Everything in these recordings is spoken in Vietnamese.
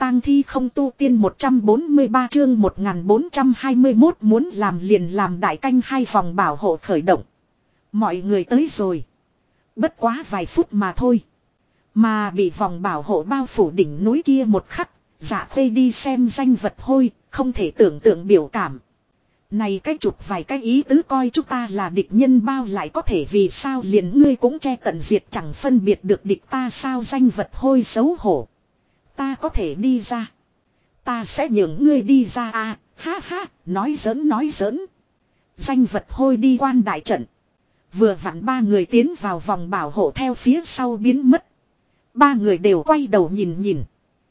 tang thi không tu tiên 143 chương 1421 muốn làm liền làm đại canh hai vòng bảo hộ khởi động. Mọi người tới rồi. Bất quá vài phút mà thôi. Mà bị vòng bảo hộ bao phủ đỉnh núi kia một khắc, Dạ Khê đi xem danh vật hôi, không thể tưởng tượng biểu cảm. Này cái chụp vài cái ý tứ coi chúng ta là địch nhân bao lại có thể vì sao liền ngươi cũng che tận diệt chẳng phân biệt được địch ta sao danh vật hôi xấu hổ. Ta có thể đi ra. Ta sẽ nhường ngươi đi ra à, ha ha, nói giỡn. Danh vật hôi đi quan đại trận. Vừa vặn ba người tiến vào vòng bảo hộ theo phía sau biến mất. Ba người đều quay đầu nhìn.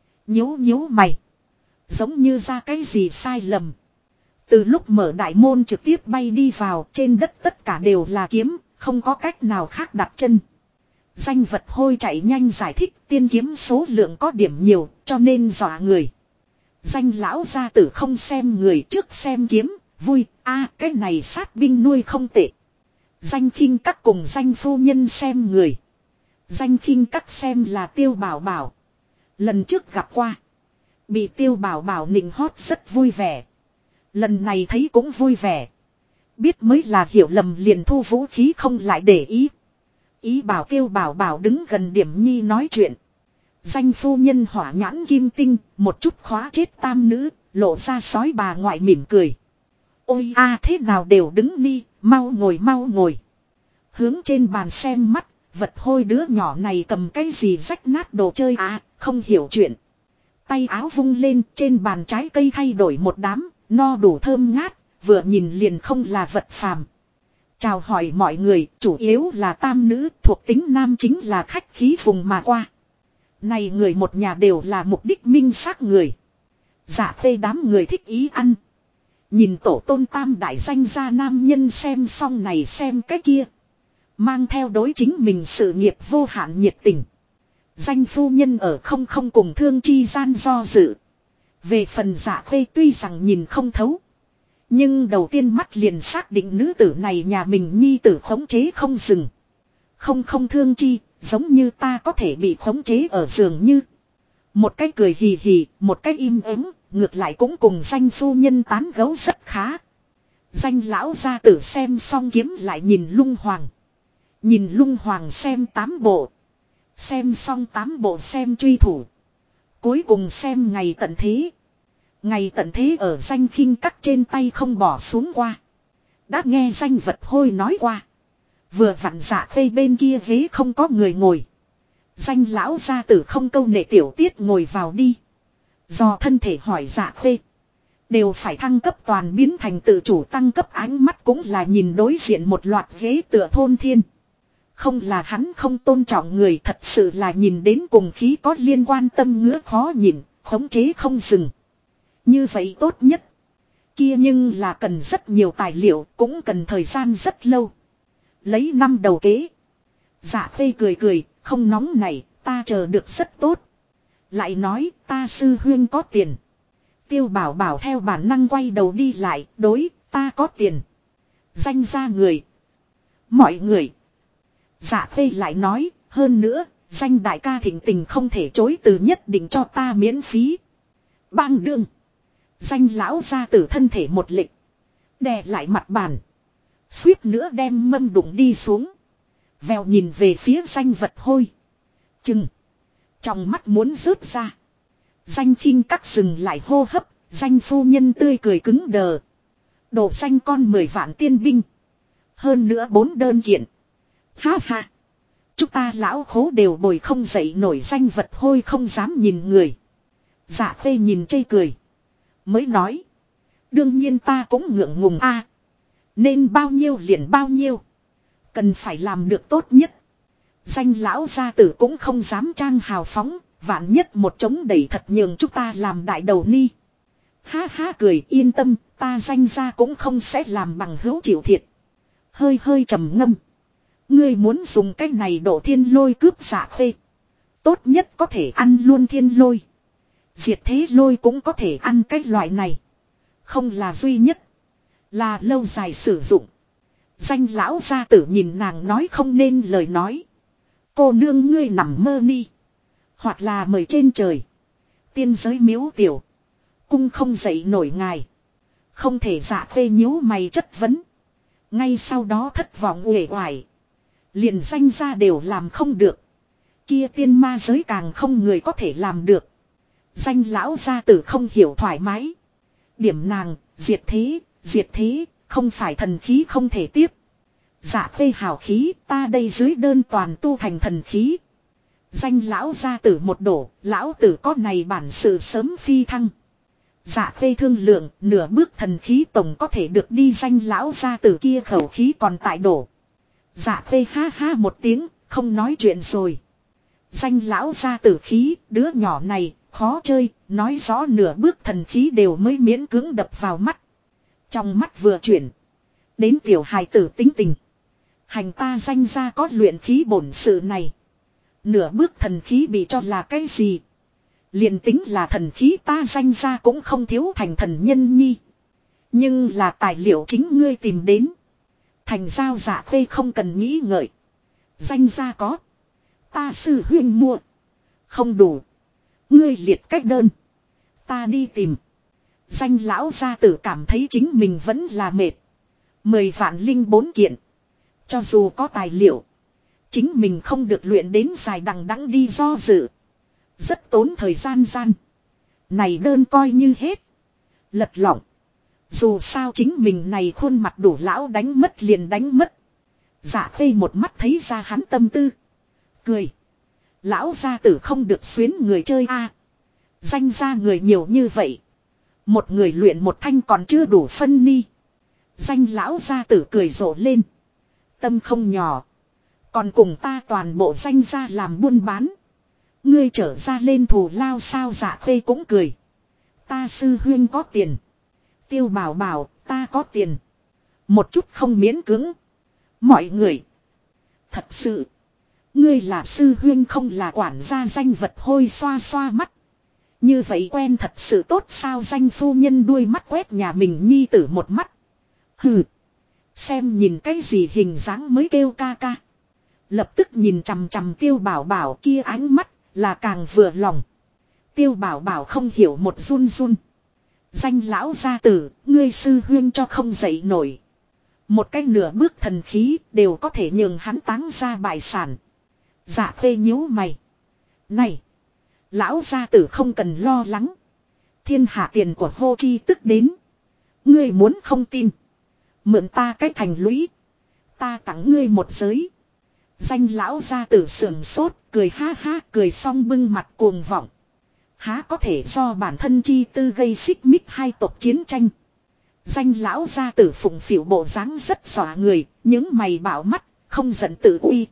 Nhíu mày. Giống như ra cái gì sai lầm. Từ lúc mở đại môn trực tiếp bay đi vào trên đất tất cả đều là kiếm, không có cách nào khác đặt chân. Danh vật hôi chạy nhanh giải thích tiên kiếm số lượng có điểm nhiều cho nên dọa người. Danh lão gia tử không xem người trước xem kiếm, vui, cái này sát binh nuôi không tệ. Danh khinh các cùng danh phu nhân xem người. Danh khinh các xem là Tiêu Bảo Bảo. Lần trước gặp qua. Bị Tiêu Bảo Bảo nịnh hót rất vui vẻ. Lần này thấy cũng vui vẻ. Biết mới là hiểu lầm liền thu vũ khí không lại để ý. Ý bảo Tiêu Bảo Bảo đứng gần điểm nhi nói chuyện. Danh phu nhân hỏa nhãn kim tinh, một chút khóa chết tam nữ, lộ ra sói bà ngoại mỉm cười. Ôi thế nào đều đứng đi, mau ngồi. Hướng trên bàn xem mắt, vật hôi đứa nhỏ này cầm cái gì rách nát đồ chơi không hiểu chuyện. Tay áo vung lên trên bàn trái cây thay đổi một đám, no đủ thơm ngát, vừa nhìn liền không là vật phàm. Chào hỏi mọi người, chủ yếu là tam nữ, thuộc tính nam chính là khách khí vùng mà qua. Này người một nhà đều là mục đích minh xác người. Dạ phê đám người thích ý ăn. Nhìn tổ tôn tam đại danh gia nam nhân xem xong này xem cái kia. Mang theo đối chính mình sự nghiệp vô hạn nhiệt tình. Danh phu nhân ở không cùng thương chi gian do dự. Về phần Dạ phê tuy rằng nhìn không thấu. Nhưng đầu tiên mắt liền xác định nữ tử này nhà mình nhi tử khống chế không dừng. Không thương chi, giống như ta có thể bị khống chế ở giường như. Một cái cười hì hì, một cái im ắng, ngược lại cũng cùng danh phu nhân tán gẫu rất khá. Danh lão gia tử xem xong kiếm lại nhìn lung hoàng. Nhìn lung hoàng xem 8 bộ. Xem xong 8 bộ xem truy thủ. Cuối cùng xem ngày tận thế. Ngày tận thế ở danh khinh các trên tay không bỏ xuống qua. Đã nghe danh vật hôi nói qua. Vừa vặn Dạ Khê bên kia ghế không có người ngồi. Danh lão gia tử không câu nệ tiểu tiết ngồi vào đi. Do thân thể hỏi Dạ Khê. Đều phải thăng cấp toàn biến thành tự chủ tăng cấp ánh mắt cũng là nhìn đối diện một loạt ghế tựa thôn thiên. Không là hắn không tôn trọng người thật sự là nhìn đến cùng khí có liên quan tâm ngứa khó nhìn, khống chế không dừng. Như vậy tốt nhất. Kia nhưng là cần rất nhiều tài liệu, cũng cần thời gian rất lâu. Lấy năm đầu kế. Dạ Khê cười, không nóng này, ta chờ được rất tốt. Lại nói, ta sư huyên có tiền. Tiêu Bảo Bảo theo bản năng quay đầu đi lại, đối, ta có tiền. Danh ra người. Mọi người. Dạ Khê lại nói, hơn nữa, danh đại ca thịnh tình không thể chối từ nhất định cho ta miễn phí. Bang đương. Danh lão gia tử thân thể một lệch. Đè lại mặt bàn. Suýt nữa đem mâm đụng đi xuống. Vèo nhìn về phía danh vật hôi. Chừng. Trong mắt muốn rớt ra. Danh khinh các dừng lại hô hấp. Danh phu nhân tươi cười cứng đờ. Đồ danh con 10 vạn tiên binh. Hơn nữa 4 đơn kiện. Ha ha. Chúng ta lão khố đều bồi không dậy nổi danh vật hôi không dám nhìn người. Dạ Khê nhìn chê cười. Mới nói. Đương nhiên ta cũng ngượng ngùng nên bao nhiêu liền bao nhiêu. Cần phải làm được tốt nhất. Danh lão gia tử cũng không dám trang hào phóng. Vạn nhất một trống đẩy thật nhường chúng ta làm đại đầu ni. Ha ha cười yên tâm. Ta danh gia cũng không sẽ làm bằng hữu chịu thiệt. Hơi trầm ngâm. Ngươi muốn dùng cái này độ thiên lôi cướp Dạ Khê. Tốt nhất có thể ăn luôn thiên lôi. Diệt thế lôi cũng có thể ăn cái loại này. Không là duy nhất. Là lâu dài sử dụng. Danh lão gia tử nhìn nàng nói không nên lời nói. Cô nương ngươi nằm mơ ni. Hoặc là mời trên trời. Tiên giới miếu tiểu. Cung không dậy nổi ngài. Không thể Dạ Khê nhíu mày chất vấn. Ngay sau đó thất vọng uể oải. Liền danh ra đều làm không được. Kia tiên ma giới càng không người có thể làm được. Danh lão gia tử không hiểu thoải mái. Điểm nàng, diệt thế, không phải thần khí không thể tiếp. Dạ Khê hào khí, ta đây dưới đơn toàn tu thành thần khí. Danh lão gia tử một đổ, lão tử có này bản sự sớm phi thăng. Dạ Khê thương lượng, nửa bước thần khí tổng có thể được đi, danh lão gia tử kia khẩu khí còn tại đổ. Dạ Khê ha ha một tiếng, không nói chuyện rồi. Danh lão gia tử khí, đứa nhỏ này, khó chơi, nói rõ nửa bước thần khí đều mới miễn cưỡng đập vào mắt. Trong mắt vừa chuyển. Đến tiểu hài tử tính tình. Hành ta danh ra có luyện khí bổn sự này. Nửa bước thần khí bị cho là cái gì? Liền tính là thần khí ta danh ra cũng không thiếu thành thần nhân nhi. Nhưng là tài liệu chính ngươi tìm đến. Thành giao Dạ Khê không cần nghĩ ngợi. Danh ra có. Ta sư huynh mua. Không đủ. Ngươi liệt cách đơn. Ta đi tìm. Danh lão gia tử cảm thấy chính mình vẫn là mệt. 10 vạn linh 4 kiện. Cho dù có tài liệu. Chính mình không được luyện đến dài đằng đẵng đi do dự. Rất tốn thời gian. Này đơn coi như hết. Lật lỏng. Dù sao chính mình này khuôn mặt đủ lão đánh mất liền đánh mất. Dạ Khê một mắt thấy ra hắn tâm tư. Cười. Lão gia tử không được xuyến người chơi a. Danh ra người nhiều như vậy. Một người luyện một thanh còn chưa đủ phân ni. Danh lão gia tử cười rộ lên. Tâm không nhỏ. Còn cùng ta toàn bộ danh ra làm buôn bán. Ngươi trở ra lên thù lao sao? Dạ Khê cũng cười. Ta sư huyên có tiền. Tiêu Bảo bảo ta có tiền. Một chút không miễn cưỡng. Mọi người. Thật sự. Ngươi là sư huyên không là quản gia. Danh vật hôi xoa xoa mắt. Như vậy quen thật sự tốt sao? Danh phu nhân đuôi mắt quét nhà mình nhi tử một mắt. Hừ. Xem nhìn cái gì hình dáng mới kêu ca ca. Lập tức nhìn chằm chằm Tiêu Bảo bảo kia ánh mắt là càng vừa lòng. Tiêu Bảo bảo không hiểu một run run. Danh lão gia tử, ngươi sư huyên cho không dậy nổi. Một cái nửa bước thần khí đều có thể nhường hắn táng ra bại sản. Dạ Khê nhíu mày. Này. Lão gia tử không cần lo lắng. Thiên hạ tiền của Hô Chi tức đến. Ngươi muốn không tin. Mượn ta cái thành lũy. Ta tặng ngươi một giới. Danh lão gia tử sườn sốt, cười ha ha, cười xong bưng mặt cuồng vọng. Há có thể do bản thân chi tư gây xích mích hai tộc chiến tranh. Danh lão gia tử phụng phịu bộ dáng rất xỏa người, những mày bảo mắt, không giận tự uy.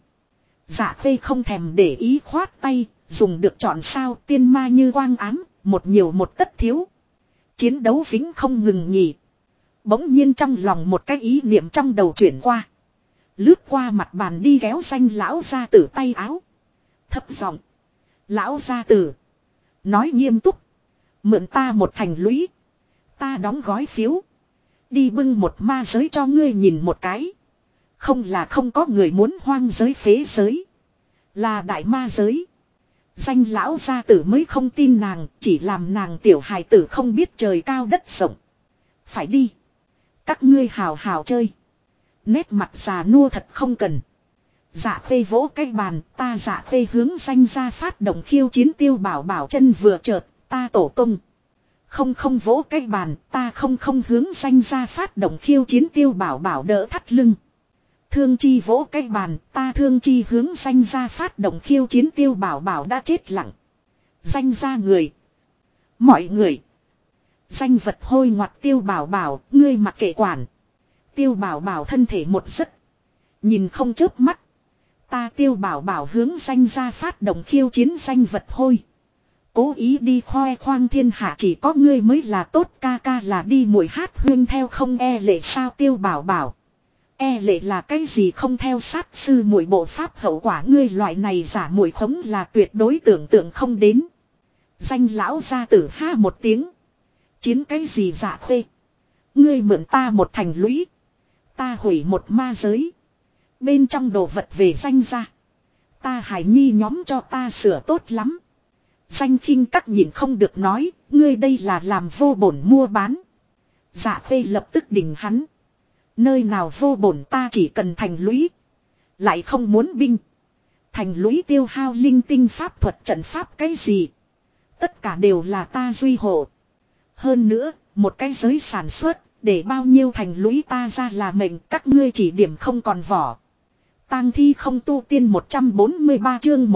Dạ Khê không thèm để ý khoát tay, dùng được chọn sao tiên ma như quang ám, một nhiều một tất thiếu. Chiến đấu vĩnh không ngừng nghỉ. Bỗng nhiên trong lòng một cái ý niệm trong đầu chuyển qua. Lướt qua mặt bàn đi kéo danh lão gia tử tay áo. Thấp giọng. Lão gia tử. Nói nghiêm túc. Mượn ta một thành lũy. Ta đóng gói phiếu. Đi bưng một ma giới cho ngươi nhìn một cái. Không là không có người muốn hoang giới phế giới. Là đại ma giới. Danh lão gia tử mới không tin nàng. Chỉ làm nàng tiểu hài tử không biết trời cao đất rộng. Phải đi. Các ngươi hào hào chơi. Nét mặt già nua thật không cần. Dạ Khê vỗ cái bàn, ta Dạ Khê hướng danh ra phát động khiêu chiến. Tiêu Bảo bảo chân vừa chợt, ta tổ tung. Không vỗ cái bàn, ta không hướng danh ra phát động khiêu chiến. Tiêu Bảo bảo đỡ thắt lưng. Thương Chi vỗ cái bàn, ta Thương Chi hướng danh ra phát động khiêu chiến. Tiêu Bảo bảo đã chết lặng. Danh ra người. Mọi người. Danh vật hôi ngoặt. Tiêu Bảo bảo, ngươi mặc kệ quản. Tiêu Bảo bảo thân thể một giấc. Nhìn không chớp mắt. Ta Tiêu Bảo bảo hướng danh ra phát động khiêu chiến. Danh vật hôi. Cố ý đi khoe khoang thiên hạ chỉ có ngươi mới là tốt. Ca ca là đi mùi hát huyên theo không e lệ sao? Tiêu Bảo bảo. E lệ là cái gì? Không theo sát sư muội bộ pháp hậu quả. Ngươi loại này giả muội khống là tuyệt đối tưởng tượng không đến. Danh lão gia tử ha một tiếng. Chiến cái gì Dạ Khê? Ngươi mượn ta một thành lũy. Ta hủy một ma giới. Bên trong đồ vật về danh ra. Ta hải nhi nhóm cho ta sửa tốt lắm. Danh khinh các nhìn không được nói, ngươi đây là làm vô bổn mua bán. Dạ phê lập tức đình hắn. Nơi nào vô bổn, ta chỉ cần thành lũy. Lại không muốn binh. Thành lũy tiêu hao linh tinh pháp thuật trận pháp cái gì. Tất cả đều là ta duy hộ. Hơn nữa, một cái giới sản xuất, để bao nhiêu thành lũy ta ra là mệnh, các ngươi chỉ điểm không còn vỏ. Tang thi không tu tiên 143 chương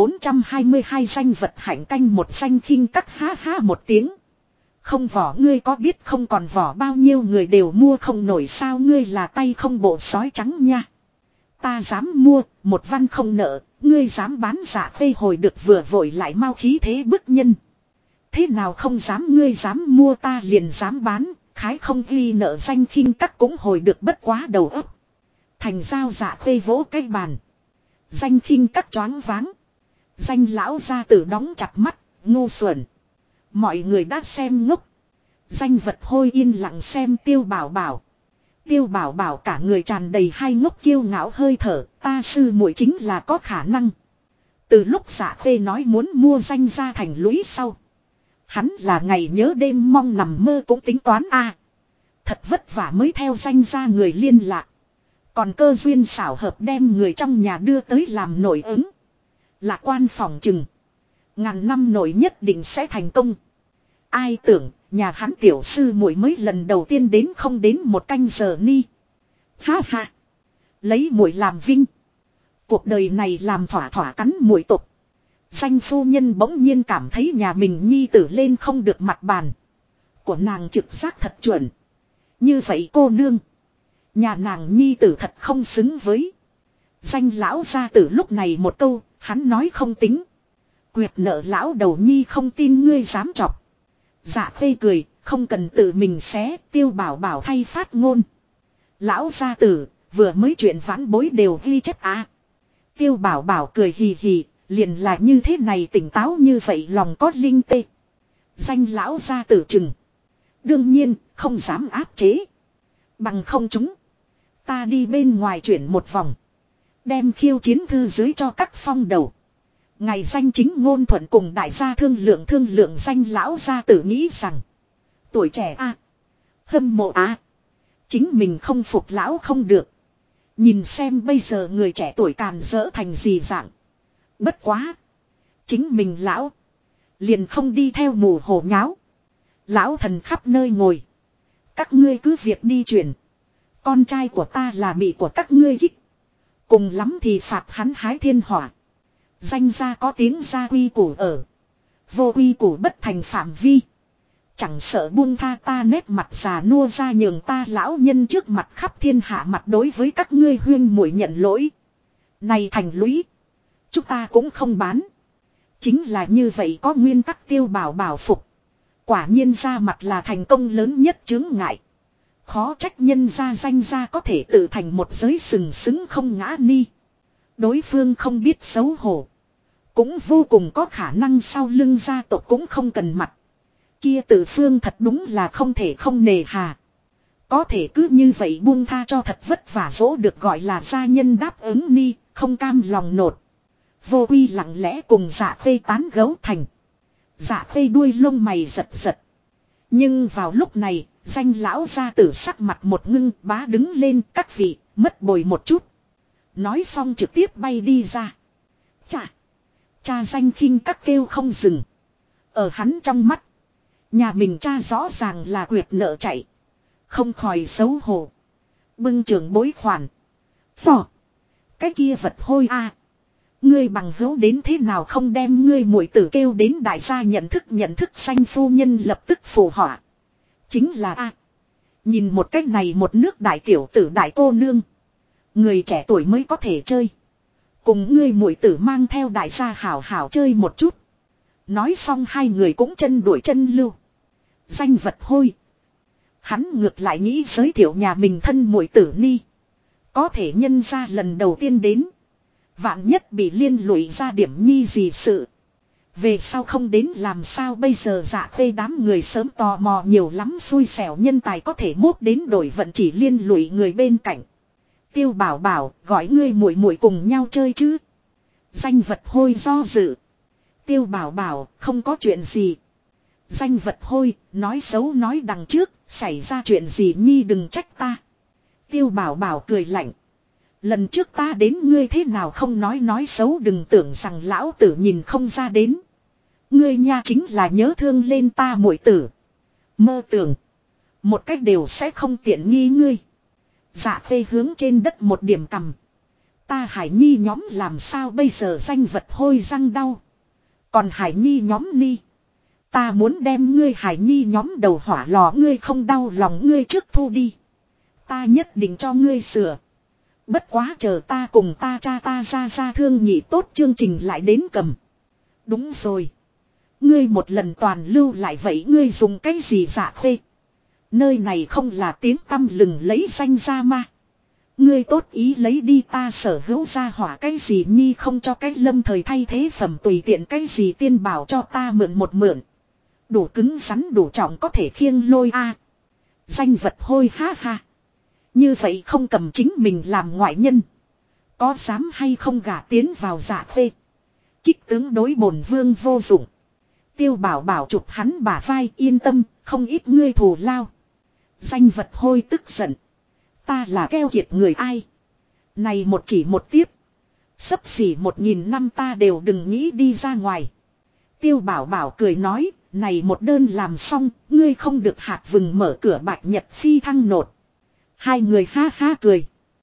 1422 danh vật hạnh canh một danh khinh cắt ha ha một tiếng. Không vỏ, ngươi có biết không còn vỏ bao nhiêu người đều mua không nổi sao, ngươi là tay không bộ sói trắng nha. Ta dám mua, một văn không nợ, ngươi dám bán. Dạ phê hồi được vừa vội lại mau khí thế bức nhân. Thế nào không dám, ngươi dám mua ta liền dám bán, khái không ghi nợ. Danh khinh các cũng hồi được bất quá đầu óc. Thành giao dạ phê vỗ cái bàn. Danh khinh các choáng váng. Danh lão gia tử đóng chặt mắt, ngu xuẩn. Mọi người đã xem ngốc. Danh vật hôi yên lặng xem Tiêu Bảo Bảo. Tiêu Bảo Bảo cả người tràn đầy hai ngốc kiêu ngạo hơi thở, ta sư muội chính là có khả năng. Từ lúc Dạ phê nói muốn mua danh gia thành lũy sau, hắn là ngày nhớ đêm mong nằm mơ cũng tính toán a. Thật vất vả mới theo danh gia người liên lạc. Còn cơ duyên xảo hợp đem người trong nhà đưa tới làm nổi ứng. Lạc quan phòng chừng. Ngàn năm nổi nhất định sẽ thành công. Ai tưởng, nhà hắn tiểu sư muội mới lần đầu tiên đến không đến một canh giờ ni. Ha ha. Lấy muội làm vinh. Cuộc đời này làm thỏa thỏa cắn muội tục. Danh phu nhân bỗng nhiên cảm thấy nhà mình nhi tử lên không được mặt bàn. Của nàng trực giác thật chuẩn. Như vậy cô nương. Nhà nàng nhi tử thật không xứng với. Danh lão gia tử lúc này một câu, hắn nói không tính. Quyệt nợ lão đầu nhi không tin ngươi dám chọc. Dạ phê cười, không cần tự mình xé, Tiêu Bảo Bảo thay phát ngôn. Lão gia tử, vừa mới chuyện vãn bối đều ghi chép à. Tiêu Bảo Bảo cười hì hì, liền là như thế này tỉnh táo như vậy lòng có linh tê. Danh lão gia tử chừng. Đương nhiên, không dám áp chế. Bằng không chúng. Ta đi bên ngoài chuyển một vòng. Đem khiêu chiến thư dưới cho các phong đầu. Ngày danh chính ngôn thuận cùng đại gia thương lượng danh lão gia tử nghĩ rằng. Tuổi trẻ a, hâm mộ a, chính mình không phục lão không được. Nhìn xem bây giờ người trẻ tuổi càn rỡ thành gì dạng. Bất quá. Chính mình lão. Liền không đi theo mù hồ nháo. Lão thần khắp nơi ngồi. Các ngươi cứ việc đi chuyển. Con trai của ta là bị của các ngươi kích. Cùng lắm thì phạt hắn hái thiên hỏa. Danh gia có tiếng gia quy củ ở. Vô quy củ bất thành phạm vi. Chẳng sợ buông tha ta nét mặt già nua ra nhường ta lão nhân trước mặt khắp thiên hạ mặt đối với các ngươi huyên muội nhận lỗi. Này thành lũy. Chúng ta cũng không bán. Chính là như vậy có nguyên tắc. Tiêu Bảo Bảo phục. Quả nhiên ra mặt là thành công lớn nhất chướng ngại. Khó trách nhân gia danh gia có thể tự thành một giới sừng sững không ngã ni. Đối phương không biết xấu hổ. Cũng vô cùng có khả năng sau lưng gia tộc cũng không cần mặt. Kia tự phương thật đúng là không thể không nề hà. Có thể cứ như vậy buông tha cho thật vất vả dỗ được gọi là gia nhân đáp ứng ni, không cam lòng nột. Vô Quy lặng lẽ cùng Dạ Khê tán gấu thành. Dạ Khê đuôi lông mày giật giật. Nhưng vào lúc này, danh lão gia tử sắc mặt một ngưng, bá đứng lên, các vị, mất bồi một chút. Nói xong trực tiếp bay đi ra. Chà! Cha danh khinh các kêu không dừng. Ở hắn trong mắt. Nhà mình cha rõ ràng là quyệt nợ chạy. Không khỏi xấu hổ. Bưng trưởng bối khoản. Phò! Cái kia vật hôi a. Ngươi bằng hữu đến thế nào không đem ngươi muội tử kêu đến đại gia nhận thức danh phu nhân lập tức phù họa. Chính là a. Nhìn một cách này một nước đại tiểu tử đại cô nương. Người trẻ tuổi mới có thể chơi. Cùng ngươi muội tử mang theo đại gia hảo hảo chơi một chút. Nói xong hai người cũng chân đuổi chân lưu. Danh vật hôi. Hắn ngược lại nghĩ giới thiệu nhà mình thân muội tử ni. Có thể nhân ra lần đầu tiên đến. Vạn nhất bị liên lụy ra điểm nhi gì sự. Về sau không đến làm sao bây giờ. Dạ Khê đám người sớm tò mò nhiều lắm, xui xẻo nhân tài có thể mốt đến đổi vận chỉ liên lụy người bên cạnh. Tiêu Bảo Bảo gọi ngươi muội muội cùng nhau chơi chứ. Danh vật hôi do dự. Tiêu Bảo bảo, không có chuyện gì. Danh vật hôi, nói xấu nói đằng trước, xảy ra chuyện gì nhi đừng trách ta. Tiêu Bảo bảo cười lạnh. Lần trước ta đến ngươi thế nào không nói xấu, đừng tưởng rằng lão tử nhìn không ra đến. Ngươi nha chính là nhớ thương lên ta muội tử. Mơ tưởng. Một cách đều sẽ không tiện nghi ngươi. Dạ Khê hướng trên đất một điểm cầm. Ta Hải Nhi nhóm làm sao bây giờ, danh vật hôi răng đau. Còn Hải Nhi nhóm ni. Ta muốn đem ngươi Hải Nhi nhóm đầu hỏa lò, ngươi không đau lòng ngươi trước thu đi. Ta nhất định cho ngươi sửa. Bất quá chờ ta cùng ta cha ta ra thương nhị tốt chương trình lại đến cầm. Đúng rồi. Ngươi một lần toàn lưu lại vậy ngươi dùng cái gì Dạ Khê? Nơi này không là tiếng tăm lừng lấy danh ra mà. Ngươi tốt ý lấy đi ta sở hữu ra hỏa cái gì nhi không cho cái lâm thời thay thế phẩm tùy tiện cái gì tiên bảo cho ta mượn một mượn. Đủ cứng rắn đủ trọng có thể khiêng lôi a. Danh vật hôi ha ha. Như vậy không cầm chính mình làm ngoại nhân. Có dám hay không gả tiến vào Dạ Khê. Kích tướng đối bổn vương vô dụng. Tiêu Bảo bảo chụp hắn bả vai, yên tâm, không ít ngươi thù lao. Danh vật hôi tức giận. Ta là keo kiệt người ai. Này một chỉ một tiếp. Sấp xỉ 1000 năm ta đều đừng nghĩ đi ra ngoài. Tiêu Bảo bảo cười nói, này một đơn làm xong, ngươi không được hạt vừng mở cửa bạch nhật phi thăng nột. Hai người ha ha cười.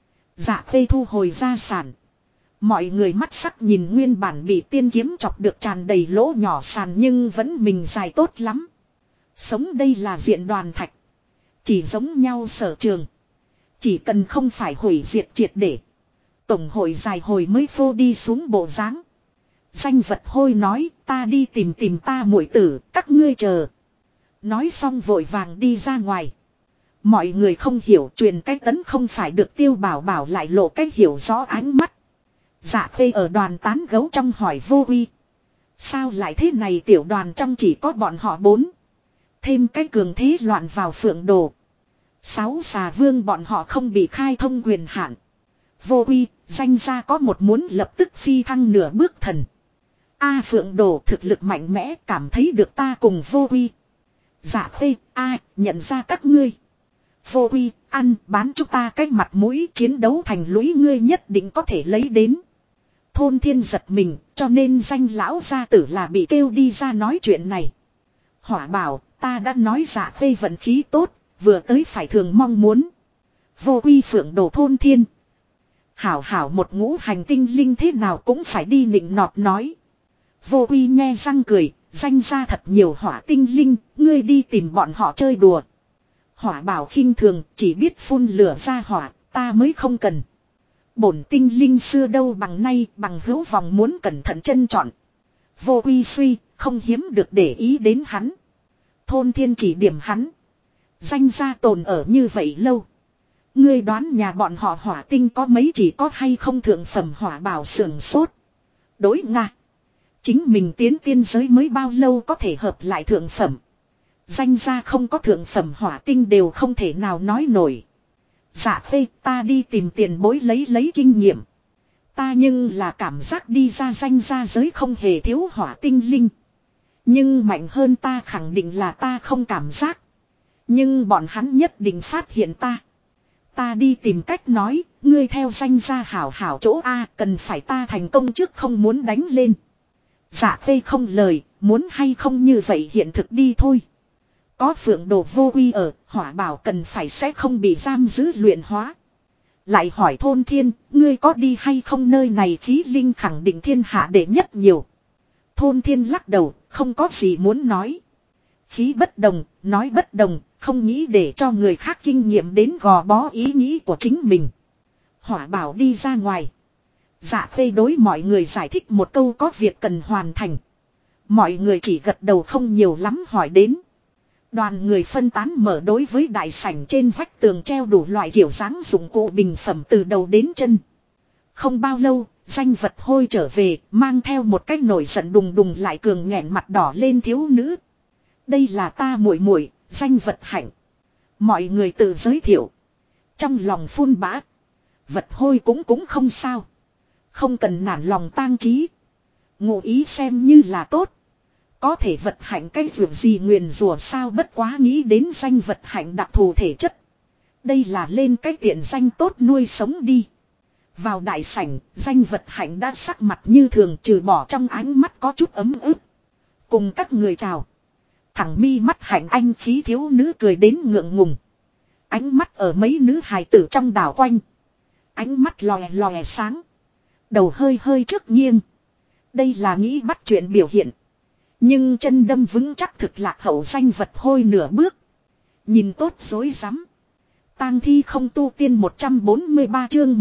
Dạ Khê thu hồi gia sản. Mọi người mắt sắc nhìn nguyên bản bị tiên kiếm chọc được tràn đầy lỗ nhỏ sàn nhưng vẫn mình dài tốt lắm. Sống đây là diện đoàn thạch. Chỉ giống nhau sở trường. Chỉ cần không phải hủy diệt triệt để. Tổng hội dài hồi mới phô đi xuống bộ dáng. Danh vật hôi nói ta đi tìm ta muội tử, các ngươi chờ. Nói xong vội vàng đi ra ngoài. Mọi người không hiểu truyền cách tấn không phải được Tiêu Bảo bảo lại lộ cách hiểu rõ ánh mắt. Dạ Khê ở đoàn tán gấu trong hỏi Vô Uy. Sao lại thế này, tiểu đoàn trong chỉ có bọn họ 4. Thêm cái cường thế loạn vào Phượng Đồ. 6 xà vương bọn họ không bị khai thông quyền hạn. Vô Uy, danh gia có một muốn lập tức phi thăng nửa bước thần. A Phượng Đồ thực lực mạnh mẽ, cảm thấy được ta cùng Vô Uy. Dạ Khê, ai nhận ra các ngươi. Vô Uy, ăn bán chúng ta cái mặt mũi, chiến đấu thành lũy ngươi nhất định có thể lấy đến. Thôn Thiên giật mình, cho nên danh lão gia tử là bị kêu đi ra nói chuyện này. Hỏa bảo, ta đã nói Dạ Khê vận khí tốt, vừa tới phải thường mong muốn. Vô Uy Phượng Đồ Thôn Thiên. Hảo hảo một ngũ hành tinh linh thế nào cũng phải đi nịnh nọt nói. Vô Uy nhe răng cười, danh ra thật nhiều hỏa tinh linh, ngươi đi tìm bọn họ chơi đùa. Hỏa bảo khinh thường, chỉ biết phun lửa ra hỏa, ta mới không cần. Bổn tinh linh xưa đâu bằng nay, bằng hữu vòng muốn cẩn thận trân chọn. Vô Uy suy, không hiếm được để ý đến hắn. Thôn Thiên chỉ điểm hắn. Danh gia tồn ở như vậy lâu. Ngươi đoán nhà bọn họ hỏa tinh có mấy, chỉ có hay không thượng phẩm hỏa bảo sưởng sốt. Đối Nga. Chính mình tiến tiên giới mới bao lâu có thể hợp lại thượng phẩm. Danh gia không có thượng phẩm hỏa tinh đều không thể nào nói nổi. Dạ Khê, ta đi tìm tiền bối lấy kinh nghiệm. Ta nhưng là cảm giác đi ra danh gia giới không hề thiếu hỏa tinh linh. Nhưng mạnh hơn ta khẳng định là ta không cảm giác. Nhưng bọn hắn nhất định phát hiện ta. Ta đi tìm cách nói, ngươi theo danh gia hảo hảo chỗ A, cần phải ta thành công trước không muốn đánh lên. Dạ Khê không lời, muốn hay không như vậy hiện thực đi thôi. Có Phượng Đồ Vô Uy ở, hỏa bảo cần phải sẽ không bị giam giữ luyện hóa. Lại hỏi Thôn Thiên, ngươi có đi hay không, nơi này khí linh khẳng định thiên hạ đệ nhất nhiều. Thôn Thiên lắc đầu, không có gì muốn nói. Khí bất đồng, nói bất đồng, không nghĩ để cho người khác kinh nghiệm đến gò bó ý nghĩ của chính mình. Hỏa bảo đi ra ngoài. Dạ Khê đối mọi người giải thích một câu có việc cần hoàn thành. Mọi người chỉ gật đầu không nhiều lắm hỏi đến. Đoàn người phân tán mở đối với đại sảnh trên vách tường treo đủ loại kiểu dáng dụng cụ bình phẩm từ đầu đến chân. Không bao lâu, danh vật hôi trở về, mang theo một cái nổi giận đùng đùng lại cường nghẹn mặt đỏ lên thiếu nữ. Đây là ta muội muội, danh vật hạnh. Mọi người tự giới thiệu. Trong lòng phun bã. Vật hôi cũng không sao. Không cần nản lòng tang trí. Ngụ ý xem như là tốt. Có thể vật hạnh cái việc gì nguyền rủa sao, bất quá nghĩ đến danh vật hạnh đặc thù thể chất. Đây là lên cái tiện danh tốt nuôi sống đi. Vào đại sảnh, danh vật hạnh đã sắc mặt như thường, trừ bỏ trong ánh mắt có chút ấm ức. Cùng các người chào. Thẳng mi mắt hạnh anh khí thiếu nữ cười đến ngượng ngùng. Ánh mắt ở mấy nữ hài tử trong đảo quanh. Ánh mắt lòe lòe sáng. Đầu hơi hơi trước nghiêng. Đây là nghĩ bắt chuyện biểu hiện. Nhưng chân đâm vững chắc thực lạc hậu danh vật hôi nửa bước. Nhìn tốt dối rắm. Tang thi không tu tiên 143 chương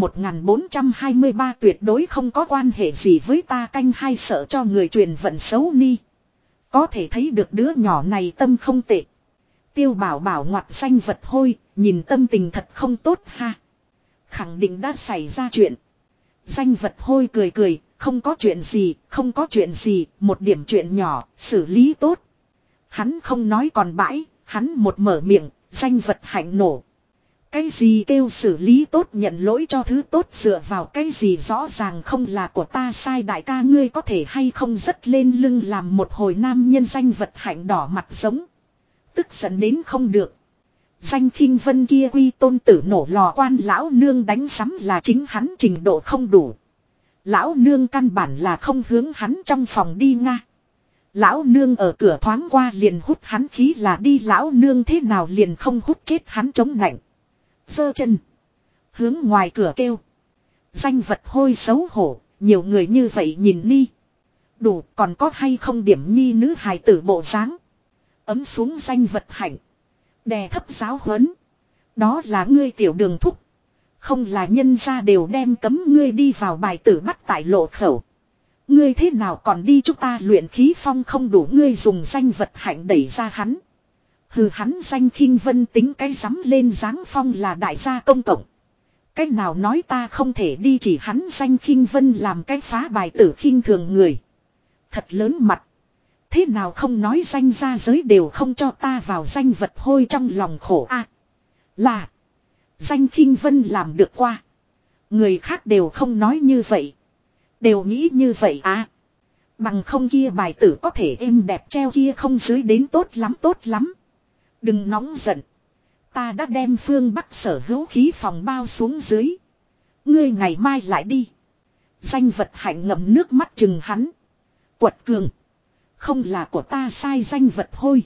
1423 tuyệt đối không có quan hệ gì với ta, canh hai sợ cho người truyền vận xấu ni. Có thể thấy được đứa nhỏ này tâm không tệ. Tiêu bảo bảo ngoặt danh vật hôi, nhìn tâm tình thật không tốt ha. Khẳng định đã xảy ra chuyện. Danh vật hôi cười cười, không có chuyện gì, không có chuyện gì, một điểm chuyện nhỏ, xử lý tốt. Hắn không nói còn bãi, hắn một mở miệng, danh vật hạnh nổ. Cái gì kêu xử lý tốt, nhận lỗi cho thứ tốt dựa vào cái gì, rõ ràng không là của ta sai, đại ca ngươi có thể hay không dứt lên lưng làm một hồi nam nhân. Danh vật hạnh đỏ mặt giống. Tức giận đến không được. Danh khinh vân kia quy tôn tử nổ lò quan lão nương đánh sắm là chính hắn trình độ không đủ. Lão nương căn bản là không hướng hắn trong phòng đi nga. Lão nương ở cửa thoáng qua liền hút hắn khí là đi, lão nương thế nào liền không hút chết hắn chống nạnh. Giơ chân. Hướng ngoài cửa kêu. Danh vật hôi xấu hổ, nhiều người như vậy nhìn đi. Đủ, còn có hay không điểm nhi nữ hài tử bộ dáng. Ấm xuống danh vật hạnh. Đè thấp giáo huấn. Đó là ngươi tiểu đường thúc. Không là nhân gia đều đem cấm ngươi đi vào bài tử bắt tại lộ khẩu. Ngươi thế nào còn đi, chúng ta luyện khí phong không đủ, ngươi dùng danh vật hạnh đẩy ra hắn. Hừ, hắn danh khinh vân tính cái dám lên dáng phong là đại gia công cộng. Cái nào nói ta không thể đi, chỉ hắn danh khinh vân làm cái phá bài tử khinh thường người. Thật lớn mặt. Thế nào không nói danh ra giới đều không cho ta vào, danh vật hôi trong lòng khổ a. Là. Danh khinh vân làm được qua. Người khác đều không nói như vậy. Đều nghĩ như vậy à. Bằng không kia bài tử có thể êm đẹp treo kia không dưới đến tốt lắm tốt lắm. Đừng nóng giận. Ta đã đem phương Bắc sở hữu khí phòng bao xuống dưới. Ngươi ngày mai lại đi. Danh vật hạnh ngậm nước mắt chừng hắn. Quật cường. Không là của ta sai, danh vật hôi.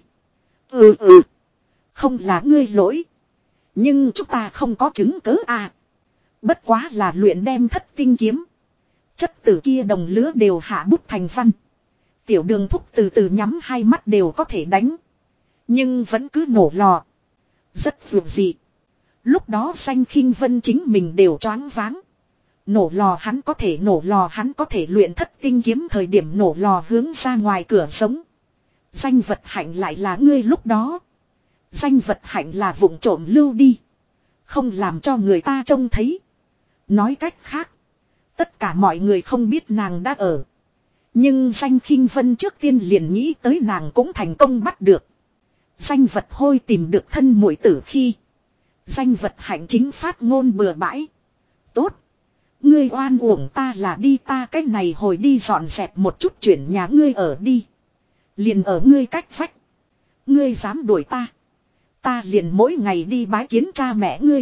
Không là ngươi lỗi. Nhưng chúng ta không có chứng cớ à. Bất quá là luyện đem thất tinh kiếm. Chất tử kia đồng lứa đều hạ bút thành văn. Tiểu đường thúc từ từ nhắm hai mắt đều có thể đánh. Nhưng vẫn cứ nổ lò. Rất vượt dị. Lúc đó danh khinh vân chính mình đều choáng váng. Nổ lò hắn có thể, nổ lò hắn có thể luyện thất tinh kiếm, thời điểm nổ lò hướng ra ngoài cửa sống. Danh vật hạnh lại là ngươi lúc đó. Danh vật hạnh là vụng trộm lưu đi. Không làm cho người ta trông thấy. Nói cách khác. Tất cả mọi người không biết nàng đã ở. Nhưng danh khinh vân trước tiên liền nghĩ tới nàng cũng thành công bắt được. Danh vật hôi tìm được thân muội tử khi. Danh vật hạnh chính phát ngôn bừa bãi. Tốt. Ngươi oan uổng ta là đi, ta cách này hồi đi dọn dẹp một chút chuyển nhà ngươi ở đi. Liền ở ngươi cách vách. Ngươi dám đuổi ta. Ta liền mỗi ngày đi bái kiến cha mẹ ngươi.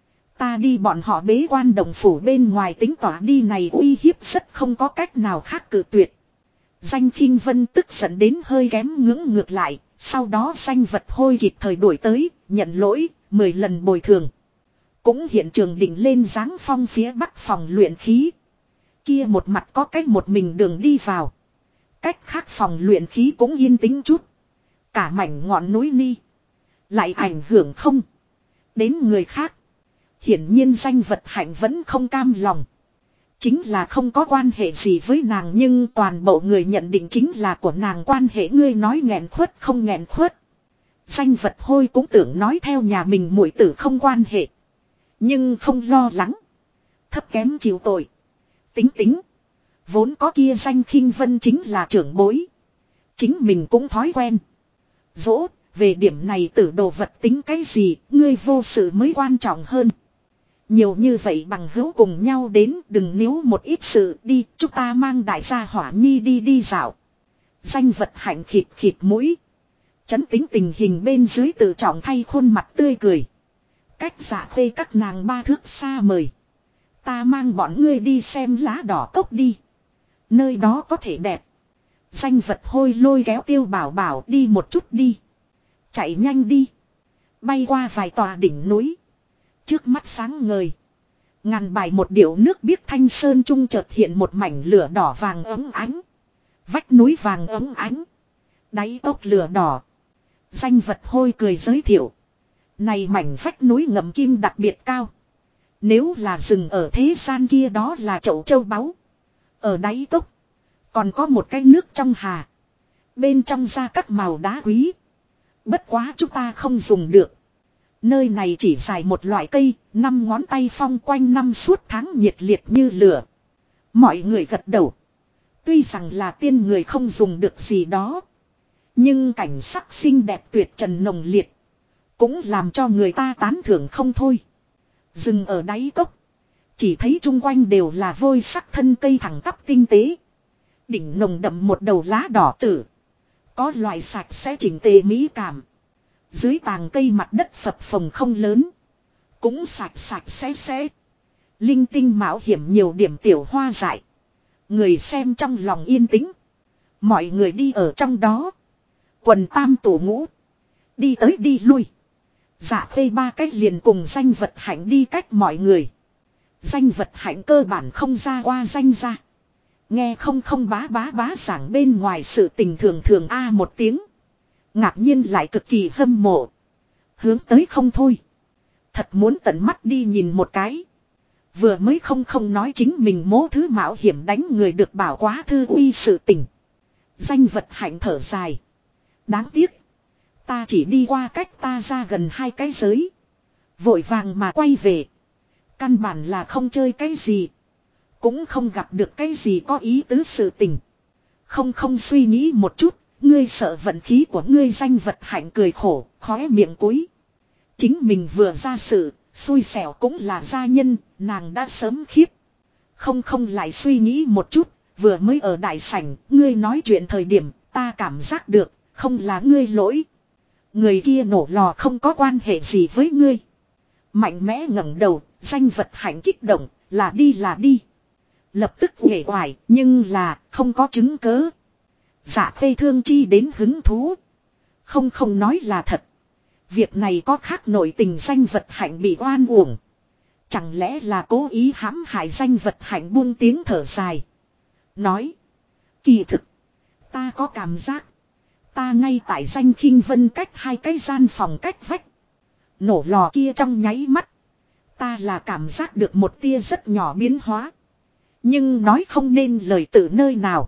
Ta đi bọn họ bế quan đồng phủ bên ngoài tính tỏa đi, này uy hiếp rất không có cách nào khác cự tuyệt. Danh khinh vân tức giận đến hơi kém ngưỡng ngược lại. Sau đó danh vật hôi kịp thời đuổi tới, nhận lỗi, 10 lần bồi thường. Cũng hiện trường định lên dáng phong phía bắc phòng luyện khí. Kia một mặt có cách một mình đường đi vào. Cách khác phòng luyện khí cũng yên tĩnh chút. Cả mảnh ngọn núi ni. Lại ảnh hưởng không đến người khác. Hiển nhiên danh vật hạnh vẫn không cam lòng. Chính là không có quan hệ gì với nàng, nhưng toàn bộ người nhận định chính là của nàng quan hệ. Ngươi nói nghẹn khuất không nghẹn khuất. Danh vật hôi cũng tưởng nói theo nhà mình muội tử không quan hệ. Nhưng không lo lắng. Thấp kém chịu tội. Tính. Vốn có kia danh khinh vân chính là trưởng bối. Chính mình cũng thói quen. Dỗ, về điểm này tử đồ vật tính cái gì, ngươi vô sự mới quan trọng hơn. Nhiều như vậy bằng hữu cùng nhau đến, đừng níu một ít sự đi, chúng ta mang đại gia hỏa nhi đi đi dạo. Danh vật hạnh khịt khịt mũi. Chấn tính tình hình bên dưới tự trọng thay khuôn mặt tươi cười. Cách Dạ Khê các nàng 3 thước xa mời. Ta mang bọn ngươi đi xem lá đỏ cốc đi. Nơi đó có thể đẹp. Danh vật hôi lôi kéo Tiêu Bảo Bảo đi một chút đi. Chạy nhanh đi. Bay qua vài tòa đỉnh núi. Trước mắt sáng ngời. Ngàn bài một điệu nước biếc thanh sơn trung chợt hiện một mảnh lửa đỏ vàng ấm ánh. Vách núi vàng ấm ánh. Đáy cốc lửa đỏ. Danh vật hôi cười giới thiệu. Này mảnh vách núi ngầm kim đặc biệt cao. Nếu là rừng ở thế gian kia đó là chậu châu báu. Ở đáy cốc. Còn có một cái nước trong hà. Bên trong ra các màu đá quý. Bất quá chúng ta không dùng được. Nơi này chỉ dài một loại cây, 5 ngón tay phong quanh năm suốt tháng nhiệt liệt như lửa. Mọi người gật đầu. Tuy rằng là tiên người không dùng được gì đó. Nhưng cảnh sắc xinh đẹp tuyệt trần nồng liệt. Cũng làm cho người ta tán thưởng không thôi. Dừng ở đáy cốc. Chỉ thấy chung quanh đều là vôi sắc thân cây thẳng tắp tinh tế. Đỉnh nồng đậm một đầu lá đỏ tử. Có loại sạch sẽ chỉnh tề mỹ cảm. Dưới tàng cây mặt đất phập phồng không lớn. Cũng sạch sạch sẽ. Linh tinh mạo hiểm nhiều điểm tiểu hoa dại. Người xem trong lòng yên tĩnh. Mọi người đi ở trong đó. Quần tam tổ ngũ. Đi tới đi lui. Dạ Khê 3 cách liền cùng danh vật hạnh đi cách mọi người. Danh vật hạnh cơ bản không ra qua danh ra. Nghe không bá giảng bên ngoài sự tình thường thường a một tiếng. Ngạc nhiên lại cực kỳ hâm mộ. Hướng tới không thôi. Thật muốn tận mắt đi nhìn một cái. Vừa mới không nói chính mình mố thứ mạo hiểm đánh người được bảo quá thư uy sự tình. Danh vật hạnh thở dài. Đáng tiếc. Ta chỉ đi qua cách ta ra gần 2 cái giới. Vội vàng mà quay về. Căn bản là không chơi cái gì. Cũng không gặp được cái gì có ý tứ sự tình. Không suy nghĩ một chút. Ngươi sợ vận khí của ngươi danh vật hạnh cười khổ, khóe miệng cúi. Chính mình vừa ra sự, xui xẻo cũng là gia nhân, nàng đã sớm khiếp. Không lại suy nghĩ một chút, vừa mới ở đại sảnh, ngươi nói chuyện thời điểm, ta cảm giác được, không là ngươi lỗi. Người kia nổ lò không có quan hệ gì với ngươi. Mạnh mẽ ngẩng đầu, danh vật hạnh kích động, là đi. Lập tức uể oải, nhưng là, không có chứng cớ. Dạ Khê thương chi đến hứng thú. Không nói là thật. Việc này có khác nội tình danh vật hạnh bị oan uổng. Chẳng lẽ là cố ý hãm hại danh vật hạnh buông tiếng thở dài. Nói. Kỳ thực. Ta có cảm giác. Ta ngay tại danh khinh vân cách 2 cái gian phòng cách vách. Nổ lò kia trong nháy mắt. Ta là cảm giác được một tia rất nhỏ biến hóa. Nhưng nói không nên lời từ nơi nào.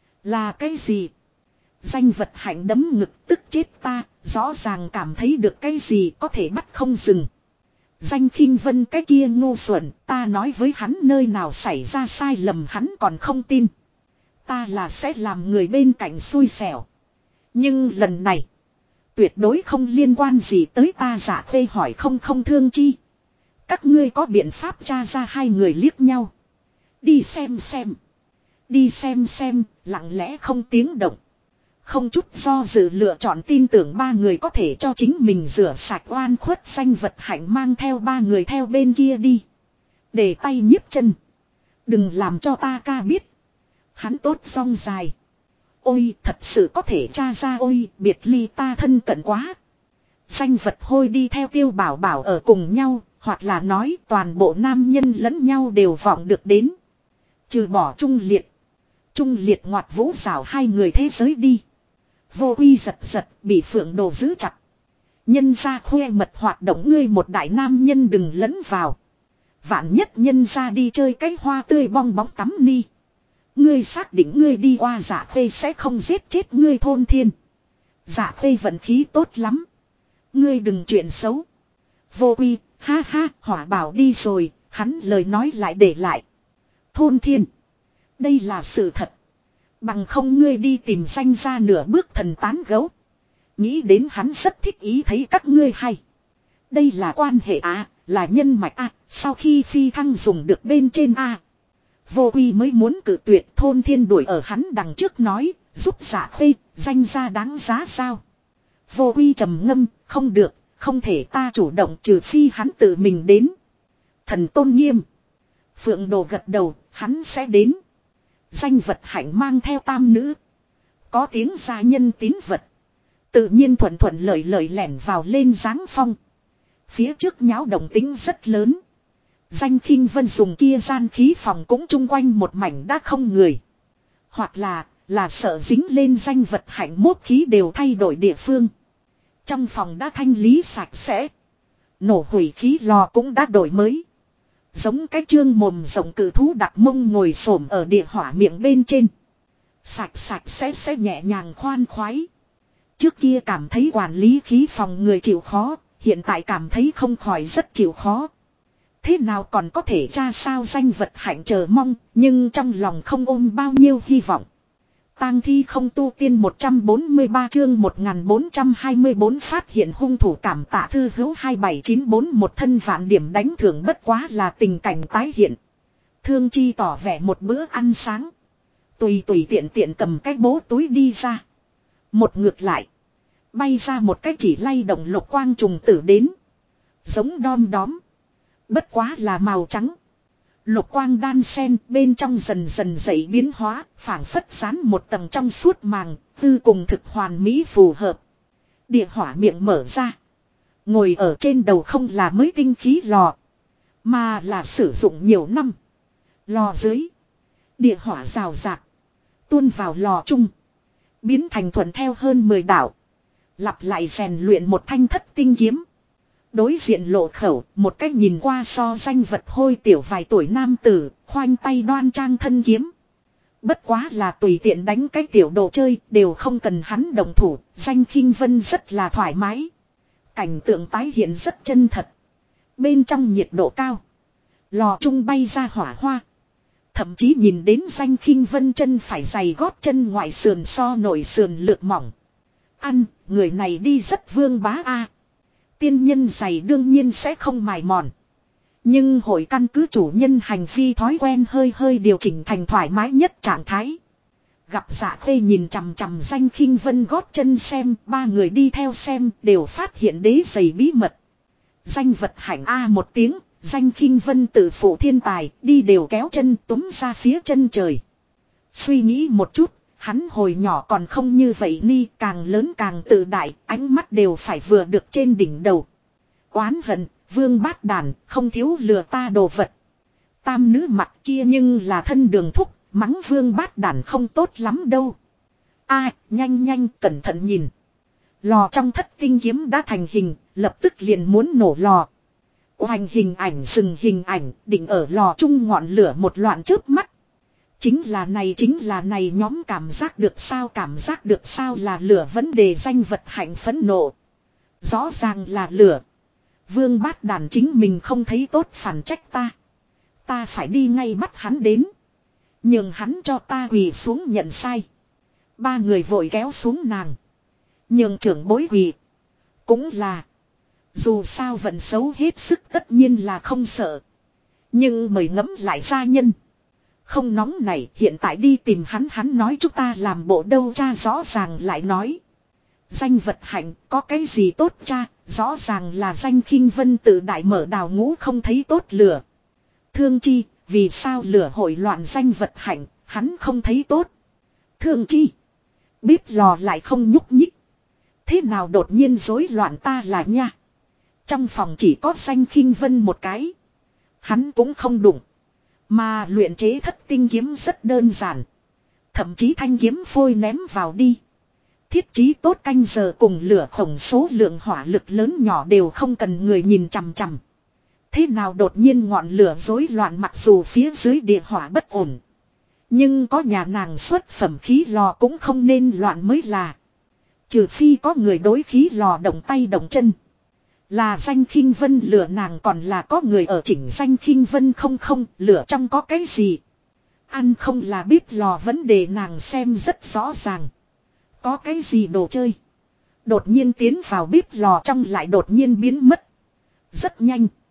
Là cái gì? Danh vật hạnh đấm ngực tức chết ta, rõ ràng cảm thấy được cái gì có thể bắt không dừng. Danh khinh vân cái kia ngu xuẩn, ta nói với hắn nơi nào xảy ra sai lầm hắn còn không tin. Ta là sẽ làm người bên cạnh xui xẻo. Nhưng lần này, tuyệt đối không liên quan gì tới ta. Dạ Khê hỏi không thương chi. Các ngươi có biện pháp tra ra 2 người liếc nhau. Đi xem. Đi xem, lặng lẽ không tiếng động. Không chút do dự lựa chọn tin tưởng 3 người có thể cho chính mình rửa sạch oan khuất. Danh vật hạnh mang theo 3 người theo bên kia đi. Để tay nhíp chân. Đừng làm cho ta ca biết. Hắn tốt song dài. Ôi thật sự có thể tra ra ôi biệt ly ta thân cận quá. Danh vật hôi đi theo Tiêu Bảo Bảo ở cùng nhau. Hoặc là nói toàn bộ nam nhân lẫn nhau đều vọng được đến. Trừ bỏ Trung Liệt. Trung Liệt ngoặt vũ rào 2 người thế giới đi. Vô Uy giật bị Phượng Đồ giữ chặt. Nhân ra khoe mật hoạt động ngươi một đại nam nhân đừng lẫn vào. Vạn nhất nhân ra đi chơi cái hoa tươi bong bóng tắm ni. Ngươi xác định ngươi đi qua Dạ Khê sẽ không giết chết ngươi thôn thiên. Dạ Khê vận khí tốt lắm. Ngươi đừng chuyện xấu. Vô Uy, ha, Hỏa Bảo đi rồi, hắn lời nói lại để lại. Thôn thiên. Đây là sự thật. Bằng không ngươi đi tìm danh ra nửa bước thần tán gấu. Nghĩ đến hắn rất thích ý thấy các ngươi hay. Đây là quan hệ Là nhân mạch A, sau khi phi thăng dùng được bên trên A. Vô Quy mới muốn cự tuyệt, Thôn Thiên đuổi ở hắn đằng trước nói, giúp Dạ Khê, danh ra đáng giá sao. Vô Quy trầm ngâm, không được, không thể ta chủ động trừ phi hắn tự mình đến. Thần tôn nghiêm. Phượng Đồ gật đầu, hắn sẽ đến. Danh vật hạnh mang theo tam nữ. Có tiếng gia nhân tín vật. Tự nhiên thuận thuận lợi lợi lẻn vào lên giáng phong. Phía trước nháo động tính rất lớn. Danh Khinh Vân dùng kia gian khí phòng cũng chung quanh một mảnh đã không người. Hoặc là sợ dính lên danh vật hạnh mốt khí đều thay đổi địa phương. Trong phòng đã thanh lý sạch sẽ. Nổ hủy khí lò cũng đã đổi mới. Giống cái trương mồm rộng cự thú đặt mông ngồi xổm ở địa hỏa miệng bên trên. Sạch sẽ nhẹ nhàng khoan khoái. Trước kia cảm thấy quản lý khí phòng người chịu khó, hiện tại cảm thấy không khỏi rất chịu khó. Thế nào còn có thể tra sao danh vật hạnh chờ mong, nhưng trong lòng không ôm bao nhiêu hy vọng. Tang thi không tu tiên 143 chương 1424 phát hiện hung thủ cảm tạ thư hữu 2794 một thân vạn điểm đánh thưởng bất quá là tình cảnh tái hiện. Thương Chi tỏ vẻ một bữa ăn sáng. Tùy tiện cầm cái bố túi đi ra. Một ngược lại. Bay ra một cái chỉ lay động lục quang trùng tử đến. Giống đom đóm. Bất quá là màu trắng. Lục quang đan sen bên trong dần dần dậy biến hóa, phảng phất dán một tầng trong suốt màng, tư cùng thực hoàn mỹ phù hợp. Địa hỏa miệng mở ra. Ngồi ở trên đầu không là mới tinh khí lò, mà là sử dụng nhiều năm. Lò dưới. Địa hỏa rào rạc. Tuôn vào lò chung. Biến thành thuận theo hơn 10 đạo. Lặp lại rèn luyện một thanh thất tinh kiếm. Đối diện lộ khẩu, một cách nhìn qua so danh vật hôi tiểu vài tuổi nam tử, khoanh tay đoan trang thân kiếm. Bất quá là tùy tiện đánh cái tiểu đồ chơi, đều không cần hắn đồng thủ, Danh Khinh Vân rất là thoải mái. Cảnh tượng tái hiện rất chân thật. Bên trong nhiệt độ cao. Lò trung bay ra hỏa hoa. Thậm chí nhìn đến Danh Khinh Vân chân phải giày gót chân ngoại sườn so nổi sườn lược mỏng. Ăn, người này đi rất vương bá a. Tiên nhân giày đương nhiên sẽ không mài mòn. Nhưng hội căn cứ chủ nhân hành vi thói quen hơi điều chỉnh thành thoải mái nhất trạng thái. Gặp Dạ Khê nhìn chằm chằm Danh Khinh Vân gót chân xem, ba người đi theo xem đều phát hiện đế giày bí mật. Danh vật hạnh a một tiếng, Danh Khinh Vân tự phụ thiên tài, đi đều kéo chân túm ra phía chân trời. Suy nghĩ một chút, hắn hồi nhỏ còn không như vậy ni, càng lớn càng tự đại, ánh mắt đều phải vừa được trên đỉnh đầu. Oán hận, vương bát đàn, không thiếu lừa ta đồ vật. Tam nữ mặt kia nhưng là thân đường thúc, mắng vương bát đàn không tốt lắm đâu. Nhanh cẩn thận nhìn. Lò trong thất tinh kiếm đã thành hình, lập tức liền muốn nổ lò. Hoành hình ảnh dừng hình ảnh, định ở lò chung ngọn lửa một loạn chớp mắt. Chính là này nhóm cảm giác được sao là lửa vấn đề danh vật hạnh phẫn nộ. Rõ ràng là lửa. Vương bát đàn chính mình không thấy tốt phản trách ta. Ta phải đi ngay bắt hắn đến. Nhưng hắn cho ta quỳ xuống nhận sai. Ba người vội kéo xuống nàng. Nhưng trưởng bối quỳ. Cũng là. Dù sao vận xấu hết sức tất nhiên là không sợ. Nhưng mời ngẫm lại gia nhân. Không nóng này hiện tại đi tìm hắn nói chúng ta làm bộ đâu cha rõ ràng lại nói. Danh vật hạnh có cái gì tốt cha, rõ ràng là Danh Khinh Vân tự đại mở đào ngũ không thấy tốt lửa. Thương Chi, vì sao lửa hội loạn danh vật hạnh, hắn không thấy tốt. Thương Chi, bếp lò lại không nhúc nhích. Thế nào đột nhiên rối loạn ta là nha. Trong phòng chỉ có Danh Khinh Vân một cái. Hắn cũng không đụng. Mà luyện chế thất tinh kiếm rất đơn giản. Thậm chí thanh kiếm phôi ném vào đi. Thiết trí tốt canh giờ cùng lửa khổng số lượng hỏa lực lớn nhỏ đều không cần người nhìn chằm chằm. Thế nào đột nhiên ngọn lửa rối loạn mặc dù phía dưới địa hỏa bất ổn. Nhưng có nhà nàng xuất phẩm khí lò cũng không nên loạn mới là. Trừ phi có người đối khí lò động tay động chân. Là Danh Khinh Vân lửa nàng còn là có người ở chỉnh Danh Khinh Vân không lửa trong có cái gì. Ăn không là bếp lò vấn đề nàng xem rất rõ ràng. Có cái gì đồ chơi. Đột nhiên tiến vào bếp lò trong lại đột nhiên biến mất. Rất nhanh.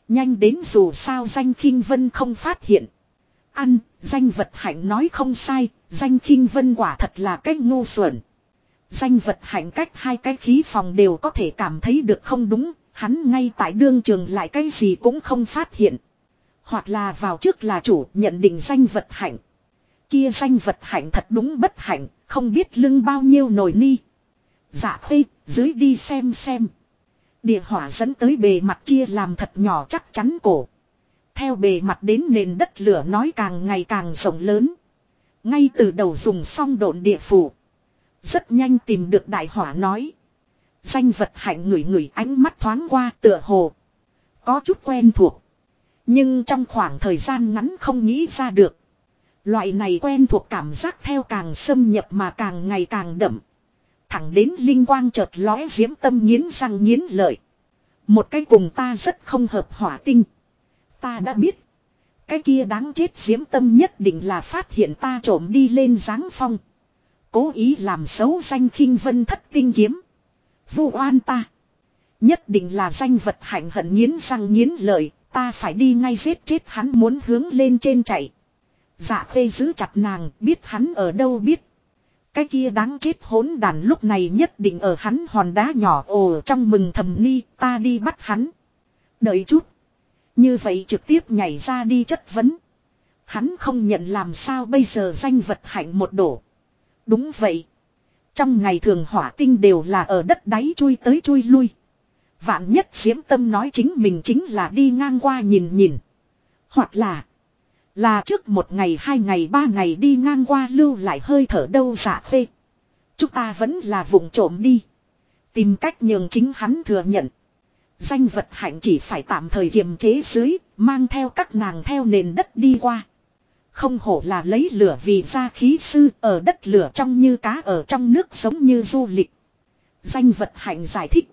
Nhanh đến dù sao Danh Khinh Vân không phát hiện. Ăn, Danh Vật Hạnh nói không sai, Danh Khinh Vân quả thật là cách ngu xuẩn. Danh Vật Hạnh cách hai cái khí phòng đều có thể cảm thấy được không đúng, hắn ngay tại đương trường lại cái gì cũng không phát hiện. Hoặc là vào trước là chủ nhận định Danh Vật Hạnh. Kia Danh Vật Hạnh thật đúng bất hạnh, không biết lưng bao nhiêu nồi ni. Dạ Khê, dưới đi xem. Địa hỏa dẫn tới bề mặt chia làm thật nhỏ chắc chắn cổ. Theo bề mặt đến nền đất lửa nói càng ngày càng rộng lớn. Ngay từ đầu dùng xong độn địa phủ. Rất nhanh tìm được đại hỏa nói. Danh Vật Hạnh ngửi ánh mắt thoáng qua tựa hồ. Có chút quen thuộc. Nhưng trong khoảng thời gian ngắn không nghĩ ra được. Loại này quen thuộc cảm giác theo càng xâm nhập mà càng ngày càng đậm. Thẳng đến linh quang chợt lóe diễm tâm nghiến răng nghiến lợi. Một cái cùng ta rất không hợp hỏa tinh. Ta đã biết. Cái kia đáng chết diễm tâm nhất định là phát hiện ta trộm đi lên giáng phong. Cố ý làm xấu Danh Khinh Vân thất tinh kiếm. Vu oan ta. Nhất định là Danh Vật Hạnh hận nghiến răng nghiến lợi. Ta phải đi ngay giết chết hắn muốn hướng lên trên chạy. Dạ Khê giữ chặt nàng biết hắn ở đâu biết. Cái kia đáng chết hỗn đàn lúc này nhất định ở hắn hòn đá nhỏ ồ trong mừng thầm ni ta đi bắt hắn. Đợi chút. Như vậy trực tiếp nhảy ra đi chất vấn. Hắn không nhận làm sao bây giờ Danh Vật Hạnh một đổ. Đúng vậy. Trong ngày thường hỏa tinh đều là ở đất đáy chui tới chui lui. Vạn nhất diễm tâm nói chính mình chính là đi ngang qua nhìn. Hoặc là trước 1 ngày 2 ngày 3 ngày đi ngang qua lưu lại hơi thở đâu Dạ Khê. Chúng ta vẫn là vụng trộm đi. Tìm cách nhường chính hắn thừa nhận. Danh Vật Hạnh chỉ phải tạm thời kiềm chế dưới, mang theo các nàng theo nền đất đi qua. Không hổ là lấy lửa vì gia khí sư, ở đất lửa trong như cá ở trong nước giống như du lịch. Danh Vật Hạnh giải thích.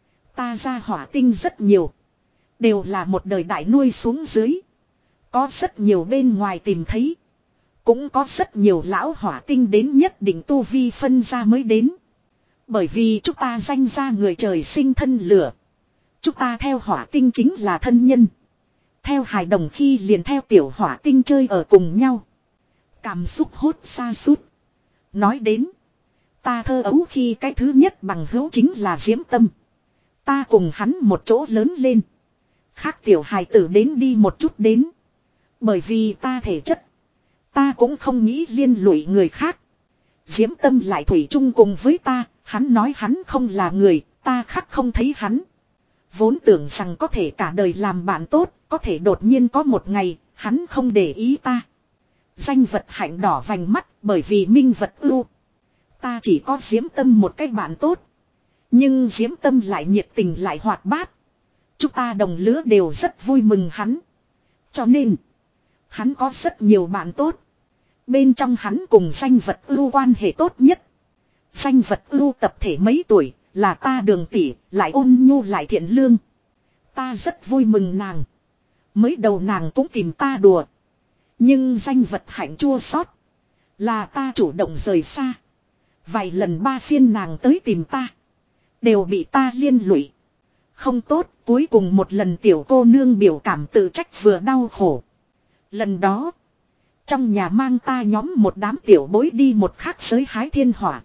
Ta ra hỏa tinh rất nhiều. Đều là một đời đại nuôi xuống dưới. Có rất nhiều bên ngoài tìm thấy. Cũng có rất nhiều lão hỏa tinh đến nhất định tu vi phân ra mới đến. Bởi vì chúng ta danh ra người trời sinh thân lửa. Chúng ta theo hỏa tinh chính là thân nhân. Theo hài đồng khi liền theo tiểu hỏa tinh chơi ở cùng nhau. Cảm xúc hốt xa sút. Nói đến. Ta thơ ấu khi cái thứ nhất bằng hữu chính là Diễm Tâm. Ta cùng hắn một chỗ lớn lên. Khác tiểu hài tử đến đi một chút đến. Bởi vì ta thể chất. Ta cũng không nghĩ liên lụy người khác. Diễm Tâm lại thủy chung cùng với ta. Hắn nói hắn không là người. Ta khắc không thấy hắn. Vốn tưởng rằng có thể cả đời làm bạn tốt. Có thể đột nhiên có một ngày. Hắn không để ý ta. Danh Vật Hạnh đỏ vành mắt. Bởi vì minh vật ưu. Ta chỉ có Diễm Tâm một cái bạn tốt. Nhưng Diễm Tâm lại nhiệt tình lại hoạt bát. Chúng ta đồng lứa đều rất vui mừng hắn. Cho nên. Hắn có rất nhiều bạn tốt. Bên trong hắn cùng Danh Vật ưu quan hệ tốt nhất. Danh Vật ưu tập thể mấy tuổi. Là ta Đường tỷ, lại ôn nhu lại thiện lương. Ta rất vui mừng nàng. Mới đầu nàng cũng tìm ta đùa. Nhưng Danh Vật Hạnh chua xót. Là ta chủ động rời xa. Vài lần 3 phiên nàng tới tìm ta. Đều bị ta liên lụy. Không tốt, cuối cùng một lần tiểu cô nương biểu cảm tự trách vừa đau khổ. Lần đó. Trong nhà mang ta nhóm một đám tiểu bối đi một khác giới hái thiên hỏa.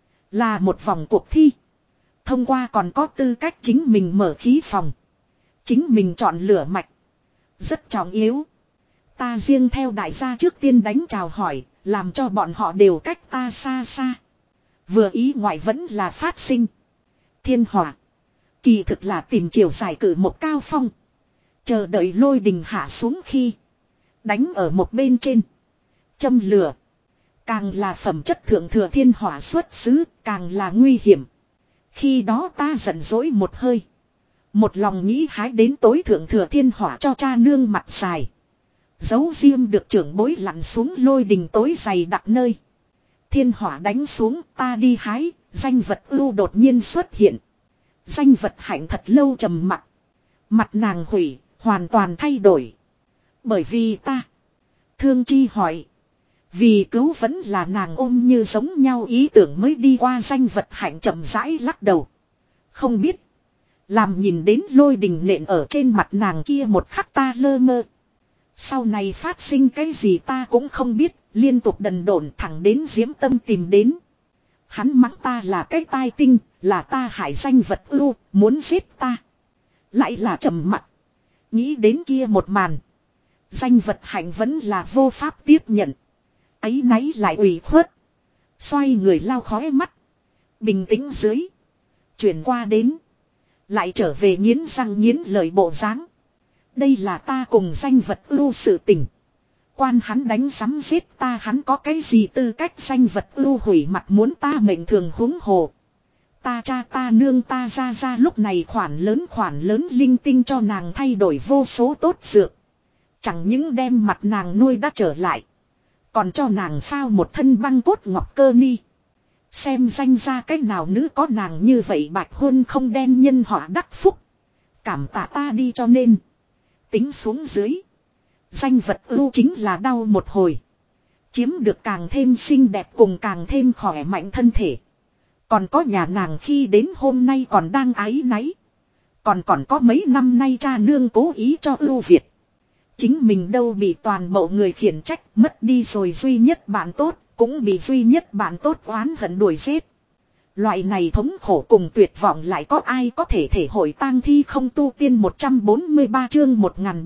Là một vòng cuộc thi. Thông qua còn có tư cách chính mình mở khí phòng. Chính mình chọn lửa mạch. Rất trọng yếu. Ta riêng theo đại gia trước tiên đánh chào hỏi. Làm cho bọn họ đều cách ta xa xa. Vừa ý ngoại vẫn là phát sinh. Thiên hỏa. Kỳ thực là tìm chiều giải cử một cao phong. Chờ đợi lôi đình hạ xuống khi. Đánh ở một bên trên. Châm lửa. Càng là phẩm chất thượng thừa thiên hỏa xuất xứ. Càng là nguy hiểm. Khi đó ta giận dỗi một hơi. Một lòng nghĩ hái đến tối thượng thừa thiên hỏa cho cha nương mặt dài. Giấu riêng được trưởng bối lặn xuống lôi đình tối dày đặc nơi. Thiên hỏa đánh xuống ta đi hái. Danh Vật ưu đột nhiên xuất hiện. Danh Vật Hạnh thật lâu trầm mặc. Mặt nàng hủy, hoàn toàn thay đổi. Bởi vì ta. Thương Chi hỏi. Vì cứu vẫn là nàng ôm như giống nhau ý tưởng mới đi qua. Danh Vật Hạnh chậm rãi lắc đầu. Không biết. Làm nhìn đến lôi đình nện ở trên mặt nàng kia một khắc ta lơ mơ. Sau này phát sinh cái gì ta cũng không biết, liên tục đần độn thẳng đến Diễm Tâm tìm đến. Hắn mắng ta là cái tai tinh, là ta hại danh vật ưu, muốn giết ta. Lại là trầm mặc. Nghĩ đến kia một màn. Danh vật hạnh vẫn là vô pháp tiếp nhận. Áy náy lại ủy khuất. Xoay người lau khói mắt. Bình tĩnh dưới. Chuyển qua đến. Lại trở về nghiến răng nghiến lời bộ dáng. Đây là ta cùng danh vật ưu sự tình. Quan hắn đánh sắm giết ta, hắn có cái gì tư cách danh vật ưu hủy mặt muốn ta mệnh thường huống hồ. Ta cha ta nương ta ra lúc này khoản lớn linh tinh cho nàng thay đổi vô số tốt dược. Chẳng những đem mặt nàng nuôi đã trở lại. Còn cho nàng phao một thân băng cốt ngọc cơ ni. Xem danh ra cách nào nữ có nàng như vậy bạch hôn không đen nhân họa đắc phúc. Cảm tạ ta đi cho nên. Tính xuống dưới. Danh vật ưu chính là đau một hồi. Chiếm được càng thêm xinh đẹp cùng càng thêm khỏe mạnh thân thể. Còn có nhà nàng khi đến hôm nay còn đang áy náy. Còn có mấy năm nay cha nương cố ý cho ưu Việt. Chính mình đâu bị toàn bộ người khiển trách, mất đi rồi duy nhất bạn tốt, cũng bị duy nhất bạn tốt oán hận đuổi giết. Loại này thống khổ cùng tuyệt vọng lại có ai có thể thể hội tang thi không tu tiên 143 chương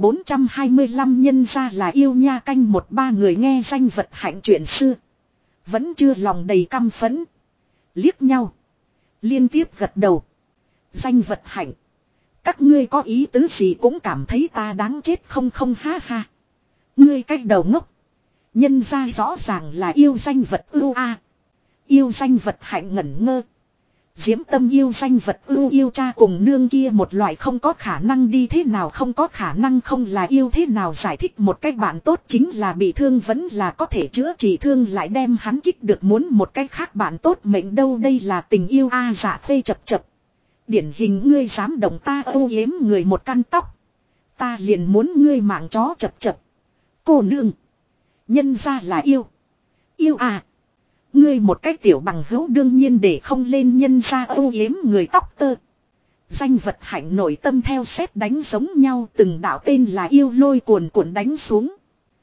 1425 nhân ra là yêu nha canh một ba người nghe danh vật hạnh chuyện xưa. Vẫn chưa lòng đầy căm phẫn. Liếc nhau. Liên tiếp gật đầu. Danh vật hạnh. Các ngươi có ý tứ gì cũng cảm thấy ta đáng chết không không ha ha. Ngươi cách đầu ngốc. Nhân ra rõ ràng là yêu danh vật ưu a. Yêu danh vật hạnh ngẩn ngơ. Diễm Tâm yêu danh vật ưu yêu cha cùng nương kia một loại không có khả năng đi thế nào không có khả năng không là yêu thế nào giải thích một cách bạn tốt chính là bị thương vẫn là có thể chữa trị thương lại đem hắn kích được muốn một cách khác bạn tốt mệnh đâu đây là tình yêu a dạ phê chập chập. Điển hình ngươi dám động ta âu yếm người một căn tóc. Ta liền muốn ngươi mạng chó chập chập. Cô nương. Nhân ra là yêu. Yêu à. Ngươi một cách tiểu bằng hữu đương nhiên để không lên nhân ra âu yếm người tóc tơ. Danh vật hạnh nội tâm theo sét đánh giống nhau từng đạo tên là yêu lôi cuồn cuộn đánh xuống.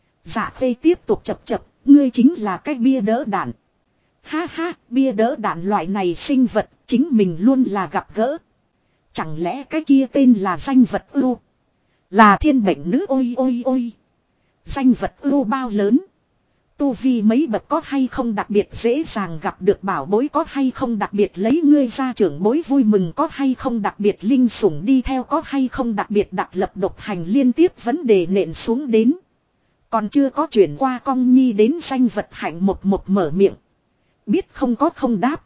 Dạ phê tiếp tục chập chập, ngươi chính là cái bia đỡ đạn. Ha ha, bia đỡ đạn loại này sinh vật, chính mình luôn là gặp gỡ. Chẳng lẽ cái kia tên là danh vật ưu? Là thiên mệnh nữ ôi ôi ôi. Danh vật ưu bao lớn? Tu vi mấy bậc có hay không đặc biệt dễ dàng gặp được bảo bối có hay không đặc biệt lấy ngươi ra trưởng bối vui mừng có hay không đặc biệt linh sủng đi theo có hay không đặc biệt đặc lập độc hành liên tiếp vấn đề nện xuống đến. Còn chưa có chuyển qua cong nhi đến danh vật hạnh một mở miệng. Biết không có không đáp.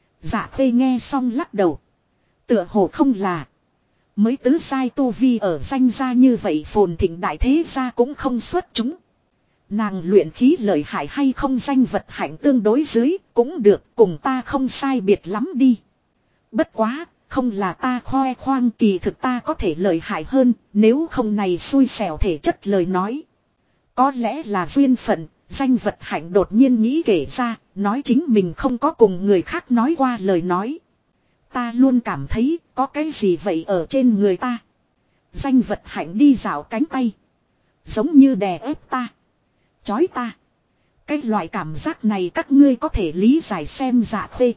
Dạ phê nghe xong lắc đầu. Tựa hồ không là. Mới tứ sai tu vi ở danh gia như vậy phồn thịnh đại thế gia cũng không xuất chúng. Nàng luyện khí lợi hại hay không danh vật hạnh tương đối dưới cũng được cùng ta không sai biệt lắm đi. Bất quá, không là ta khoe khoang kỳ thực ta có thể lợi hại hơn nếu không này xui xẻo thể chất lời nói. Có lẽ là duyên phận, danh vật hạnh đột nhiên nghĩ kể ra, nói chính mình không có cùng người khác nói qua lời nói. Ta luôn cảm thấy có cái gì vậy ở trên người ta. Danh vật hạnh đi dạo cánh tay. Giống như đè ép ta. Chói ta. Cái loại cảm giác này các ngươi có thể lý giải xem dạ phê.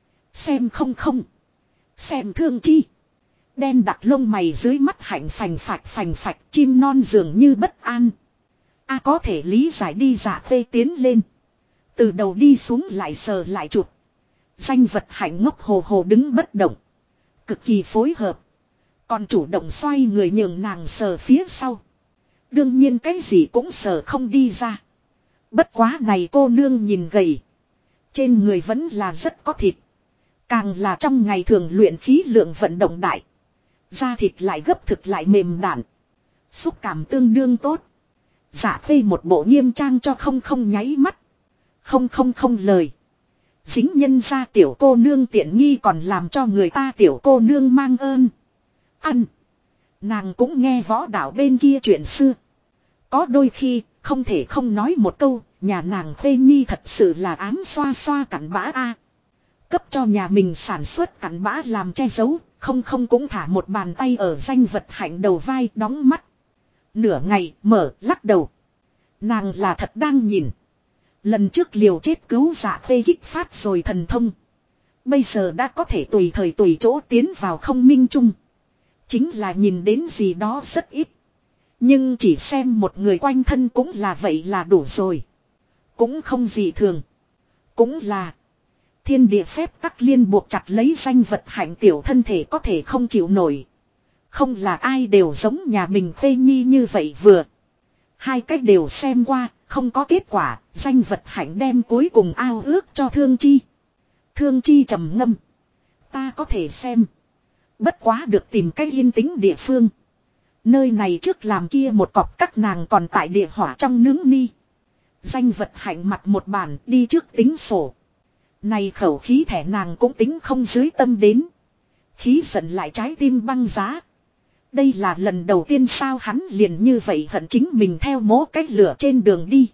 Xem không không. Xem thương chi. Đen đặt lông mày dưới mắt hạnh phành phạch chim non dường như bất an. A có thể lý giải đi dạ phê tiến lên. Từ đầu đi xuống lại sờ lại chụp. Danh vật hạnh ngốc hồ hồ đứng bất động. Cực kỳ phối hợp. Còn chủ động xoay người nhường nàng sờ phía sau. Đương nhiên cái gì cũng sờ không đi ra. Bất quá này cô nương nhìn gầy. Trên người vẫn là rất có thịt. Càng là trong ngày thường luyện khí lượng vận động đại. Da thịt lại gấp thực lại mềm đạn. Xúc cảm tương đương tốt. Dạ phê một bộ nghiêm trang cho không nháy mắt. Không lời. Dính nhân ra tiểu cô nương tiện nghi còn làm cho người ta tiểu cô nương mang ơn. Ăn. Nàng cũng nghe võ đạo bên kia chuyện xưa. Có đôi khi không thể không nói một câu. Nhà nàng phê nhi thật sự là ám xoa xoa cặn bã a. Cấp cho nhà mình sản xuất cặn bã làm che giấu, không cũng thả một bàn tay ở danh vật hạnh đầu vai đóng mắt. Nửa ngày mở lắc đầu. Nàng là thật đang nhìn. Lần trước liều chết cứu Dạ Khê kích phát rồi thần thông. Bây giờ đã có thể tùy thời tùy chỗ tiến vào không minh chung. Chính là nhìn đến gì đó rất ít. Nhưng chỉ xem một người quanh thân cũng là vậy là đủ rồi. Cũng không gì thường. Cũng là thiên địa phép tắc liên buộc chặt lấy danh vật hạnh tiểu thân thể có thể không chịu nổi. Không là ai đều giống nhà mình Khê Nhi như vậy vừa. Hai cách đều xem qua, không có kết quả, danh vật hạnh đem cuối cùng ao ước cho Thương Chi. Thương Chi trầm ngâm. Ta có thể xem. Bất quá được tìm cách yên tĩnh địa phương. Nơi này trước làm kia một cọc các nàng còn tại địa hỏa trong nướng ni. Danh vật hạnh mặt một bản đi trước tính sổ. Này khẩu khí thẻ nàng cũng tính không dưới tâm đến. Khí giận lại trái tim băng giá. Đây là lần đầu tiên sao hắn liền như vậy hận chính mình theo mố cách lửa trên đường đi.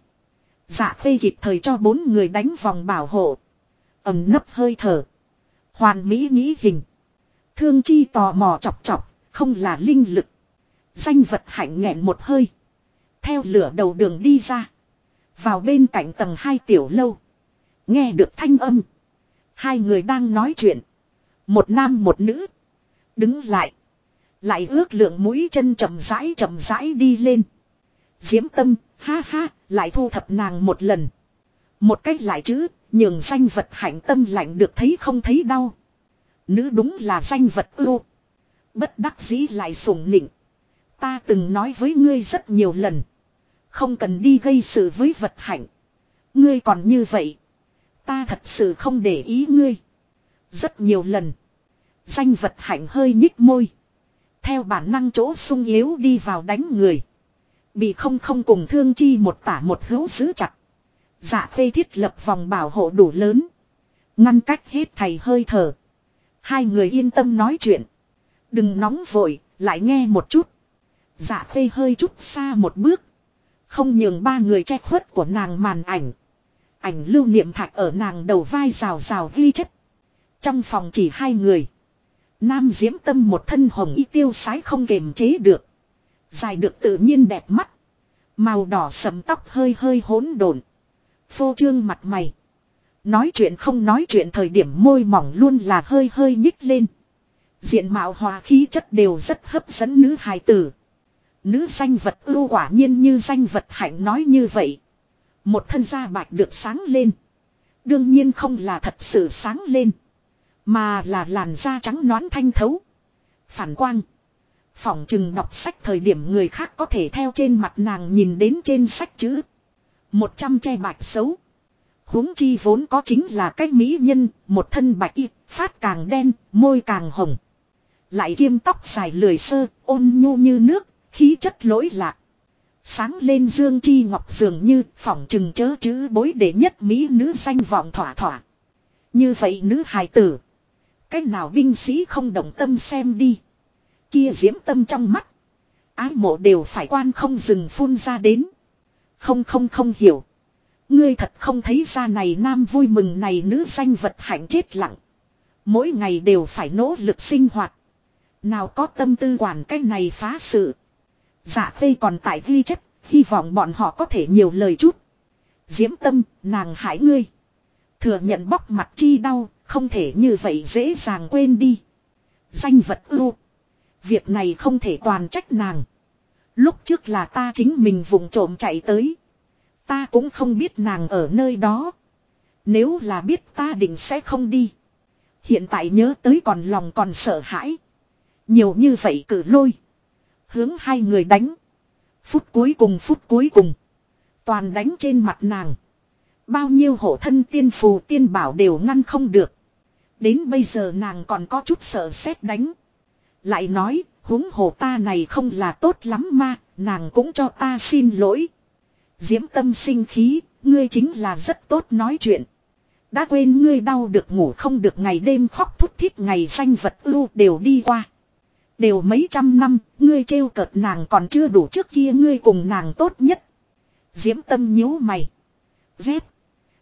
Dạ Khê kịp thời cho 4 người đánh vòng bảo hộ. Ẩm nấp hơi thở. Hoàn mỹ nghĩ hình. Thương Chi tò mò chọc chọc, không là linh lực. Danh vật hạnh nghẹn một hơi. Theo lửa đầu đường đi ra. Vào bên cạnh tầng 2 tiểu lâu. Nghe được thanh âm. Hai người đang nói chuyện. Một nam một nữ. Đứng lại. Lại ước lượng mũi chân chậm rãi đi lên. Diễm Tâm, ha ha, lại thu thập nàng một lần. Một cách lại chứ, nhường danh vật hạnh tâm lạnh được thấy không thấy đau. Nữ đúng là danh vật ưu. Bất đắc dĩ lại sủng nịnh. Ta từng nói với ngươi rất nhiều lần. Không cần đi gây sự với vật hạnh. Ngươi còn như vậy. Ta thật sự không để ý ngươi. Rất nhiều lần. Danh vật hạnh hơi nhích môi. Theo bản năng chỗ sung yếu đi vào đánh người. Bị không cùng Thương Chi một tả một hữu giữ chặt. Dạ Khê thiết lập vòng bảo hộ đủ lớn. Ngăn cách hết thầy hơi thở. Hai người yên tâm nói chuyện. Đừng nóng vội, lại nghe một chút. Dạ Khê hơi chút xa một bước. Không nhường 3 người che khuất của nàng màn ảnh. Ảnh lưu niệm thạch ở nàng đầu vai rào ghi chép. Trong phòng chỉ 2 người. Nam Diễm Tâm một thân hồng y tiêu sái không kềm chế được. Dài được tự nhiên đẹp mắt. Màu đỏ sẫm tóc hơi hỗn độn. Phô trương mặt mày. Nói chuyện không nói chuyện thời điểm môi mỏng luôn là hơi nhích lên. Diện mạo hòa khí chất đều rất hấp dẫn nữ hài tử. Nữ danh vật ưu quả nhiên như danh vật hạnh nói như vậy. Một thân da bạch được sáng lên. Đương nhiên không là thật sự sáng lên. Mà là làn da trắng nõn thanh thấu. Phản quang. Phỏng chừng đọc sách thời điểm người khác có thể theo trên mặt nàng nhìn đến trên sách chữ. 100 che bạch xấu. Huống chi vốn có chính là cái mỹ nhân, một thân bạch y, phát càng đen, môi càng hồng. Lại kiêm tóc dài lười sơ, ôn nhu như nước, khí chất lỗi lạc. Sáng lên dương chi ngọc dường như phỏng chừng chớ chữ bối đệ nhất mỹ nữ danh vọng thỏa. Như vậy nữ hài tử. Cách nào binh sĩ không động tâm xem đi. Kia Diễm Tâm trong mắt. Ái mộ đều phải quan không dừng phun ra đến. Không hiểu. Ngươi thật không thấy ra này nam vui mừng này nữ danh vật hạnh chết lặng. Mỗi ngày đều phải nỗ lực sinh hoạt. Nào có tâm tư quản cái này phá sự. Dạ Khê còn tại ghi chép, hy vọng bọn họ có thể nhiều lời chút. Diễm Tâm, nàng hại ngươi. Thừa nhận bóc mặt chi đau, không thể như vậy dễ dàng quên đi. Danh vật ưu. Việc này không thể toàn trách nàng. Lúc trước là ta chính mình vùng trộm chạy tới. Ta cũng không biết nàng ở nơi đó. Nếu là biết ta định sẽ không đi. Hiện tại nhớ tới còn lòng còn sợ hãi. Nhiều như vậy cử lôi. Hướng 2 người đánh. Phút cuối cùng. Toàn đánh trên mặt nàng. Bao nhiêu hộ thân tiên phù tiên bảo đều ngăn không được. Đến bây giờ nàng còn có chút sợ sét đánh. Lại nói, huống hồ ta này không là tốt lắm mà, nàng cũng cho ta xin lỗi. Diễm Tâm sinh khí, ngươi chính là rất tốt nói chuyện. Đã quên ngươi đau được ngủ không được ngày đêm khóc thút thít ngày danh vật ưu đều đi qua. Đều mấy trăm năm, ngươi trêu cợt nàng còn chưa đủ trước kia ngươi cùng nàng tốt nhất. Diễm Tâm nhíu mày. Vét.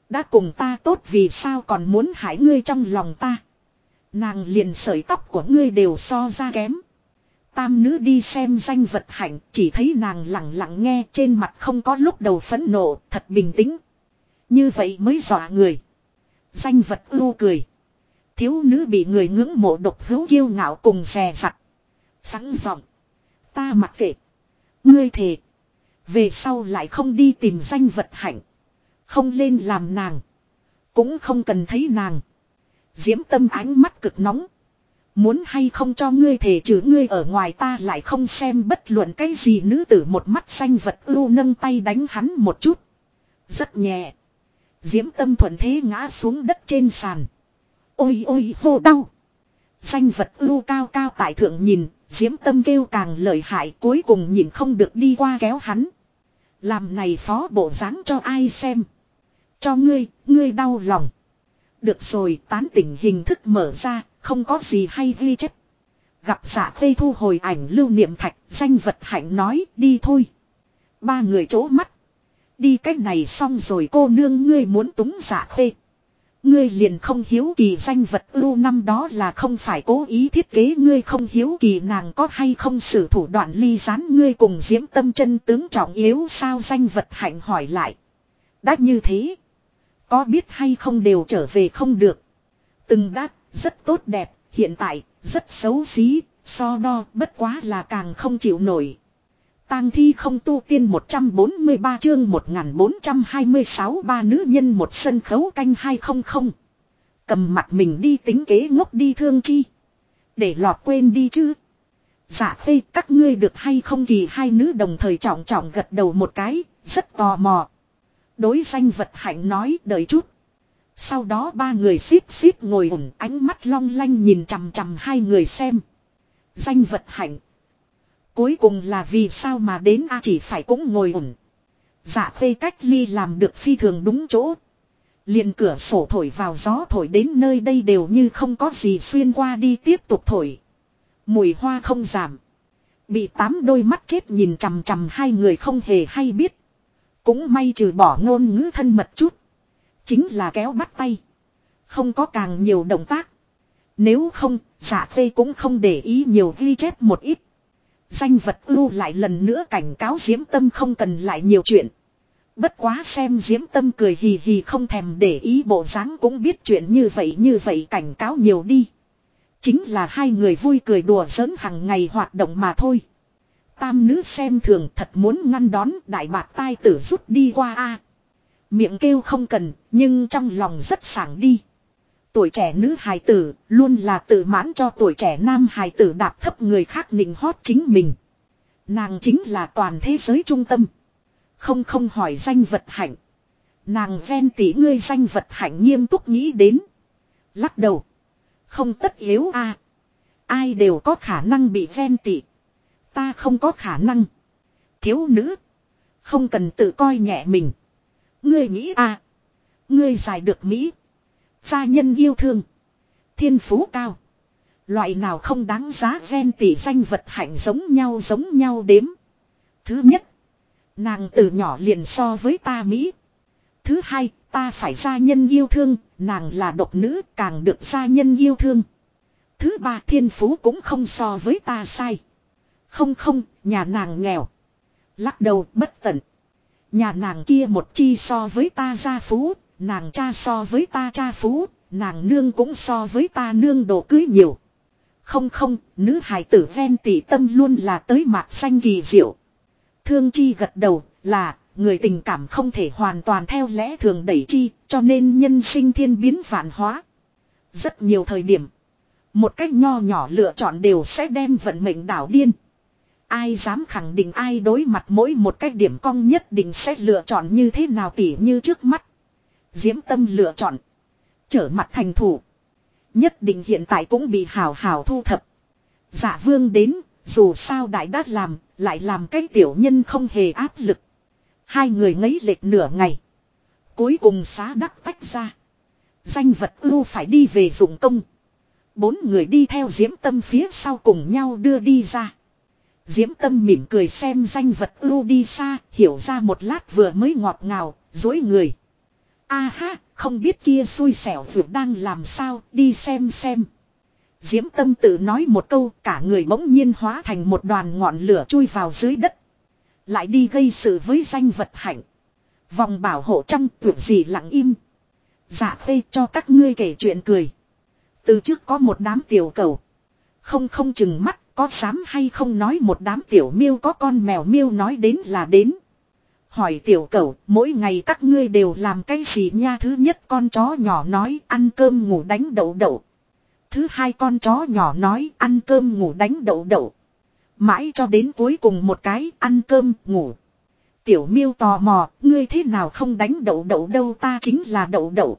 Đã cùng ta tốt vì sao còn muốn hại ngươi trong lòng ta. Nàng liền sợi tóc của ngươi đều so ra kém. Tam nữ đi xem danh vật hạnh, chỉ thấy nàng lặng lặng nghe, trên mặt không có lúc đầu phẫn nộ, thật bình tĩnh. Như vậy mới dọa người. Danh vật ưu cười. Thiếu nữ bị người ngưỡng mộ độc hữu kiêu ngạo cùng dè dặt. Sẵn giọng. Ta mặc kệ. Ngươi thề. Về sau lại không đi tìm danh vật hạnh. Không lên làm nàng. Cũng không cần thấy nàng. Diễm Tâm ánh mắt cực nóng. Muốn hay không cho ngươi thề trừ ngươi ở ngoài ta lại không xem bất luận cái gì. Nữ tử một mắt danh vật ưu nâng tay đánh hắn một chút. Rất nhẹ. Diễm Tâm thuận thế ngã xuống đất trên sàn. Ôi ôi hô đau. Danh vật ưu cao cao tại thượng nhìn. Diễm Tâm kêu càng lợi hại, cuối cùng nhìn không được đi qua kéo hắn. Làm này phó bộ dáng cho ai xem. Cho ngươi đau lòng. Được rồi, tán tỉnh hình thức mở ra, không có gì hay ghi chép. Gặp Dạ Khê thu hồi ảnh lưu niệm thạch, danh vật hạnh nói đi thôi. Ba người chố mắt. Đi cách này xong rồi cô nương ngươi muốn túng Dạ Khê. Ngươi liền không hiếu kỳ danh vật ưu năm đó là không phải cố ý thiết kế, ngươi không hiếu kỳ nàng có hay không sử thủ đoạn ly gián ngươi cùng Diễm Tâm chân tướng trọng yếu sao, danh vật hạnh hỏi lại. Đã như thế. Có biết hay không đều trở về không được. Từng đát, rất tốt đẹp, hiện tại, rất xấu xí, so đo bất quá là càng không chịu nổi. Tang thi không tu tiên 143 chương 1426 ba nữ nhân một sân khấu canh 200. Cầm mặt mình đi tính kế ngốc đi thương chi. Để lọt quên đi chứ. Dạ Khê các ngươi được hay không, kỳ hai nữ đồng thời trọng trọng gật đầu một cái, rất tò mò. Đối danh vật hạnh nói đợi chút. Sau đó ba người xíp ngồi ủng, ánh mắt long lanh nhìn chằm chằm hai người xem. Danh vật hạnh. Cuối cùng là vì sao mà đến a, chỉ phải cũng ngồi ủng. Dạ Khê cách ly làm được phi thường đúng chỗ. Liền cửa sổ thổi vào gió thổi đến nơi đây đều như không có gì xuyên qua đi tiếp tục thổi. Mùi hoa không giảm. Bị 8 đôi mắt chết nhìn chằm chằm hai người không hề hay biết. Cũng may trừ bỏ ngôn ngữ thân mật chút. Chính là kéo bắt tay. Không có càng nhiều động tác. Nếu không, Dạ Khê cũng không để ý nhiều ghi chép một ít. Danh vật ưu lại lần nữa cảnh cáo Diễm Tâm không cần lại nhiều chuyện. Bất quá xem Diễm Tâm cười hì hì không thèm để ý bộ dáng cũng biết chuyện như vậy cảnh cáo nhiều đi. Chính là hai người vui cười đùa giỡn hàng ngày hoạt động mà thôi. Tam nữ xem thường thật muốn ngăn đón, đại bạc tai tử rút đi qua a. Miệng kêu không cần, nhưng trong lòng rất sảng đi. Tuổi trẻ nữ hài tử luôn là tự mãn cho tuổi trẻ nam hài tử đạp thấp người khác nịnh hót chính mình. Nàng chính là toàn thế giới trung tâm. Không hỏi danh vật hạnh. Nàng ven tỉ ngươi danh vật hạnh nghiêm túc nghĩ đến. Lắc đầu. Không tất yếu a. Ai đều có khả năng bị ven tỉ. Ta không có khả năng. Thiếu nữ. Không cần tự coi nhẹ mình. Ngươi nghĩ a. Ngươi giải được Mỹ. Gia nhân yêu thương. Thiên phú cao. Loại nào không đáng giá ven tỉ danh vật hạnh giống nhau đếm. Thứ nhất. Nàng từ nhỏ liền so với ta Mỹ. Thứ hai, ta phải gia nhân yêu thương, nàng là độc nữ càng được gia nhân yêu thương. Thứ ba, thiên phú cũng không so với ta sai. Không, nhà nàng nghèo. Lắc đầu bất tận. Nhà nàng kia một chi so với ta gia phú, nàng cha so với ta cha phú, nàng nương cũng so với ta nương đồ cưới nhiều. Không, nữ hài tử ven tỉ tâm luôn là tới mạc xanh kỳ diệu. Thương chi gật đầu là người tình cảm không thể hoàn toàn theo lẽ thường đẩy chi, cho nên nhân sinh thiên biến vạn hóa. Rất nhiều thời điểm, một cách nho nhỏ lựa chọn đều sẽ đem vận mệnh đảo điên. Ai dám khẳng định ai đối mặt mỗi một cách điểm cong nhất định sẽ lựa chọn như thế nào, tỉ như trước mắt. Diễm Tâm lựa chọn trở mặt thành thủ. Nhất định hiện tại cũng bị hào thu thập. Dạ Vương đến, dù sao đại đát làm, lại làm cái tiểu nhân không hề áp lực. Hai người ngấy lệch nửa ngày. Cuối cùng xá đắc tách ra. Danh vật ưu phải đi về dụng công. 4 người đi theo Diễm Tâm phía sau cùng nhau đưa đi ra. Diễm Tâm mỉm cười xem danh vật ưu đi xa, hiểu ra một lát vừa mới ngọt ngào, dối người. A ha, không biết kia xui xẻo vượt đang làm sao, đi xem xem. Diễm Tâm tự nói một câu, cả người bỗng nhiên hóa thành một đoàn ngọn lửa chui vào dưới đất. Lại đi gây sự với danh vật hạnh. Vòng bảo hộ trong tuyệt gì lặng im. Dạ phê cho các ngươi kể chuyện cười. Từ trước có một đám tiểu cầu. Không chừng mắt, có dám hay không nói một đám tiểu miêu có con mèo miêu nói đến là đến. Hỏi tiểu cầu, mỗi ngày các ngươi đều làm cái gì nha? Thứ nhất con chó nhỏ nói ăn cơm ngủ đánh đậu đậu. Thứ hai con chó nhỏ nói ăn cơm ngủ đánh đậu đậu. Mãi cho đến cuối cùng một cái ăn cơm ngủ. Tiểu miêu tò mò, ngươi thế nào không đánh đậu đậu đâu, ta chính là đậu đậu.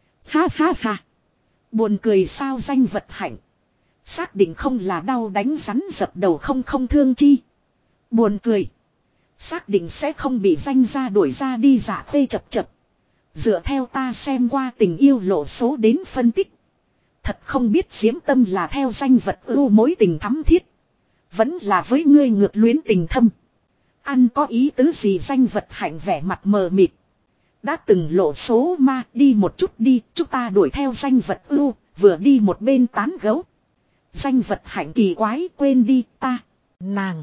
Ha ha ha. Buồn cười sao? Danh vật hạnh. Xác định không là đau đánh rắn dập đầu không thương chi. Buồn cười. Xác định sẽ không bị danh gia đuổi ra đi. Giả phê chập chập. Dựa theo ta xem qua tình yêu lộ số đến phân tích. Thật không biết Diễm Tâm là theo danh vật ưu mối tình thắm thiết. Vẫn là với ngươi ngược luyến tình thâm. Ăn có ý tứ gì? Danh vật hạnh vẻ mặt mờ mịt. Đã từng lộ số ma, đi một chút đi, chúng ta đuổi theo danh vật ưu, vừa đi một bên tán gấu. Danh vật hạnh kỳ quái, quên đi, ta, nàng,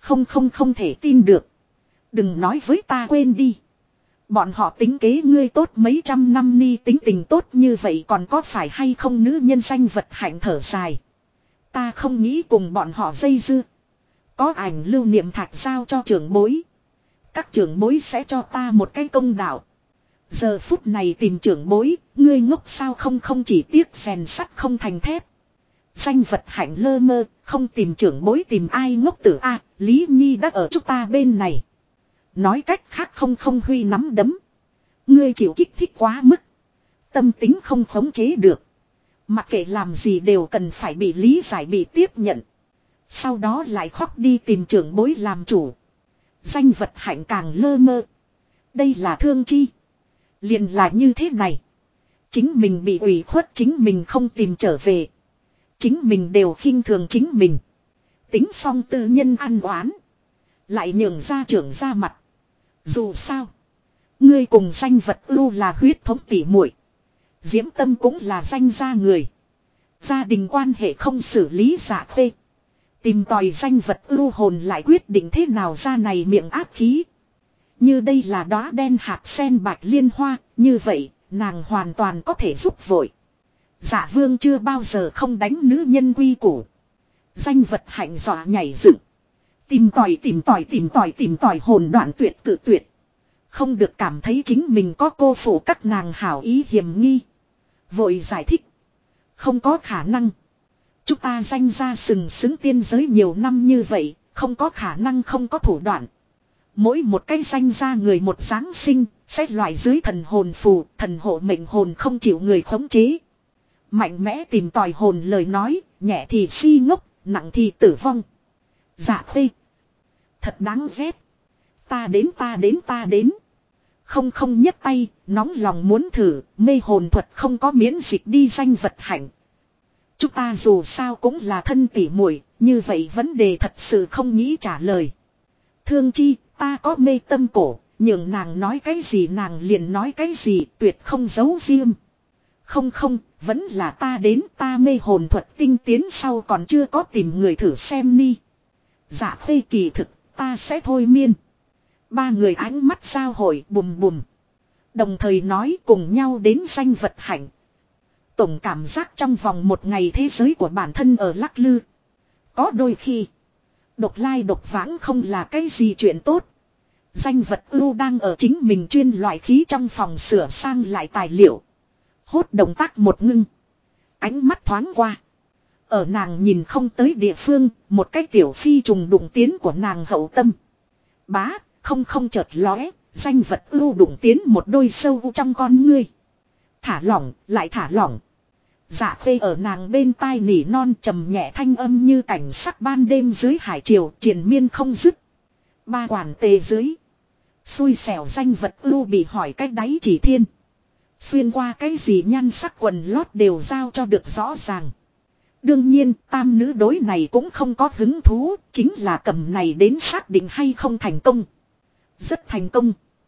không thể tin được. Đừng nói với ta quên đi. Bọn họ tính kế ngươi tốt mấy trăm năm ni, tính tình tốt như vậy còn có phải hay không? Nữ nhân danh vật hạnh thở dài. Ta không nghĩ cùng bọn họ dây dưa. Có ảnh lưu niệm thạch giao cho trưởng bối. Các trưởng bối sẽ cho ta một cái công đạo. Giờ phút này tìm trưởng bối, ngươi ngốc sao? Không chỉ tiếc rèn sắt không thành thép. Danh vật hạnh lơ mơ, không tìm trưởng bối tìm ai ngốc tử a? Lý Nhi đã ở chúng ta bên này. Nói cách khác không huy nắm đấm. Ngươi chịu kích thích quá mức. Tâm tính không khống chế được. Mặc kệ làm gì đều cần phải bị lý giải, bị tiếp nhận. Sau đó lại khóc đi tìm trưởng bối làm chủ. Danh vật hạnh càng lơ mơ. Đây là thương chi. Liền là như thế này. Chính mình bị ủy khuất, chính mình không tìm trở về. Chính mình đều khinh thường chính mình. Tính xong tư nhân ăn oán. Lại nhường ra trưởng ra mặt. Dù sao. Ngươi cùng danh vật ưu là huyết thống tỉ muội. Diễm Tâm cũng là danh gia người. Gia đình quan hệ không xử lý giả phê. Tìm tòi danh vật ưu hồn lại quyết định thế nào ra này miệng áp khí. Như đây là đóa đen hạt sen bạch liên hoa. Như vậy nàng hoàn toàn có thể giúp vội. Giả vương chưa bao giờ không đánh nữ nhân quy củ. Danh vật hạnh dọa nhảy dựng. Tìm tòi hồn đoạn tuyệt cự tuyệt. Không được cảm thấy chính mình có cô phụ các nàng hảo ý hiểm nghi. Vội giải thích. Không có khả năng. Chúng ta danh ra sừng sững tiên giới nhiều năm như vậy. Không có khả năng không có thủ đoạn. Mỗi một cái danh ra người một giáng sinh. Sẽ loại dưới thần hồn phù. Thần hộ mệnh hồn không chịu người khống chế. Mạnh mẽ tìm tòi hồn lời nói. Nhẹ thì si ngốc. Nặng thì tử vong. Dạ phê. Thật đáng ghét. Ta đến. Không nhấc tay, nóng lòng muốn thử, mê hồn thuật không có miễn dịch đi. Danh vật hạnh. Chúng ta dù sao cũng là thân tỉ muội, như vậy vấn đề thật sự không nghĩ trả lời. Thương chi, ta có mê tâm cổ, nhường nàng nói cái gì nàng liền nói cái gì, tuyệt không giấu riêng. Không, vẫn là ta đến, ta mê hồn thuật tinh tiến sau còn chưa có tìm người thử xem ni. Dạ phê kỳ thực, ta sẽ thôi miên. Ba người ánh mắt giao hội bùm. Đồng thời nói cùng nhau đến danh vật hạnh. Tổng cảm giác trong vòng một ngày thế giới của bản thân ở lắc lư. Có đôi khi, độc lai độc vãng không là cái gì chuyện tốt. Danh vật ưu đang ở chính mình chuyên loại khí trong phòng sửa sang lại tài liệu. Hốt động tác một ngưng. Ánh mắt thoáng qua. Ở nàng nhìn không tới địa phương, một cái tiểu phi trùng đụng tiến của nàng hậu tâm. Bá, không chợt lóe, danh vật ưu đụng tiến một đôi sâu trong con ngươi. Thả lỏng, lại thả lỏng. Dạ phê ở nàng bên tai nỉ non trầm nhẹ thanh âm như cảnh sắc ban đêm dưới hải triều triền miên không dứt. Ba quản tề dưới. Xui xẻo danh vật ưu bị hỏi cách đáy chỉ thiên. Xuyên qua cái gì nhan sắc quần lót đều giao cho được rõ ràng. Đương nhiên tam nữ đối này cũng không có hứng thú. Chính là cầm này đến xác định hay không thành công. Rất thành công.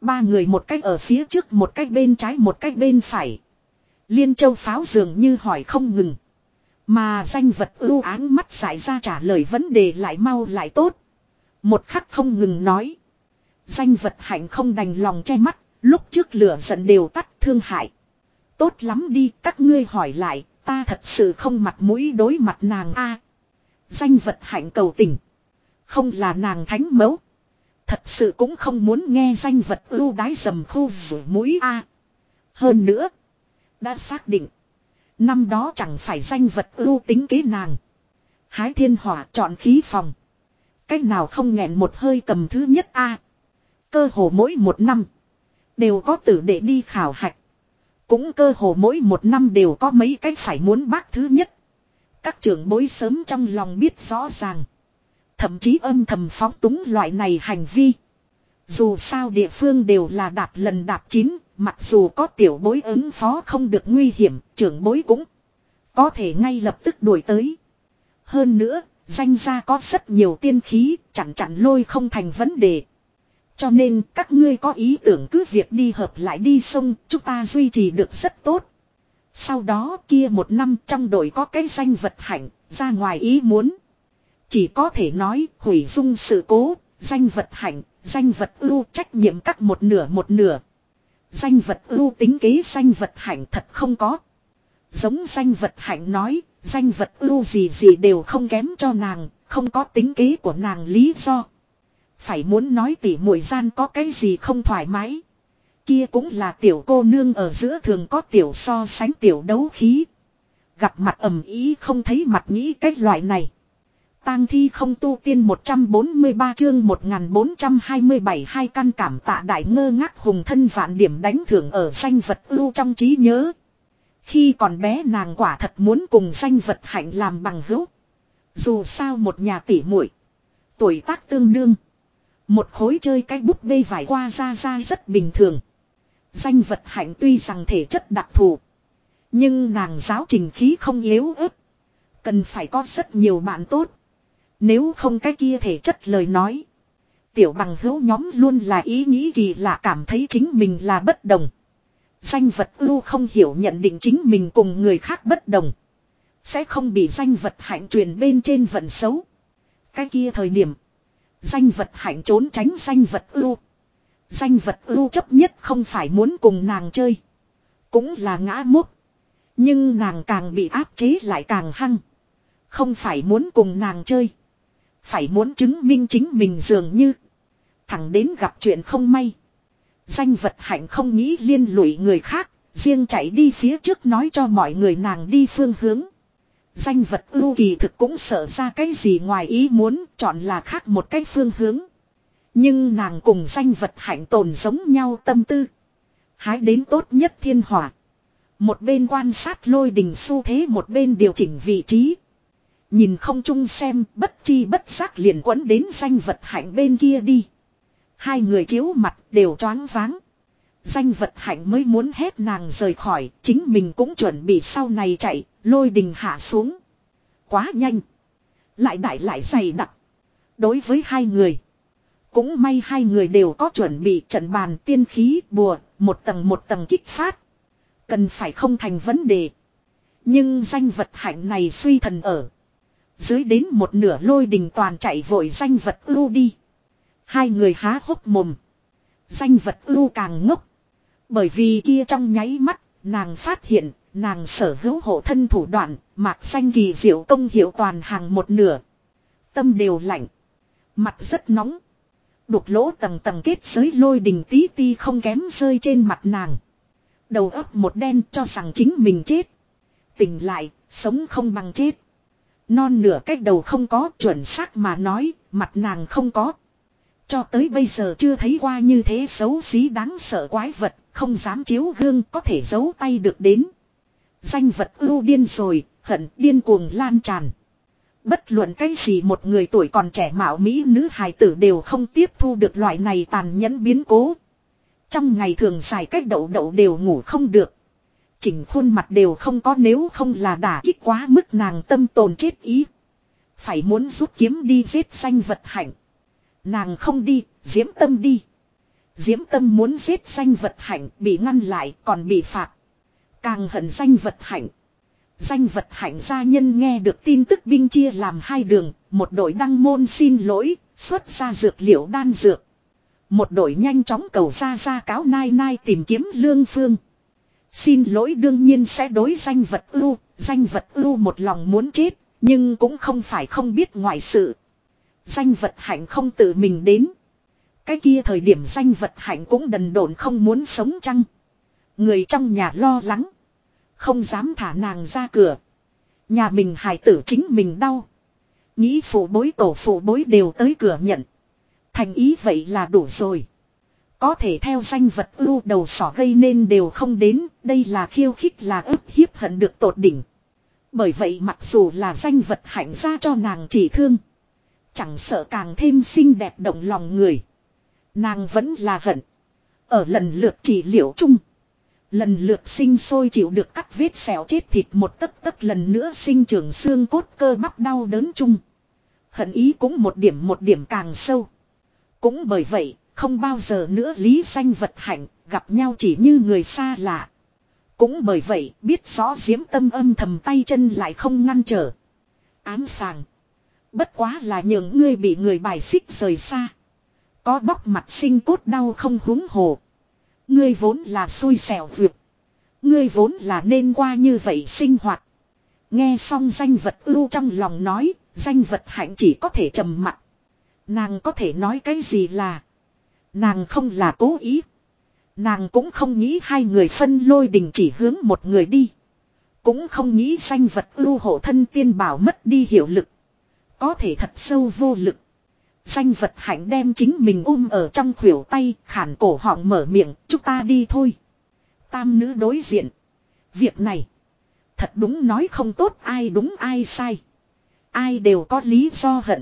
Ba người một cách ở phía trước, một cách bên trái, một cách bên phải. Liên Châu Pháo dường như hỏi không ngừng. Mà danh vật ưu áng mắt dại ra trả lời vấn đề lại mau lại tốt. Một khắc không ngừng nói. Danh vật hạnh không đành lòng che mắt, lúc trước lửa giận đều tắt thương hại. Tốt lắm đi, các ngươi hỏi lại, ta thật sự không mặt mũi đối mặt nàng a. Danh vật hạnh cầu tình. Không là nàng thánh mẫu. Thật sự cũng không muốn nghe danh vật ưu đái dầm khu rủi mũi a. Hơn nữa. Đã xác định. Năm đó chẳng phải danh vật ưu tính kế nàng. Hái thiên hỏa chọn khí phòng. Cách nào không nghẹn một hơi cầm thứ nhất a. Cơ hồ mỗi một năm. Đều có tử đệ đi khảo hạch. Cũng cơ hồ mỗi một năm đều có mấy cái phải muốn bác thứ nhất. Các trưởng bối sớm trong lòng biết rõ ràng. Thậm chí âm thầm phóng túng loại này hành vi. Dù sao địa phương đều là đạp lần đạp chín. Mặc dù có tiểu bối ứng phó không được nguy hiểm, trưởng bối cũng có thể ngay lập tức đuổi tới. Hơn nữa, danh gia có rất nhiều tiên khí, chặn lôi không thành vấn đề. Cho nên các ngươi có ý tưởng cứ việc đi hợp lại đi sông, chúng ta duy trì được rất tốt. Sau đó kia một năm trong đội có cái danh vật hạnh, ra ngoài ý muốn. Chỉ có thể nói hủy dung sự cố, danh vật hạnh, danh vật ưu trách nhiệm cắt một nửa. Danh vật ưu tính kế danh vật hạnh thật không có. Giống danh vật hạnh nói, danh vật ưu gì đều không kém cho nàng, không có tính kế của nàng lý do. Phải muốn nói tỉ muội gian có cái gì không thoải mái. Kia cũng là tiểu cô nương ở giữa thường có tiểu so sánh tiểu đấu khí. Gặp mặt ầm ý không thấy mặt nghĩ cái loại này. Tang thi không tu tiên 143 chương 1427 hai căn cảm tạ đại ngơ ngác hùng thân vạn điểm đánh thưởng ở danh vật ưu trong trí nhớ. Khi còn bé nàng quả thật muốn cùng danh vật hạnh làm bằng hữu. Dù sao một nhà tỷ muội, tuổi tác tương đương. Một khối chơi cái búp bê vải qua ra rất bình thường. Danh vật hạnh tuy rằng thể chất đặc thù, nhưng nàng giáo trình khí không yếu ớt. Cần phải có rất nhiều bạn tốt. Nếu không cái kia thể chất lời nói. Tiểu bằng hữu nhóm luôn là ý nghĩ kỳ lạ cảm thấy chính mình là bất đồng. Danh vật ưu không hiểu nhận định chính mình cùng người khác bất đồng. Sẽ không bị danh vật hạnh truyền bên trên vận xấu. Cái kia thời điểm. Danh vật hạnh trốn tránh danh vật ưu. Danh vật ưu chấp nhất không phải muốn cùng nàng chơi. Cũng là ngã mốt. Nhưng nàng càng bị áp chế lại càng hăng. Không phải muốn cùng nàng chơi. Phải muốn chứng minh chính mình dường như. Thẳng đến gặp chuyện không may. Danh vật hạnh không nghĩ liên lụy người khác. Riêng chạy đi phía trước nói cho mọi người nàng đi phương hướng. Danh vật ưu kỳ thực cũng sợ ra cái gì ngoài ý muốn chọn là khác một cái phương hướng. Nhưng nàng cùng danh vật hạnh tồn giống nhau tâm tư. Hái đến tốt nhất thiên hỏa. Một bên quan sát lôi đình xu thế một bên điều chỉnh vị trí. Nhìn không chung xem bất chi bất giác liền quấn đến danh vật hạnh bên kia đi. Hai người chiếu mặt đều choáng váng. Danh vật hạnh mới muốn hét nàng rời khỏi, chính mình cũng chuẩn bị sau này chạy, lôi đình hạ xuống. Quá nhanh. Lại đại lại dày đặc. Đối với hai người. Cũng may hai người đều có chuẩn bị trận bàn tiên khí bùa, một tầng kích phát. Cần phải không thành vấn đề. Nhưng danh vật hạnh này suy thần ở. Dưới đến một nửa lôi đình toàn chạy vội danh vật ưu đi. Hai người há hốc mồm. Danh vật ưu càng ngốc. Bởi vì kia trong nháy mắt, nàng phát hiện, nàng sở hữu hộ thân thủ đoạn, mạc xanh kỳ diệu công hiệu toàn hàng một nửa. Tâm đều lạnh. Mặt rất nóng. Đục lỗ tầng kết giới lôi đình tí ti không kém rơi trên mặt nàng. Đầu óc một đen cho rằng chính mình chết. Tỉnh lại, sống không bằng chết. Non nửa cách đầu không có, chuẩn xác mà nói, mặt nàng không có. Cho tới bây giờ chưa thấy qua như thế xấu xí đáng sợ quái vật, không dám chiếu gương có thể giấu tay được đến. Danh vật ưu điên rồi, hận điên cuồng lan tràn. Bất luận cái gì một người tuổi còn trẻ mạo mỹ nữ hài tử đều không tiếp thu được loại này tàn nhẫn biến cố. Trong ngày thường xài cách đậu đều ngủ không được. Chỉnh khuôn mặt đều không có nếu không là đả kích quá mức nàng tâm tồn chết ý. Phải muốn rút kiếm đi giết danh vật hạnh. Nàng không đi, Diễm Tâm đi. Diễm Tâm muốn giết danh vật hạnh bị ngăn lại còn bị phạt. Càng hận danh vật hạnh. Danh vật hạnh gia nhân nghe được tin tức binh chia làm hai đường, một đội đăng môn xin lỗi, xuất ra dược liệu đan dược. Một đội nhanh chóng cầu ra cáo nai nai tìm kiếm lương phương. Xin lỗi đương nhiên sẽ đối danh vật ưu một lòng muốn chết, nhưng cũng không phải không biết ngoại sự. Danh vật hạnh không tự mình đến. Cái kia thời điểm danh vật hạnh cũng đần độn không muốn sống chăng. Người trong nhà lo lắng. Không dám thả nàng ra cửa. Nhà mình hài tử chính mình đau. Nghĩ phụ bối tổ phụ bối đều tới cửa nhận. Thành ý vậy là đủ rồi. Có thể theo danh vật ưu đầu sỏ gây nên đều không đến. Đây là khiêu khích là ức hiếp hận được tột đỉnh. Bởi vậy mặc dù là danh vật hạnh ra cho nàng chỉ thương. Chẳng sợ càng thêm xinh đẹp động lòng người. Nàng vẫn là hận. Ở lần lượt trị liệu chung. Lần lượt sinh sôi chịu được cắt vết xẻo chết thịt một tấc tấc lần nữa sinh trưởng xương cốt cơ bắp đau đớn chung. Hận ý cũng một điểm càng sâu. Cũng bởi vậy, không bao giờ nữa lý danh vật hạnh, gặp nhau chỉ như người xa lạ. Cũng bởi vậy, biết rõ Diễm Tâm âm thầm tay chân lại không ngăn trở. Ám sàng. Bất quá là những ngươi bị người bài xích rời xa. Có bóc mặt sinh cốt đau không húng hồ. Ngươi vốn là xui xẻo vượt. Ngươi vốn là nên qua như vậy sinh hoạt. Nghe xong danh vật ưu trong lòng nói, danh vật hạnh chỉ có thể trầm mặc. Nàng có thể nói cái gì là. Nàng không là cố ý. Nàng cũng không nghĩ hai người phân lôi đình chỉ hướng một người đi. Cũng không nghĩ danh vật ưu hộ thân tiên bảo mất đi hiệu lực. Có thể thật sâu vô lực. Danh vật hạnh đem chính mình ở trong khuỷu tay, khản cổ họng mở miệng, chúng ta đi thôi. Tam nữ đối diện. Việc này, thật đúng nói không tốt ai đúng ai sai. Ai đều có lý do hận.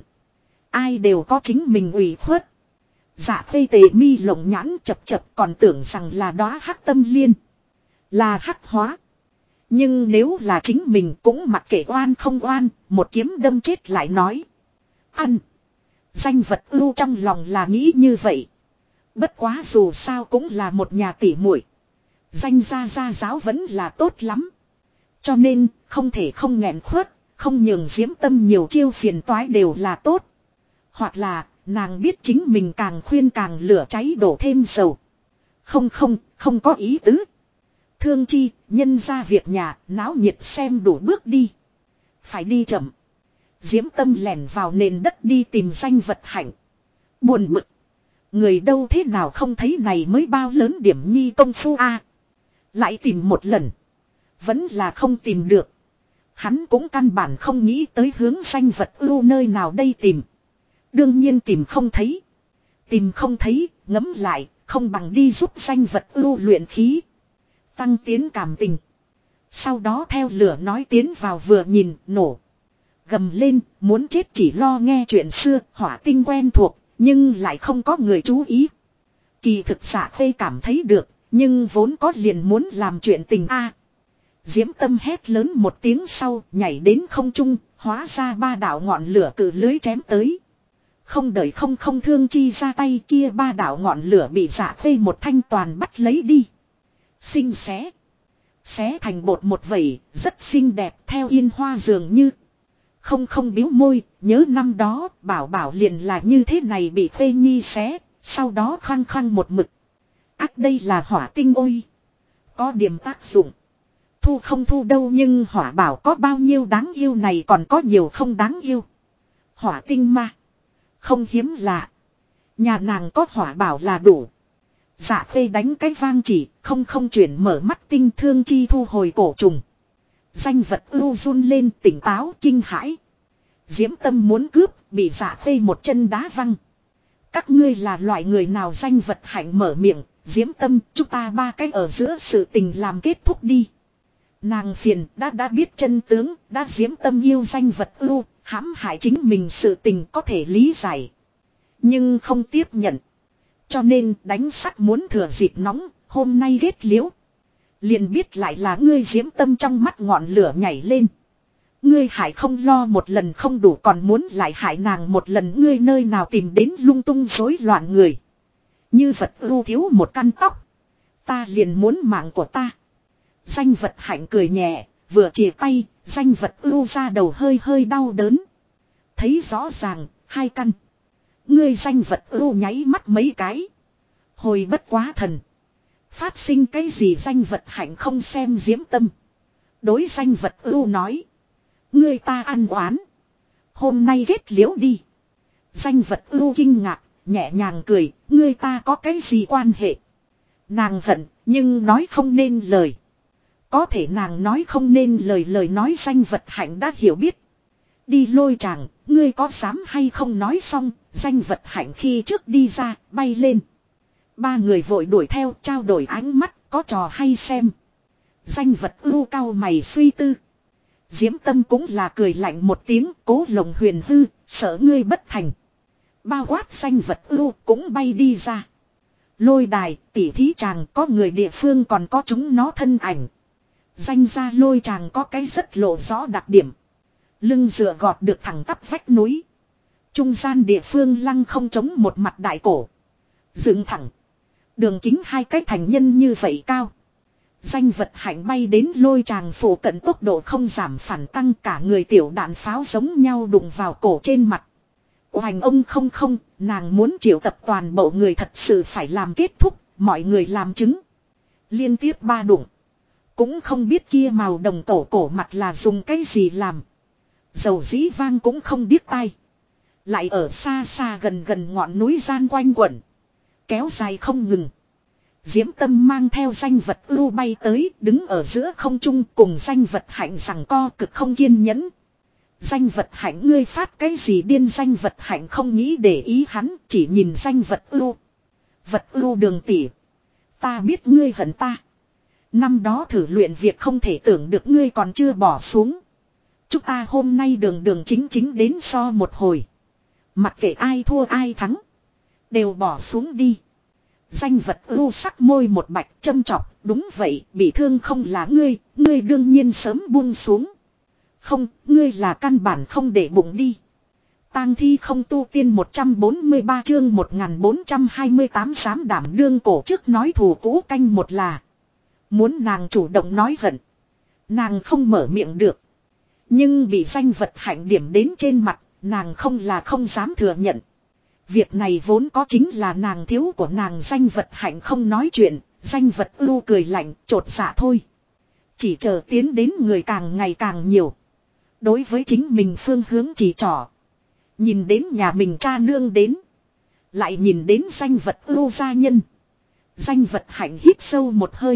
Ai đều có chính mình ủy khuất. Dạ Khê Tề mi lộng nhãn chập còn tưởng rằng là đóa hắc tâm liên. Là hắc hóa. Nhưng nếu là chính mình cũng mặc kệ oan không oan, một kiếm đâm chết lại nói. Ăn. Danh vật ưu trong lòng là nghĩ như vậy. Bất quá dù sao cũng là một nhà tỷ muội. Danh gia giáo vẫn là tốt lắm. Cho nên không thể không nghẹn khuất, không nhường Diễm Tâm nhiều chiêu phiền toái đều là tốt. Hoặc là nàng biết chính mình càng khuyên càng lửa cháy đổ thêm dầu. Không có ý tứ. Thương chi, nhân ra việc nhà, náo nhiệt xem đủ bước đi. Phải đi chậm. Diễm Tâm lẻn vào nền đất đi tìm danh vật hạnh. Buồn bực. Người đâu thế nào không thấy này mới bao lớn điểm nhi công phu a. Lại tìm một lần. Vẫn là không tìm được. Hắn cũng căn bản không nghĩ tới hướng danh vật ưu nơi nào đây tìm. Đương nhiên tìm không thấy. Tìm không thấy, ngấm lại, không bằng đi giúp danh vật ưu luyện khí. Tăng tiến cảm tình. Sau đó theo lửa nói tiến vào vừa nhìn, nổ. Gầm lên, muốn chết chỉ lo nghe chuyện xưa, hỏa tinh quen thuộc, nhưng lại không có người chú ý. Kỳ thực Dạ Khê cảm thấy được, nhưng vốn có liền muốn làm chuyện tình a. Diễm Tâm hét lớn một tiếng sau, nhảy đến không trung, hóa ra ba đạo ngọn lửa cự lưới chém tới. Không đợi không thương chi ra tay kia ba đạo ngọn lửa bị Dạ Khê một thanh toàn bắt lấy đi. Xinh xé. Xé thành bột một vẩy, rất xinh đẹp theo yên hoa dường như. Không biếu môi, nhớ năm đó, bảo liền là như thế này bị Khê Nhi xé, sau đó khăng một mực. Ác đây là hỏa tinh ôi. Có điểm tác dụng. Thu không thu đâu nhưng hỏa bảo có bao nhiêu đáng yêu này còn có nhiều không đáng yêu. Hỏa tinh ma. Không hiếm lạ. Nhà nàng có hỏa bảo là đủ. Dạ Khê đánh cái vang chỉ, không chuyển mở mắt tinh thương chi thu hồi cổ trùng. Danh vật ưu run lên tỉnh táo kinh hãi. Diễm Tâm muốn cướp, bị Dạ Khê một chân đá văng. Các ngươi là loại người nào danh vật hạnh mở miệng, Diễm Tâm chúng ta ba cái ở giữa sự tình làm kết thúc đi. Nàng phiền đã biết chân tướng, đã Diễm Tâm yêu danh vật ưu, hãm hại chính mình sự tình có thể lý giải. Nhưng không tiếp nhận. Cho nên đánh sắt muốn thừa dịp nóng, hôm nay ghét liễu. Liền biết lại là ngươi Diễm Tâm trong mắt ngọn lửa nhảy lên. Ngươi hại không lo một lần không đủ còn muốn lại hại nàng một lần ngươi nơi nào tìm đến lung tung rối loạn người. Như vật ưu thiếu một căn tóc. Ta liền muốn mạng của ta. Danh vật hạnh cười nhẹ, vừa chìa tay, danh vật ưu ra đầu hơi hơi đau đớn. Thấy rõ ràng, 2 căn. Ngươi danh vật ưu nháy mắt mấy cái. Hồi bất quá thần. Phát sinh cái gì danh vật hạnh không xem diễm tâm. Đối danh vật ưu nói. Ngươi ta ăn oán. Hôm nay kết liễu đi. Danh vật ưu kinh ngạc, nhẹ nhàng cười, ngươi ta có cái gì quan hệ. Nàng hận, nhưng nói không nên lời. Có thể nàng nói không nên lời nói danh vật hạnh đã hiểu biết. Đi lôi chàng, ngươi có dám hay không nói xong, danh vật hạnh khi trước đi ra, bay lên. 3 người vội đuổi theo trao đổi ánh mắt, có trò hay xem. Danh vật ưu cao mày suy tư. Diễm tâm cũng là cười lạnh một tiếng, cố lồng huyền hư, sợ ngươi bất thành. Bao quát danh vật ưu cũng bay đi ra. Lôi đài, tỉ thí chàng có người địa phương còn có chúng nó thân ảnh. Danh ra lôi chàng có cái rất lộ rõ đặc điểm. Lưng dựa gọt được thẳng tắp vách núi. Trung gian địa phương lăng không chống một mặt đại cổ. Dựng thẳng. Đường kính 2 cái thành nhân như vậy cao. Danh vật hạnh bay đến lôi chàng phủ cận tốc độ không giảm phản tăng, cả người tiểu đạn pháo giống nhau đụng vào cổ trên mặt. Hoành ông không, nàng muốn triệu tập toàn bộ người thật sự phải làm kết thúc, mọi người làm chứng. Liên tiếp 3 đụng. Cũng không biết kia màu đồng cổ mặt là dùng cái gì làm. Dầu dĩ vang cũng không điếc tai. Lại ở xa xa gần ngọn núi gian quanh quẩn. Kéo dài không ngừng. Diễm tâm mang theo danh vật ưu bay tới, đứng ở giữa không trung cùng danh vật hạnh rằng co cực không kiên nhẫn. Danh vật hạnh ngươi phát cái gì điên, danh vật hạnh không nghĩ để ý hắn, chỉ nhìn danh vật ưu. Vật ưu đường tỷ. Ta biết ngươi hận ta. Năm đó thử luyện việc không thể tưởng được ngươi còn chưa bỏ xuống. Chúng ta hôm nay đường chính đến so một hồi. Mặc kệ ai thua ai thắng. Đều bỏ xuống đi. Danh vật ưu sắc môi một bạch châm chọc. Đúng vậy, bị thương không là ngươi đương nhiên sớm buông xuống. Không, ngươi là căn bản không để bụng đi. Tang thi không tu tiên 143 chương 1428 dám đảm đương cổ trước nói thù cũ canh một là. Muốn nàng chủ động nói hận. Nàng không mở miệng được. Nhưng bị danh vật hạnh điểm đến trên mặt, nàng không là không dám thừa nhận. Việc này vốn có chính là nàng thiếu của nàng, danh vật hạnh không nói chuyện, danh vật ưu cười lạnh, trột dạ thôi. Chỉ chờ tiến đến người càng ngày càng nhiều. Đối với chính mình phương hướng chỉ trỏ. Nhìn đến nhà mình cha nương đến. Lại nhìn đến danh vật ưu gia nhân. Danh vật hạnh hít sâu một hơi.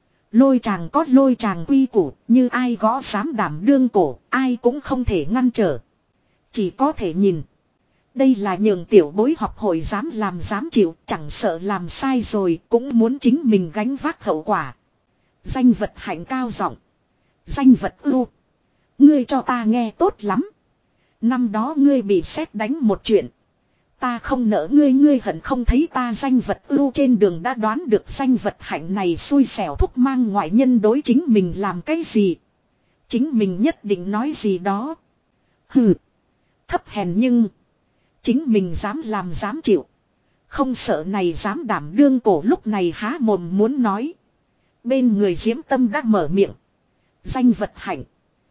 Lôi chàng có lôi chàng quy củ, như ai gõ dám đảm đương cổ, ai cũng không thể ngăn trở. Chỉ có thể nhìn. Đây là nhường tiểu bối học hội dám làm dám chịu, chẳng sợ làm sai rồi cũng muốn chính mình gánh vác hậu quả. Danh vật hạnh cao giọng. Danh vật ưu. Ngươi cho ta nghe tốt lắm. Năm đó ngươi bị sét đánh một chuyện. Ta không nỡ ngươi hận không thấy ta, danh vật ưu trên đường đã đoán được danh vật hạnh này xui xẻo thúc mang ngoại nhân đối chính mình làm cái gì. Chính mình nhất định nói gì đó. Hừ. Thấp hèn nhưng. Chính mình dám làm dám chịu. Không sợ này dám đảm đương cổ, lúc này há mồm muốn nói. Bên người Diễm tâm đã mở miệng. Danh vật hạnh.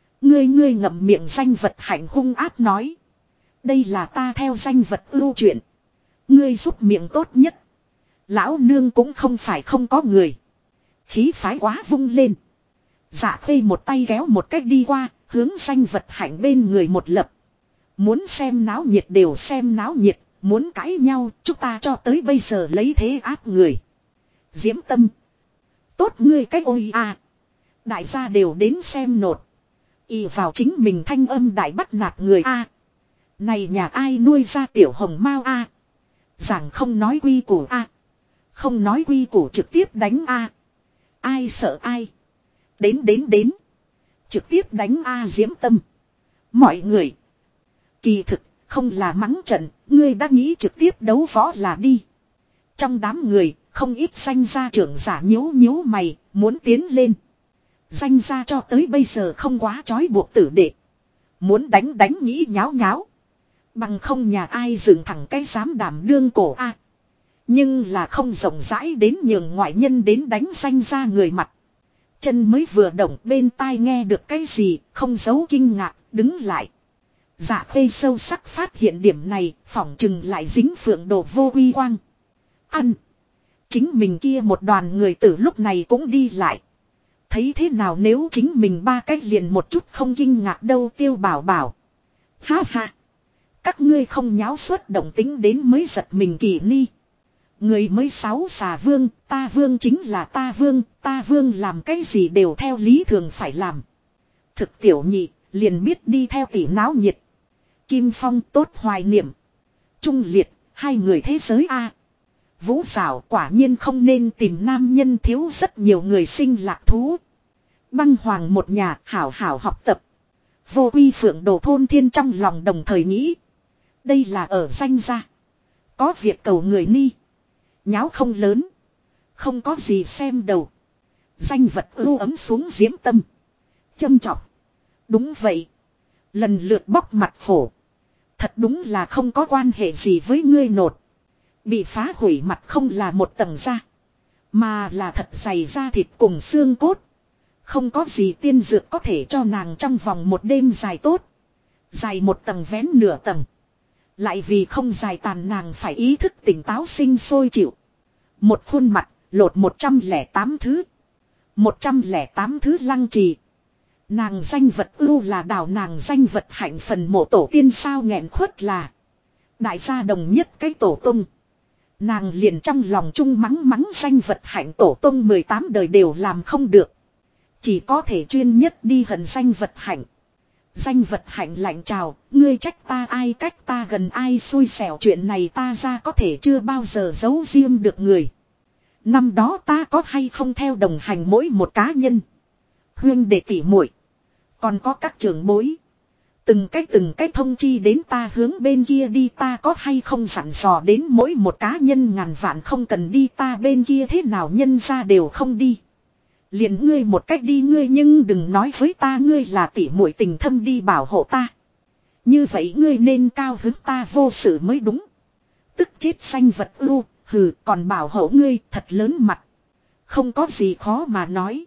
Ngươi ngậm miệng, danh vật hạnh hung ác nói. Đây là ta theo danh vật ưu chuyện. Ngươi giúp miệng tốt nhất. Lão nương cũng không phải không có người. Khí phái quá vung lên. Dạ khê một tay kéo một cách đi qua, hướng danh vật hạnh bên người một lập. Muốn xem náo nhiệt đều xem náo nhiệt, muốn cãi nhau chúng ta cho tới bây giờ lấy thế áp người. Diễm tâm. Tốt ngươi cách ôi à. Đại gia đều đến xem nột. Y vào chính mình thanh âm đại bắt nạt người a. Này nhà ai nuôi ra tiểu hồng mao a. Giảng không nói quy củ a. Không nói quy củ trực tiếp đánh a. Ai sợ ai. Đến. Trực tiếp đánh a. Diễm tâm. Mọi người. Kỳ thực, không là mắng trận, ngươi đã nghĩ trực tiếp đấu võ là đi. Trong đám người, không ít danh gia trưởng giả nhíu mày, muốn tiến lên. Danh gia cho tới bây giờ không quá trói buộc tử đệ. Muốn đánh nghĩ nháo. Bằng không nhà ai dựng thẳng cái dám đảm đương cổ a. Nhưng là không rộng rãi đến nhường ngoại nhân đến đánh danh ra người mặt. Chân mới vừa động bên tai nghe được cái gì, không giấu kinh ngạc, đứng lại. Dạ Khê sâu sắc phát hiện điểm này, phỏng chừng lại dính phượng đồ vô uy quang. Ăn. Chính mình kia một đoàn người từ lúc này cũng đi lại. Thấy thế nào nếu chính mình ba cách liền một chút không kinh ngạc đâu Tiêu Bảo bảo. Ha ha. Các ngươi không nháo suốt động tính đến mới giật mình kỳ ni. Người mới sáu xà vương, ta vương chính là ta vương làm cái gì đều theo lý thường phải làm. Thực tiểu nhị, liền biết đi theo tỷ náo nhiệt. Kim Phong tốt hoài niệm. Trung liệt, hai người thế giới a. Vũ xảo quả nhiên không nên tìm nam nhân thiếu rất nhiều người sinh lạc thú. Băng hoàng một nhà hảo hảo học tập. Vô uy phượng đồ thôn thiên trong lòng đồng thời nghĩ. Đây là ở danh gia. Có việc cầu người ni. Nháo không lớn. Không có gì xem đầu. Danh vật ưu ấm xuống diễm tâm. Châm chọc. Đúng vậy. Lần lượt bóc mặt phổ. Thật đúng là không có quan hệ gì với ngươi nột. Bị phá hủy mặt không là một tầng da. Mà là thật dày da thịt cùng xương cốt. Không có gì tiên dược có thể cho nàng trong vòng một đêm dài tốt. Dài một tầng vén nửa tầng. Lại vì không dài tàn nàng phải ý thức tỉnh táo sinh sôi chịu. Một khuôn mặt, lột 108 thứ. 108 thứ lăng trì. Nàng danh vật ưu là đào nàng danh vật hạnh phần mộ tổ tiên sao nghẹn khuất là. Đại gia đồng nhất cái tổ tung. Nàng liền trong lòng chung mắng mắng danh vật hạnh tổ tông 18 đời đều làm không được. Chỉ có thể chuyên nhất đi hận danh vật hạnh. Danh vật hạnh lạnh chào, ngươi trách ta ai cách ta gần ai xui xẻo chuyện này ta ra có thể chưa bao giờ giấu riêng được người. Năm đó ta có hay không theo đồng hành mỗi một cá nhân. Huyên đệ tỷ muội, còn có các trưởng bối. Từng cách thông chi đến ta hướng bên kia đi ta có hay không dặn dò đến mỗi một cá nhân ngàn vạn không cần đi ta bên kia thế nào nhân ra đều không đi. Liền ngươi một cách đi ngươi nhưng đừng nói với ta ngươi là tỷ muội tình thâm đi bảo hộ ta. Như vậy ngươi nên cao hứng ta vô sự mới đúng. Tức chết sanh vật ưu, hừ còn bảo hộ ngươi thật lớn mặt. Không có gì khó mà nói.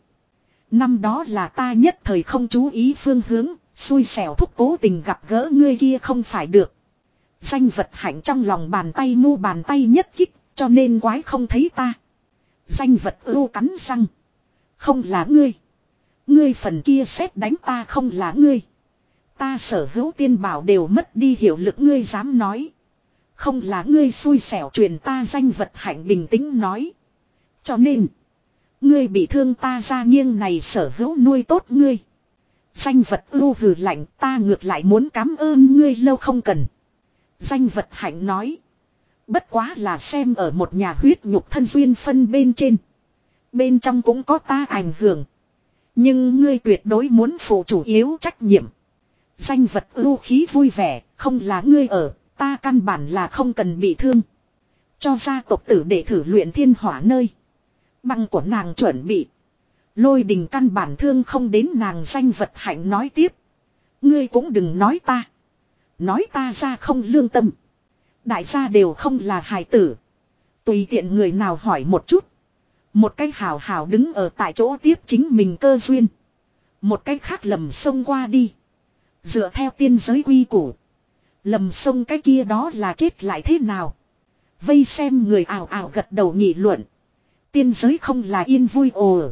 Năm đó là ta nhất thời không chú ý phương hướng, xui xẻo thúc cố tình gặp gỡ ngươi kia không phải được. Danh vật hạnh trong lòng bàn tay mu bàn tay nhất kích, cho nên quái không thấy ta. Danh vật ưu cắn răng. Không là ngươi. Ngươi phần kia xét đánh ta không là ngươi. Ta sở hữu tiên bảo đều mất đi hiệu lực ngươi dám nói. Không là ngươi xui xẻo truyền ta danh vật hạnh bình tĩnh nói. Cho nên. Ngươi bị thương ta ra nghiêng này sở hữu nuôi tốt ngươi. Danh vật ưu hừ lạnh ta ngược lại muốn cảm ơn ngươi lâu không cần. Danh vật hạnh nói. Bất quá là xem ở một nhà huyết nhục thân duyên phân bên trên. Bên trong cũng có ta ảnh hưởng. Nhưng ngươi tuyệt đối muốn phụ chủ yếu trách nhiệm. Danh vật ưu khí vui vẻ, không là ngươi ở, ta căn bản là không cần bị thương. Cho gia tộc tử để thử luyện thiên hỏa nơi. Băng của nàng chuẩn bị. Lôi đình căn bản thương không đến nàng danh vật hạnh nói tiếp. Ngươi cũng đừng nói ta. Nói ta ra không lương tâm. Đại gia đều không là hài tử. Tùy tiện người nào hỏi một chút. Một cái hào hào đứng ở tại chỗ tiếp chính mình cơ duyên. Một cái khác lầm sông qua đi. Dựa theo tiên giới quy củ. Lầm sông cái kia đó là chết lại thế nào. Vây xem người ảo ảo gật đầu nghị luận. Tiên giới không là yên vui ồ.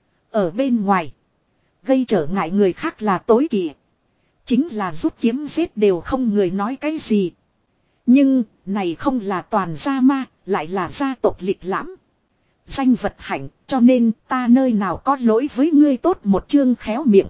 Ở bên ngoài. Gây trở ngại người khác là tối kỵ. Chính là rút kiếm giết đều không người nói cái gì. Nhưng này không là toàn gia ma. Lại là gia tộc lịch lãm. Danh vật hạnh cho nên ta nơi nào có lỗi với ngươi tốt một chương khéo miệng.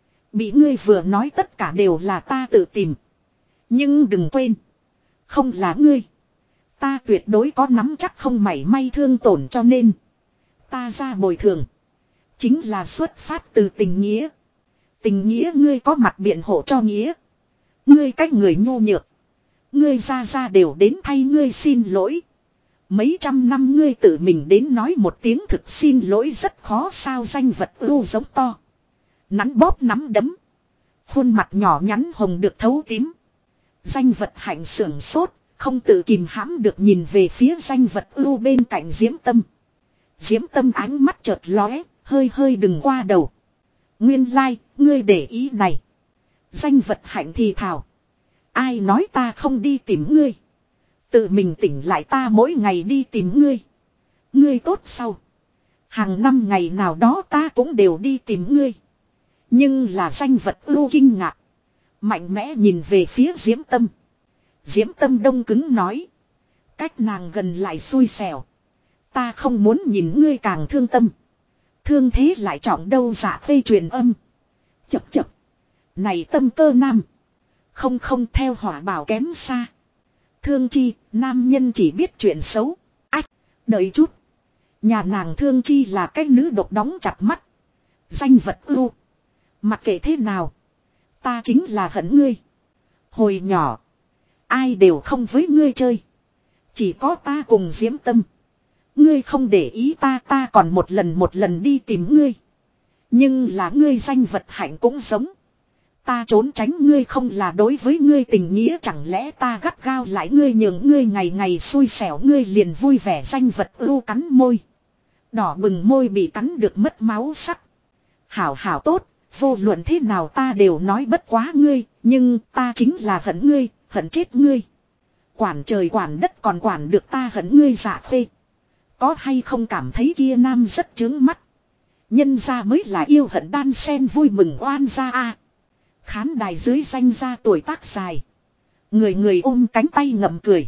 Bị ngươi vừa nói tất cả đều là ta tự tìm. Nhưng đừng quên. Không là ngươi. Ta tuyệt đối có nắm chắc không mảy may thương tổn cho nên. Ta ra bồi thường. Chính là xuất phát từ tình nghĩa. Tình nghĩa ngươi có mặt biện hộ cho nghĩa. Ngươi cách người nhu nhược. Ngươi ra đều đến thay ngươi xin lỗi. Mấy trăm năm ngươi tự mình đến nói một tiếng thực xin lỗi rất khó sao danh vật ưu giống to. Nắn bóp nắm đấm. Khuôn mặt nhỏ nhắn hồng được thấu tím. Danh vật hạnh sưởng sốt, Không tự kìm hãm được nhìn về phía danh vật ưu bên cạnh Diễm Tâm. Diễm Tâm ánh mắt chợt lóe, hơi hơi đừng qua đầu. Nguyên lai, ngươi để ý này. Danh vật hạnh thì thào. Ai nói ta không đi tìm ngươi. Tự mình tỉnh lại ta mỗi ngày đi tìm ngươi. Ngươi tốt sau. Hàng năm ngày nào đó ta cũng đều đi tìm ngươi. Nhưng là danh vật ưu kinh ngạc. Mạnh mẽ nhìn về phía Diễm Tâm. Diễm Tâm đông cứng nói. Cách nàng gần lại xui xẻo. Ta không muốn nhìn ngươi càng thương tâm. Thương thế lại trọng đâu dạ phê truyền âm. Chập chập. Này tâm cơ nam. Không không theo hỏa bảo kém xa. Thương chi, nam nhân chỉ biết chuyện xấu. Ách, đợi chút. Nhà nàng thương chi là cái nữ độc đóng chặt mắt. Danh vật ưu. Mặc kệ thế nào. Ta chính là hận ngươi. Hồi nhỏ. Ai đều không với ngươi chơi. Chỉ có ta cùng Diễm Tâm. Ngươi không để ý ta còn một lần đi tìm ngươi. Nhưng là ngươi danh vật hạnh cũng giống. Ta trốn tránh ngươi không là đối với ngươi tình nghĩa chẳng lẽ ta gắt gao lại ngươi nhường ngươi ngày ngày xui xẻo ngươi liền vui vẻ danh vật ưu cắn môi. Đỏ bừng môi bị cắn được mất máu sắc. Hảo hảo tốt, vô luận thế nào ta đều nói bất quá ngươi, nhưng ta chính là hận ngươi, hận chết ngươi. Quản trời quản đất còn quản được ta hận ngươi dạ phê. Có hay không cảm thấy kia nam rất chướng mắt. Nhân ra mới là yêu hận đan sen vui mừng oan ra a. Khán đài dưới danh ra tuổi tác dài. Người người ôm cánh tay ngậm cười.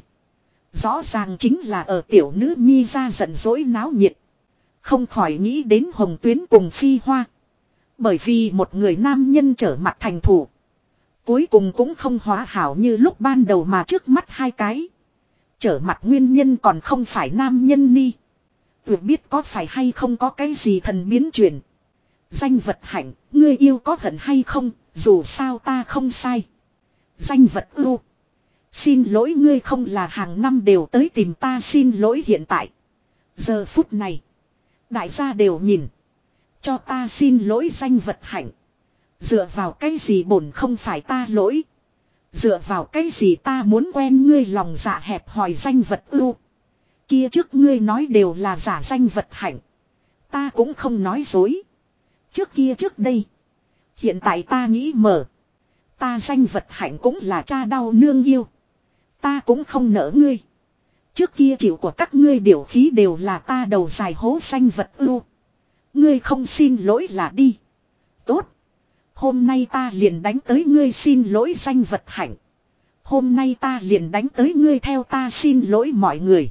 Rõ ràng chính là ở tiểu nữ nhi ra giận dỗi náo nhiệt. Không khỏi nghĩ đến Hồng Tuyến cùng Phi Hoa. Bởi vì một người nam nhân trở mặt thành thủ. Cuối cùng cũng không hóa hảo như lúc ban đầu mà trước mắt hai cái. Trở mặt nguyên nhân còn không phải nam nhân ni. Tuyệt biết có phải hay không có cái gì thần biến chuyển. Danh vật hạnh, ngươi yêu có hận hay không, dù sao ta không sai. Danh vật ưu. Xin lỗi ngươi không là hàng năm đều tới tìm ta xin lỗi hiện tại. Giờ phút này. Đại gia đều nhìn. Cho ta xin lỗi danh vật hạnh. Dựa vào cái gì bổn không phải ta lỗi. Dựa vào cái gì ta muốn quen ngươi lòng dạ hẹp hòi danh vật ưu. Kia trước ngươi nói đều là giả danh vật hạnh. Ta cũng không nói dối. Trước kia trước đây. Hiện tại ta nghĩ mở. Ta danh vật hạnh cũng là cha đau nương yêu. Ta cũng không nỡ ngươi. Trước kia chịu của các ngươi điều khí đều là ta đầu dài hố danh vật ưu. Ngươi không xin lỗi là đi. Tốt. Hôm nay ta liền đánh tới ngươi xin lỗi danh vật hạnh. Hôm nay ta liền đánh tới ngươi theo ta xin lỗi mọi người.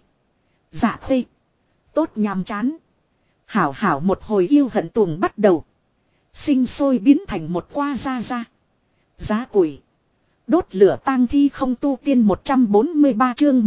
Dạ phê. Tốt nhàm chán. Hảo hảo một hồi yêu hận tuồng bắt đầu. Sinh sôi biến thành một qua ra ra. Giá củi. Đốt lửa tang thi không tu tiên 143 chương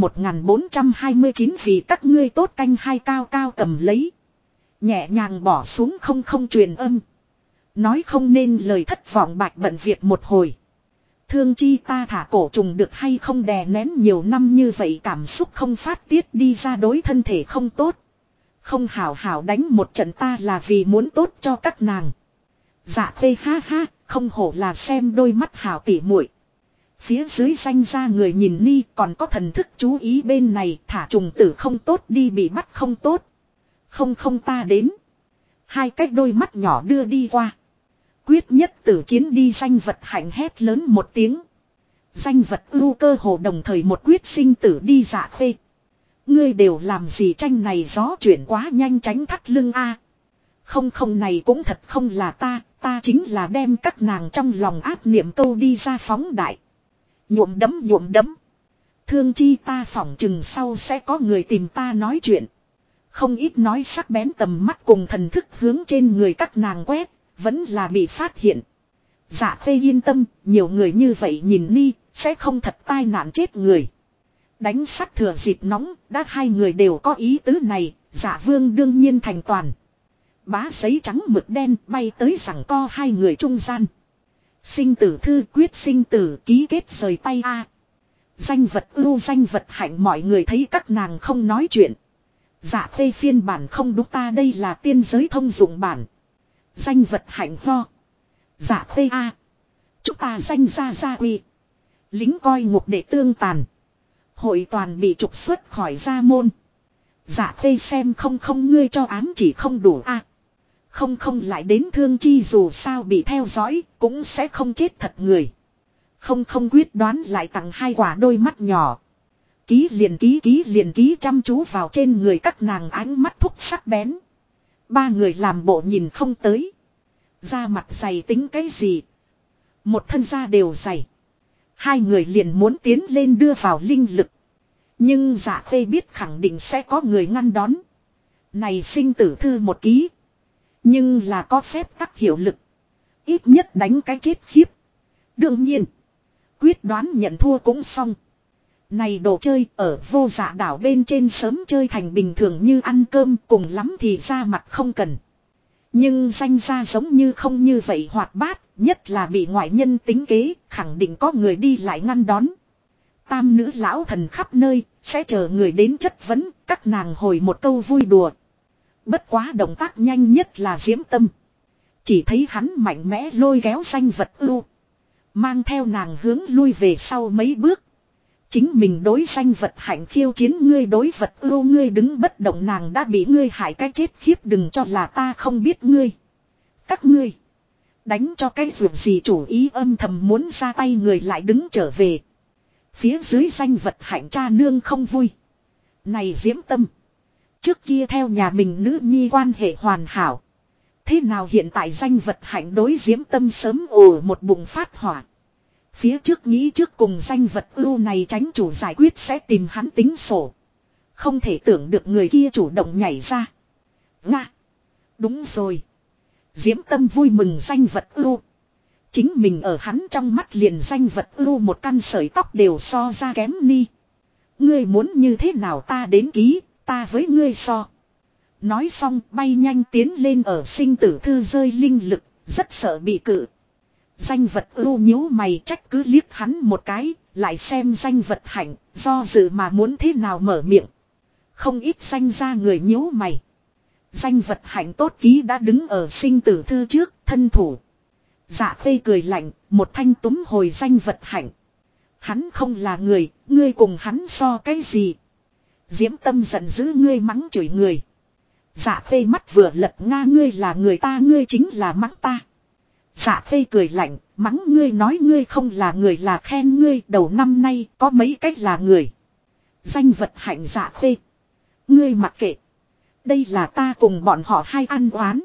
1429 vì các ngươi tốt canh hai cao cao cầm lấy. Nhẹ nhàng bỏ xuống không không truyền âm. Nói không nên lời thất vọng bạch bận việc một hồi. Thương chi ta thả cổ trùng được hay không đè nén nhiều năm như vậy cảm xúc không phát tiết đi ra đối thân thể không tốt. Không hảo hảo đánh một trận ta là vì muốn tốt cho các nàng. Dạ phê ha ha, không hổ là xem đôi mắt hảo tỉ muội. Phía dưới danh ra người nhìn ni còn có thần thức chú ý bên này thả trùng tử không tốt đi bị bắt không tốt. Không không ta đến. Hai cách đôi mắt nhỏ đưa đi qua. Quyết nhất tử chiến đi danh vật hạnh hét lớn một tiếng. Danh vật ưu cơ hồ đồng thời một quyết sinh tử đi dạ phê. Ngươi đều làm gì tranh này gió chuyển quá nhanh tránh thắt lưng a. Không không này cũng thật không là ta chính là đem các nàng trong lòng áp niệm câu đi ra phóng đại. Nhuộm đấm. Thương chi ta phỏng chừng sau sẽ có người tìm ta nói chuyện. Không ít nói sắc bén tầm mắt cùng thần thức hướng trên người các nàng quét, vẫn là bị phát hiện. Dạ phê yên tâm, nhiều người như vậy nhìn ni, sẽ không thật tai nạn chết người. Đánh sắt thừa dịp nóng, đã hai người đều có ý tứ này, dạ vương đương nhiên thành toàn. Bá giấy trắng mực đen bay tới giằng co hai người trung gian. Sinh tử thư quyết sinh tử ký kết rời tay a. Danh vật ưu danh vật hạnh mọi người thấy các nàng không nói chuyện. Dạ phê phiên bản không đúng ta đây là tiên giới thông dụng bản. Danh vật hạnh ho. Dạ phê a. Chúng ta danh ra quy. Lính coi ngục để tương tàn. Hội toàn bị trục xuất khỏi gia môn. Dạ khê xem không ngươi cho ám chỉ không đủ a. Không lại đến thương chi dù sao bị theo dõi cũng sẽ không chết thật người. Không quyết đoán lại tặng hai quả đôi mắt nhỏ. Ký liền ký chăm chú vào trên người các nàng ánh mắt thúc sắc bén. Ba người làm bộ nhìn không tới. Da mặt dày tính cái gì. Một thân da đều dày. Hai người liền muốn tiến lên đưa vào linh lực. Nhưng Dạ Khê biết khẳng định sẽ có người ngăn đón. Này sinh tử thư một ký. Nhưng là có phép tắc hiệu lực. Ít nhất đánh cái chết khiếp. Đương nhiên. Quyết đoán nhận thua cũng xong. Này đồ chơi ở Vô Dạ đảo bên trên sớm chơi thành bình thường như ăn cơm, cùng lắm thì ra mặt không cần. Nhưng danh ra giống như không như vậy hoạt bát, nhất là bị ngoại nhân tính kế, khẳng định có người đi lại ngăn đón. Tam nữ lão thần khắp nơi, sẽ chờ người đến chất vấn, các nàng hồi một câu vui đùa. Bất quá động tác nhanh nhất là Diễm Tâm. Chỉ thấy hắn mạnh mẽ lôi kéo danh vật ưu. Mang theo nàng hướng lui về sau mấy bước. Chính mình đối danh vật hạnh khiêu chiến ngươi đối vật ưu ngươi đứng bất động nàng đã bị ngươi hại cái chết khiếp đừng cho là ta không biết ngươi. Các ngươi. Đánh cho cái việc gì chủ ý âm thầm muốn ra tay người lại đứng trở về. Phía dưới danh vật hạnh cha nương không vui. Này Diễm Tâm. Trước kia theo nhà mình nữ nhi quan hệ hoàn hảo. Thế nào hiện tại danh vật hạnh đối Diễm Tâm sớm ồ một bụng phát hỏa. Phía trước nghĩ trước cùng danh vật ưu này tránh chủ giải quyết sẽ tìm hắn tính sổ. Không thể tưởng được người kia chủ động nhảy ra. Nga. Đúng rồi. Diễm Tâm vui mừng danh vật ưu. Chính mình ở hắn trong mắt liền danh vật ưu một căn sợi tóc đều so ra kém ni. Ngươi muốn như thế nào ta đến ký, ta với ngươi so. Nói xong bay nhanh tiến lên ở sinh tử thư rơi linh lực, rất sợ bị cự. Danh vật ưu nhíu mày trách cứ liếc hắn một cái, lại xem danh vật hạnh, do dự mà muốn thế nào mở miệng. Không ít danh ra người nhíu mày. Danh vật hạnh tốt ký đã đứng ở sinh tử thư trước, thân thủ. Dạ Khê cười lạnh, một thanh túm hồi danh vật hạnh. Hắn không là người, ngươi cùng hắn so cái gì? Diễm Tâm giận dữ ngươi mắng chửi người. Dạ Khê mắt vừa lật nga ngươi là người ta ngươi chính là mắng ta. Dạ Khê cười lạnh, mắng ngươi nói ngươi không là người là khen ngươi đầu năm nay có mấy cách là người. Danh vật hạnh Dạ Khê. Ngươi mặc kệ. Đây là ta cùng bọn họ hai ăn oán.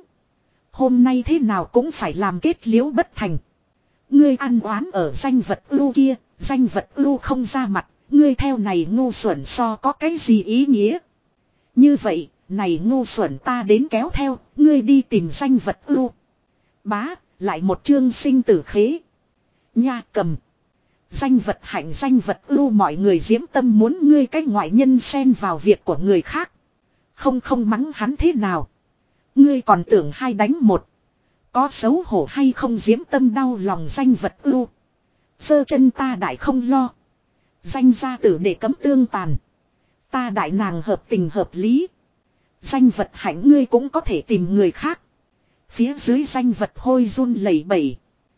Hôm nay thế nào cũng phải làm kết liễu bất thành. Ngươi ăn oán ở danh vật ưu kia, danh vật ưu không ra mặt, ngươi theo này ngu xuẩn so có cái gì ý nghĩa. Như vậy, này ngu xuẩn ta đến kéo theo, ngươi đi tìm danh vật ưu. Bá, lại một chương sinh tử khế. Nha cầm. Danh vật hạnh danh vật ưu mọi người Diễm Tâm muốn ngươi cái ngoại nhân xen vào việc của người khác. Không mắng hắn thế nào. Ngươi còn tưởng hai đánh một. Có xấu hổ hay không Diễm Tâm đau lòng danh vật ưu. Sơ chân ta đại không lo. Danh gia tử để cấm tương tàn. Ta đại nàng hợp tình hợp lý. Danh vật hạnh ngươi cũng có thể tìm người khác. Phía dưới danh vật hôi run lẩy bẩy.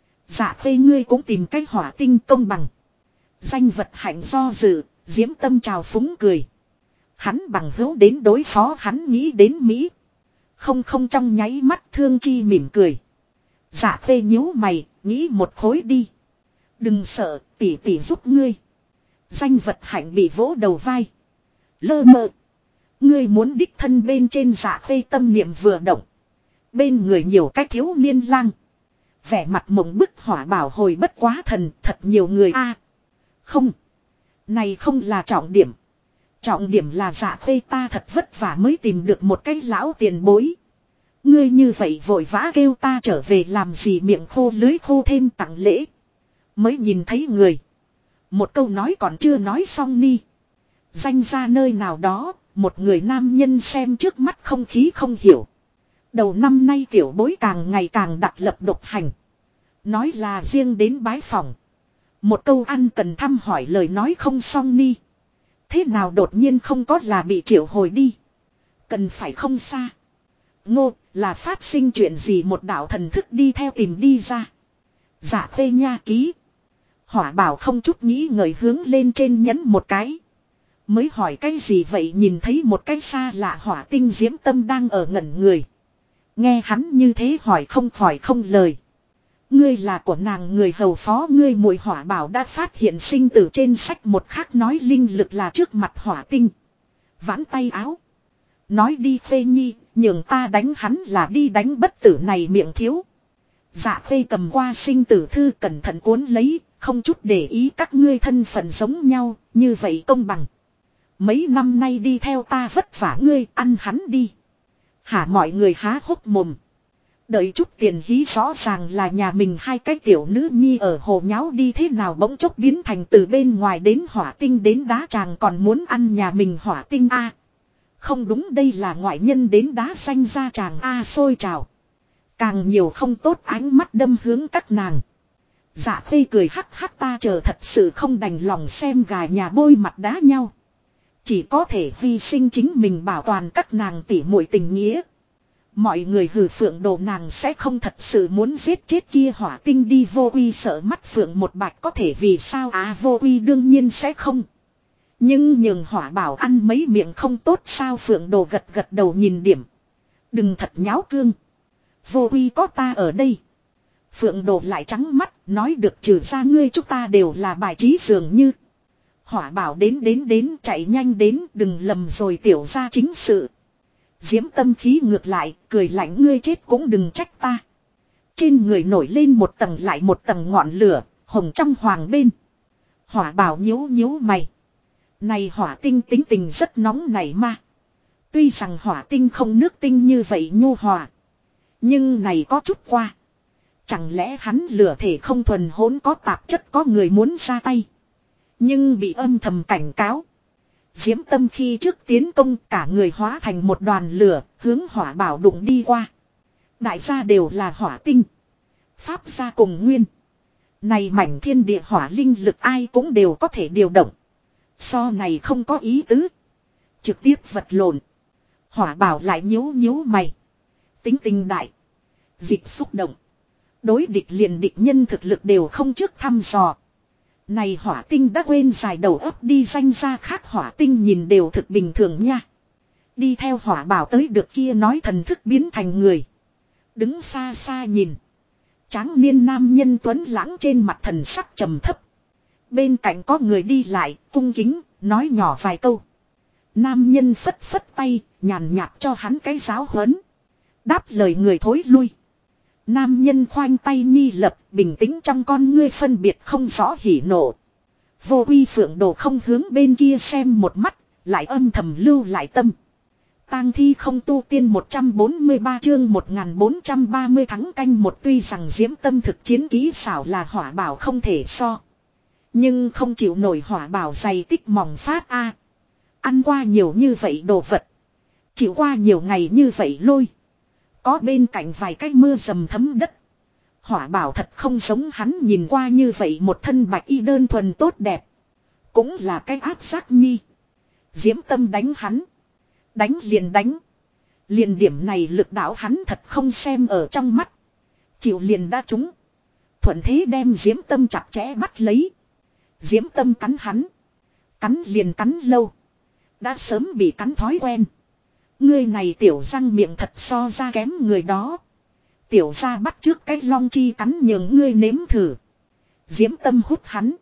Dạ Khê ngươi cũng tìm cách hỏa tinh công bằng. Danh vật hạnh do dự, Diễm Tâm trào phúng cười. Hắn bằng hữu đến đối phó hắn nghĩ đến Mỹ. Không trong nháy mắt Thương Chi mỉm cười. Dạ Khê nhíu mày, nghĩ một khối đi. Đừng sợ, tỷ tỷ giúp ngươi. Danh vật hạnh bị vỗ đầu vai. Lơ mơ. Ngươi muốn đích thân bên trên Dạ Khê tâm niệm vừa động. Bên người nhiều cái thiếu niên lang. Vẻ mặt mộng bức hỏa bảo hồi bất quá thần thật nhiều người a. Không. Này không là trọng điểm. Trọng điểm là Dạ Khê ta thật vất vả mới tìm được một cái lão tiền bối. Ngươi như vậy vội vã kêu ta trở về làm gì miệng khô lưới khô thêm tặng lễ. Mới nhìn thấy người. Một câu nói còn chưa nói xong ni. Danh ra nơi nào đó, một người nam nhân xem trước mắt không khí không hiểu. Đầu năm nay tiểu bối càng ngày càng đặt lập độc hành. Nói là riêng đến bái phòng. Một câu ăn cần thăm hỏi lời nói không xong ni. Thế nào đột nhiên không có là bị triệu hồi đi. Cần phải không xa. Ngô là phát sinh chuyện gì một đạo thần thức đi theo tìm đi ra. Dạ Khê nha ký. Hỏa bảo không chút nghĩ ngợi hướng lên trên nhấn một cái. Mới hỏi cái gì vậy, nhìn thấy một cái xa lạ hỏa tinh, Diễm Tâm đang ở ngẩn người. Nghe hắn như thế hỏi không khỏi không lời. Ngươi là của nàng người hầu phó, ngươi muội Hỏa Bảo đã phát hiện sinh tử trên sách một khác nói linh lực là trước mặt hỏa tinh. Vãn tay áo. Nói đi Phê Nhi, nhường ta đánh hắn là đi đánh bất tử này miệng thiếu. Dạ Phê cầm qua sinh tử thư cẩn thận cuốn lấy, không chút để ý các ngươi thân phận giống nhau, như vậy công bằng. Mấy năm nay đi theo ta vất vả, ngươi ăn hắn đi. Hả, mọi người há hốc mồm. Đợi chút tiền hí rõ ràng là nhà mình hai cái tiểu nữ nhi ở hồ nháo đi thế nào bỗng chốc biến thành từ bên ngoài đến hỏa tinh đến đá chàng còn muốn ăn nhà mình hỏa tinh a. Không đúng, đây là ngoại nhân đến đá xanh ra chàng a, xôi trào. Càng nhiều không tốt ánh mắt đâm hướng các nàng. Dạ Phê cười hắc hắc, ta chờ thật sự không đành lòng xem gà nhà bôi mặt đá nhau. Chỉ có thể hy sinh chính mình bảo toàn các nàng tỉ muội tình nghĩa. Mọi người hừ, Phượng Đồ nàng sẽ không thật sự muốn giết chết kia hỏa tinh đi. Vô Uy sợ mắt Phượng một bạch có thể vì sao Vô Uy đương nhiên sẽ không. Nhưng nhường Hỏa Bảo ăn mấy miệng không tốt sao? Phượng Đồ gật gật đầu nhìn điểm. Đừng thật nháo cương. Vô Uy có ta ở đây. Phượng Đồ lại trắng mắt nói được, trừ ra ngươi chúng ta đều là bài trí dường như. Hỏa Bảo đến chạy nhanh đến, đừng lầm rồi tiểu ra chính sự. Diễm Tâm khí ngược lại, cười lạnh, ngươi chết cũng đừng trách ta. Trên người nổi lên một tầng lại một tầng ngọn lửa, hồng trong hoàng bên. Hỏa Bảo nhíu mày. Này hỏa tinh tính tình rất nóng này mà. Tuy rằng hỏa tinh không nước tinh như vậy nhu hòa. Nhưng này có chút qua. Chẳng lẽ hắn lửa thể không thuần hỗn có tạp chất, có người muốn ra tay. Nhưng bị âm thầm cảnh cáo. Diễm Tâm khi trước tiến công cả người hóa thành một đoàn lửa, hướng Hỏa Bảo đụng đi qua. Đại gia đều là hỏa tinh. Pháp gia cùng nguyên. Này mảnh thiên địa hỏa linh lực ai cũng đều có thể điều động. So này không có ý tứ. Trực tiếp vật lộn. Hỏa Bảo lại nhíu mày. Tính tình đại. Dịch xúc động. Đối địch liền địch nhân thực lực đều không trước thăm dò. Này hỏa tinh đã quên dài đầu óc đi, danh ra khác hỏa tinh nhìn đều thực bình thường nha. Đi theo Hỏa Bảo tới được kia nói thần thức biến thành người. Đứng xa xa nhìn. Tráng niên nam nhân tuấn lãng trên mặt thần sắc trầm thấp. Bên cạnh có người đi lại, cung kính, nói nhỏ vài câu. Nam nhân phất phất tay, nhàn nhạt cho hắn cái giáo huấn. Đáp lời người thối lui. Nam nhân khoanh tay nhi lập, bình tĩnh trong con ngươi phân biệt không rõ hỉ nộ. Vô Uy Phượng Đồ không hướng bên kia xem một mắt, lại âm thầm lưu lại tâm. Tang thi không tu tiên 143 chương 1430 thắng canh một. Tuy rằng Diễm Tâm thực chiến kỹ xảo là Hỏa Bảo không thể so. Nhưng không chịu nổi Hỏa Bảo dày tích mỏng phát a. Ăn qua nhiều như vậy đồ vật. Chịu qua nhiều ngày như vậy lôi. Có bên cạnh vài cái mưa dầm thấm đất. Hỏa Bảo thật không giống hắn nhìn qua như vậy một thân bạch y đơn thuần tốt đẹp. Cũng là cái áp giác nhi. Diễm Tâm đánh hắn. Đánh liền đánh. Liền điểm này lực đạo hắn thật không xem ở trong mắt. Chịu liền đã trúng. Thuận thế đem Diễm Tâm chặt chẽ bắt lấy. Diễm Tâm cắn hắn. Cắn liền cắn lâu. Đã sớm bị cắn thói quen. Ngươi này tiểu răng miệng thật so ra kém người đó. Tiểu ra bắt trước cái long chi cắn nhường ngươi nếm thử. Diễm Tâm hút hắn.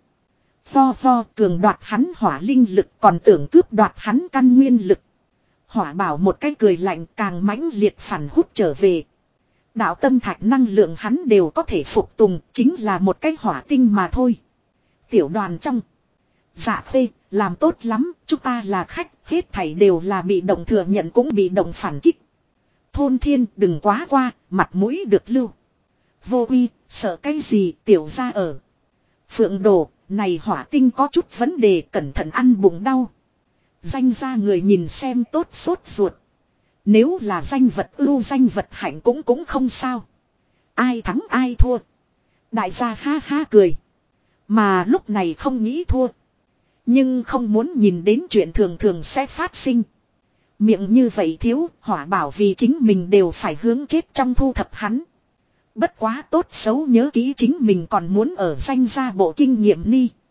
Pho cường đoạt hắn hỏa linh lực, còn tưởng cướp đoạt hắn căn nguyên lực. Hỏa Bảo một cái cười lạnh càng mãnh liệt phản hút trở về. Đạo tâm thạch năng lượng hắn đều có thể phục tùng, chính là một cái hỏa tinh mà thôi. Tiểu đoàn trong. Dạ Phê, làm tốt lắm, chúng ta là khách, hết thảy đều là bị động thừa nhận cũng bị động phản kích. Thôn Thiên đừng quá qua, mặt mũi được lưu. Vô Uy, sợ cái gì, tiểu ra ở. Phượng Đồ, này hỏa tinh có chút vấn đề, cẩn thận ăn bụng đau. Danh ra người nhìn xem tốt sốt ruột. Nếu là danh vật ưu danh vật hạnh cũng không sao. Ai thắng ai thua. Đại gia ha ha cười. Mà lúc này không nghĩ thua. Nhưng không muốn nhìn đến chuyện thường thường sẽ phát sinh. Miệng như vậy thiếu, Hỏa Bảo vì chính mình đều phải hướng chết trong thu thập hắn. Bất quá tốt xấu nhớ kỹ chính mình còn muốn ở danh gia bộ kinh nghiệm ni.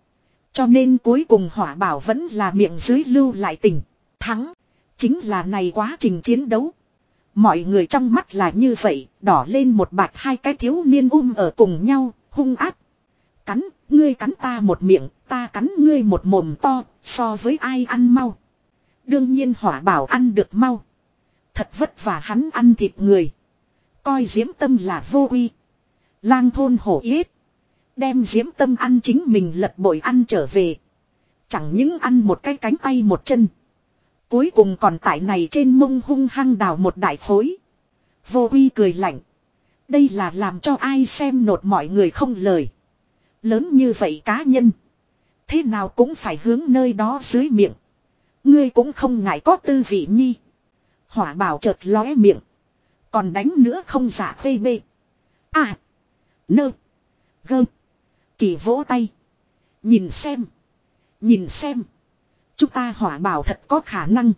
Cho nên cuối cùng Hỏa Bảo vẫn là miệng dưới lưu lại tình. Thắng. Chính là này quá trình chiến đấu. Mọi người trong mắt là như vậy, đỏ lên một bạch, hai cái thiếu niên ở cùng nhau, hung ác. Cắn, ngươi cắn ta một miệng, ta cắn ngươi một mồm to, so với ai ăn mau. Đương nhiên Hỏa Bảo ăn được mau. Thật vất vả hắn ăn thịt người. Coi Diễm Tâm là vô uy. Lang thôn hổ yết. Đem Diễm Tâm ăn chính mình lật bội ăn trở về. Chẳng những ăn một cái cánh tay một chân. Cuối cùng còn tại này trên mông hung hăng đào một đại khối. Vô uy cười lạnh. Đây là làm cho ai xem nột mọi người không lời. Lớn như vậy cá nhân. Thế nào cũng phải hướng nơi đó dưới miệng. Ngươi cũng không ngại có tư vị nhi. Hỏa Bảo chợt lóe miệng. Còn đánh nữa không giả phê bê. À. Nơ. Gơ. Kỳ vỗ tay. Nhìn xem. Nhìn xem. Chúng ta Hỏa Bảo thật có khả năng.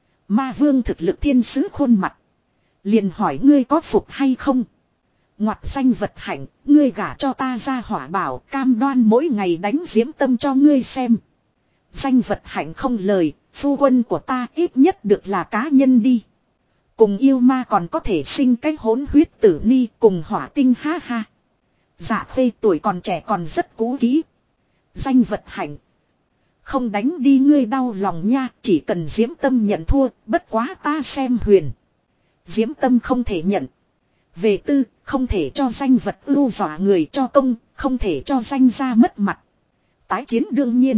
Ma vương thực lực thiên sứ khuôn mặt. Liền hỏi ngươi có phục hay không. Ngoặt danh vật hạnh. Ngươi gả cho ta ra Hỏa Bảo. Cam đoan mỗi ngày đánh Diễm Tâm cho ngươi xem. Danh vật hạnh không lời. Phu quân của ta ít nhất được là cá nhân đi. Cùng yêu ma còn có thể sinh cái hỗn huyết tử ni cùng hỏa tinh ha ha. Dạ Khê tuổi còn trẻ còn rất cũ kỹ. Danh vật hạnh. Không đánh đi ngươi đau lòng nha, chỉ cần Diễm Tâm nhận thua, bất quá ta xem huyền. Diễm Tâm không thể nhận. Về tư, không thể cho danh vật ưu dọa người cho công, không thể cho danh ra mất mặt. Tái chiến đương nhiên.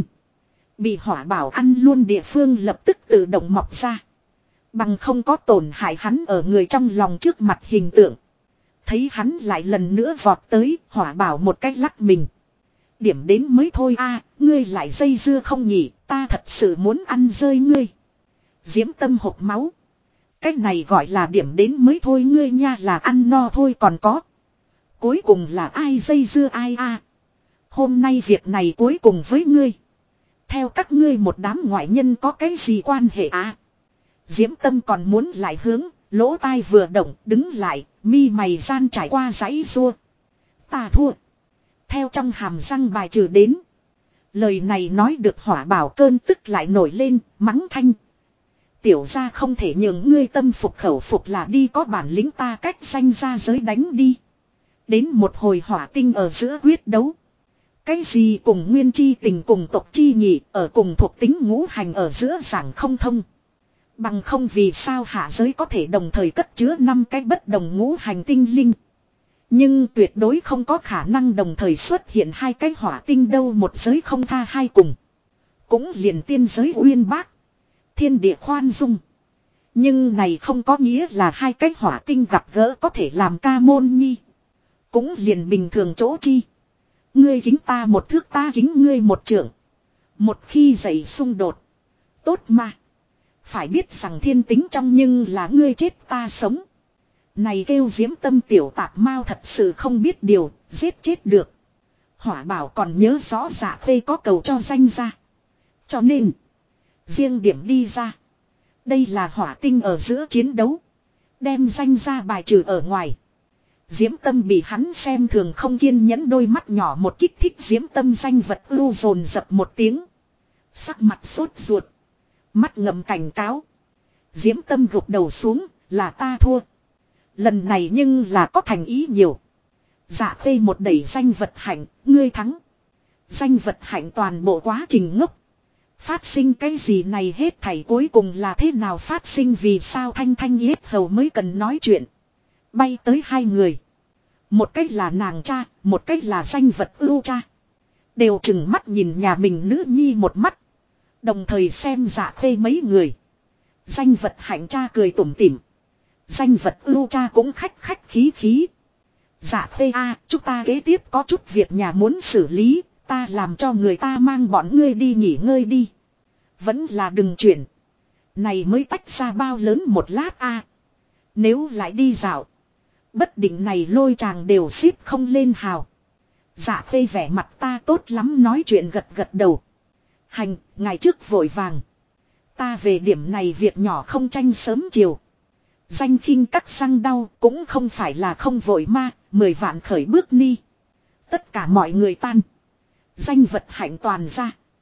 Bị Hỏa Bảo ăn luôn địa phương lập tức tự động mọc ra. Bằng không có tổn hại hắn ở người trong lòng trước mặt hình tượng. Thấy hắn lại lần nữa vọt tới, Hỏa Bảo một cách lắc mình. Điểm đến mới thôi a, ngươi lại dây dưa không nhỉ, ta thật sự muốn ăn rơi ngươi. Diễm Tâm hộc máu. Cách này gọi là điểm đến mới thôi, ngươi nha là ăn no thôi còn có. Cuối cùng là ai dây dưa ai a? Hôm nay việc này cuối cùng với ngươi. Theo các ngươi một đám ngoại nhân có cái gì quan hệ à? Diễm Tâm còn muốn lại hướng, lỗ tai vừa động, đứng lại, mi mày gian trải qua giãy rua. Ta thua. Theo trong hàm răng bài trừ đến. Lời này nói được Hỏa Bảo cơn tức lại nổi lên, mắng thanh. Tiểu gia không thể nhường ngươi tâm phục khẩu phục là đi, có bản lĩnh ta cách danh ra giới đánh đi. Đến một hồi hỏa tinh ở giữa quyết đấu. Cái gì cùng nguyên chi tình cùng tộc chi nhị, ở cùng thuộc tính ngũ hành ở giữa giảng không thông. Bằng không vì sao hạ giới có thể đồng thời cất chứa 5 cái bất đồng ngũ hành tinh linh. Nhưng tuyệt đối không có khả năng đồng thời xuất hiện 2 cái hỏa tinh đâu, một giới không tha hai cùng. Cũng liền tiên giới uyên bác. Thiên địa khoan dung. Nhưng này không có nghĩa là 2 cái hỏa tinh gặp gỡ có thể làm ca môn nhi. Cũng liền bình thường chỗ chi. Ngươi kính ta một thước, ta kính ngươi một trượng. Một khi dậy xung đột. Tốt mà. Phải biết rằng thiên tính trong nhưng là ngươi chết ta sống. Này kêu Diễm Tâm tiểu tạp mao thật sự không biết điều, giết chết được. Hỏa Bảo còn nhớ rõ Dạ Khê có cầu cho danh ra. Cho nên, riêng điểm đi ra. Đây là hỏa tinh ở giữa chiến đấu. Đem danh ra bài trừ ở ngoài. Diễm Tâm bị hắn xem thường không kiên nhẫn, đôi mắt nhỏ một kích thích Diễm Tâm danh vật ưu dồn dập một tiếng. Sắc mặt sốt ruột. Mắt ngậm cảnh cáo. Diễm Tâm gục đầu xuống, là ta thua. Lần này nhưng là có thành ý nhiều. Dạ Khê một đẩy danh vật hạnh, ngươi thắng. Danh vật hạnh toàn bộ quá trình ngốc. Phát sinh cái gì này hết thảy cuối cùng là thế nào phát sinh, vì sao Thanh Thanh yết hầu mới cần nói chuyện. Bay tới 2 người. Một cách là nàng cha, một cách là danh vật ưu cha. Đều chừng mắt nhìn nhà mình nữ nhi một mắt. Đồng thời xem Dạ Khê mấy người. Danh vật hạnh cha cười tủm tỉm. Danh vật ưu cha cũng khách khách khí khí. Dạ Khê a, chúng ta kế tiếp có chút việc nhà muốn xử lý. Ta làm cho người ta mang bọn ngươi đi nghỉ ngơi đi. Vẫn là đừng chuyển. Này mới tách ra bao lớn một lát a. Nếu lại đi dạo. Bất định này lôi chàng đều xếp không lên hào. Dạ Khê vẻ mặt ta tốt lắm nói chuyện gật gật đầu. Hành, ngày trước vội vàng. Ta về điểm này việc nhỏ không tranh sớm chiều. Danh khinh cắt răng đau cũng không phải là không vội ma, 10 vạn khởi bước ni. Tất cả mọi người tan. Danh vật hạnh toàn ra.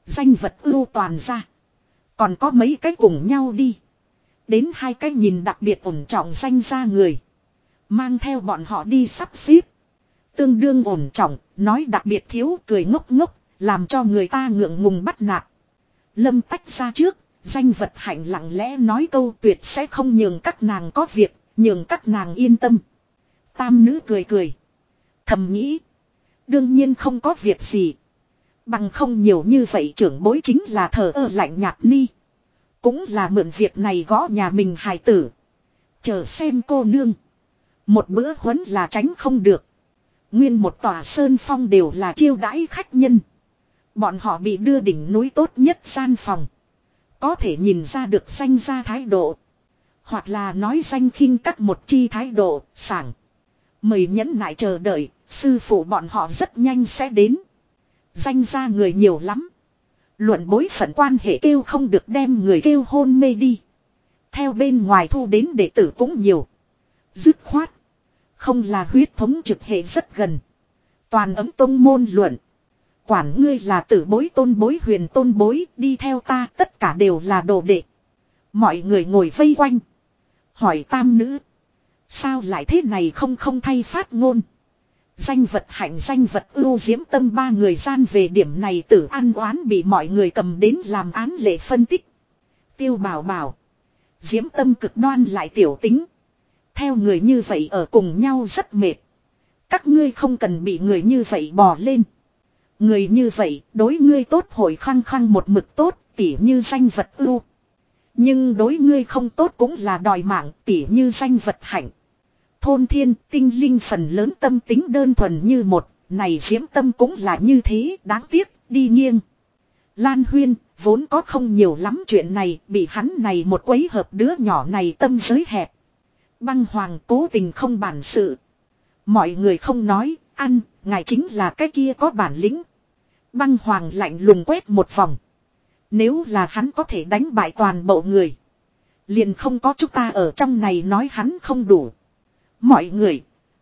Danh vật ưu toàn ra. Còn có mấy cái cùng nhau đi. Đến hai cái nhìn đặc biệt ổn trọng danh ra người. Mang theo bọn họ đi sắp xếp. Tương đương ổn trọng, nói đặc biệt thiếu cười ngốc ngốc, làm cho người ta ngượng ngùng bắt nạt. Lâm tách ra trước, danh vật hạnh lặng lẽ nói câu tuyệt sẽ không nhường các nàng có việc, nhường các nàng yên tâm. Tam nữ cười cười. Thầm nghĩ. Đương nhiên không có việc gì. Bằng không nhiều như vậy trưởng bối chính là thờ ơ lạnh nhạt ni. Cũng là mượn việc này gõ nhà mình hài tử. Chờ xem cô nương. Một bữa huấn là tránh không được. Nguyên một tòa sơn phong đều là chiêu đãi khách nhân. Bọn họ bị đưa đỉnh núi tốt nhất gian phòng. Có thể nhìn ra được danh ra thái độ. Hoặc là nói danh khinh các một chi thái độ, sảng. Mời nhẫn nại chờ đợi, sư phụ bọn họ rất nhanh sẽ đến. Danh ra người nhiều lắm. Luận bối phận quan hệ kêu không được đem người kêu hôn mê đi. Theo bên ngoài thu đến đệ tử cũng nhiều. Dứt khoát. Không là huyết thống trực hệ rất gần. Toàn ấm tông môn luận. Quản ngươi là tử bối tôn bối huyền tôn bối, đi theo ta tất cả đều là đồ đệ. Mọi người ngồi vây quanh. Hỏi tam nữ. Sao lại thế này không thay phát ngôn. Danh vật hạnh danh vật ưu diễm tâm ba người gian về điểm này tử an oán bị mọi người cầm đến làm án lệ phân tích. Tiêu bảo bảo. Diễm tâm cực đoan lại tiểu tính. Theo người như vậy ở cùng nhau rất mệt. Các ngươi không cần bị người như vậy bò lên. Người như vậy đối ngươi tốt hội khăng khăng một mực tốt tỉ như danh vật ưu. Nhưng đối ngươi không tốt cũng là đòi mạng tỉ như danh vật hạnh. Thôn thiên tinh linh phần lớn tâm tính đơn thuần như một, này diễm tâm cũng là như thế, đáng tiếc, đi nghiêng. Lan Huyên, vốn có không nhiều lắm chuyện này, bị hắn này một quấy hợp đứa nhỏ này tâm giới hẹp. Băng Hoàng cố tình không bản sự. Mọi người không nói, ăn, ngài chính là cái kia có bản lĩnh. Băng Hoàng lạnh lùng quét một vòng. Nếu là hắn có thể đánh bại toàn bộ người. Liền không có chúng ta ở trong này nói hắn không đủ. Mọi người.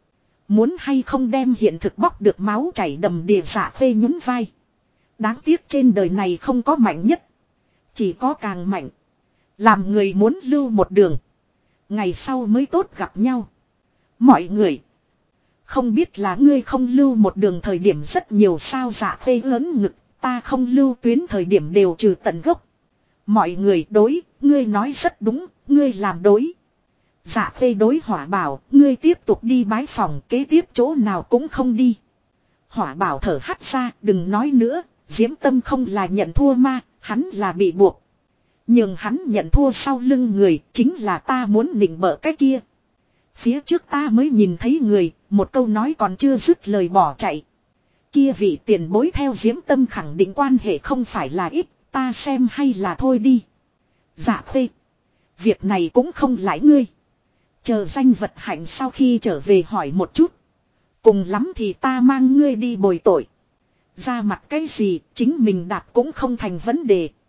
Muốn hay không đem hiện thực bóc được máu chảy đầm đìa dạ phê nhún vai. Đáng tiếc trên đời này không có mạnh nhất. Chỉ có càng mạnh. Làm người muốn lưu một đường. Ngày sau mới tốt gặp nhau. Mọi người. Không biết là ngươi không lưu một đường thời điểm rất nhiều sao dạ phê lớn ngực. Ta không lưu tuyến thời điểm đều trừ tận gốc. Mọi người đối, ngươi nói rất đúng, ngươi làm đối. Dạ phê đối Hỏa Bảo, ngươi tiếp tục đi bái phòng, kế tiếp chỗ nào cũng không đi. Hỏa Bảo thở hắt ra, đừng nói nữa, Diễm Tâm không là nhận thua ma, hắn là bị buộc. Nhưng hắn nhận thua sau lưng người, chính là ta muốn nịnh bợ cái kia. Phía trước ta mới nhìn thấy người, một câu nói còn chưa dứt lời bỏ chạy. Kia vị tiền bối theo Diễm Tâm khẳng định quan hệ không phải là ít, ta xem hay là thôi đi. Dạ phê. Việc này cũng không lãi ngươi. Chờ danh vật hạnh sau khi trở về hỏi một chút. Cùng lắm thì ta mang ngươi đi bồi tội. Ra mặt cái gì chính mình đạp cũng không thành vấn đề.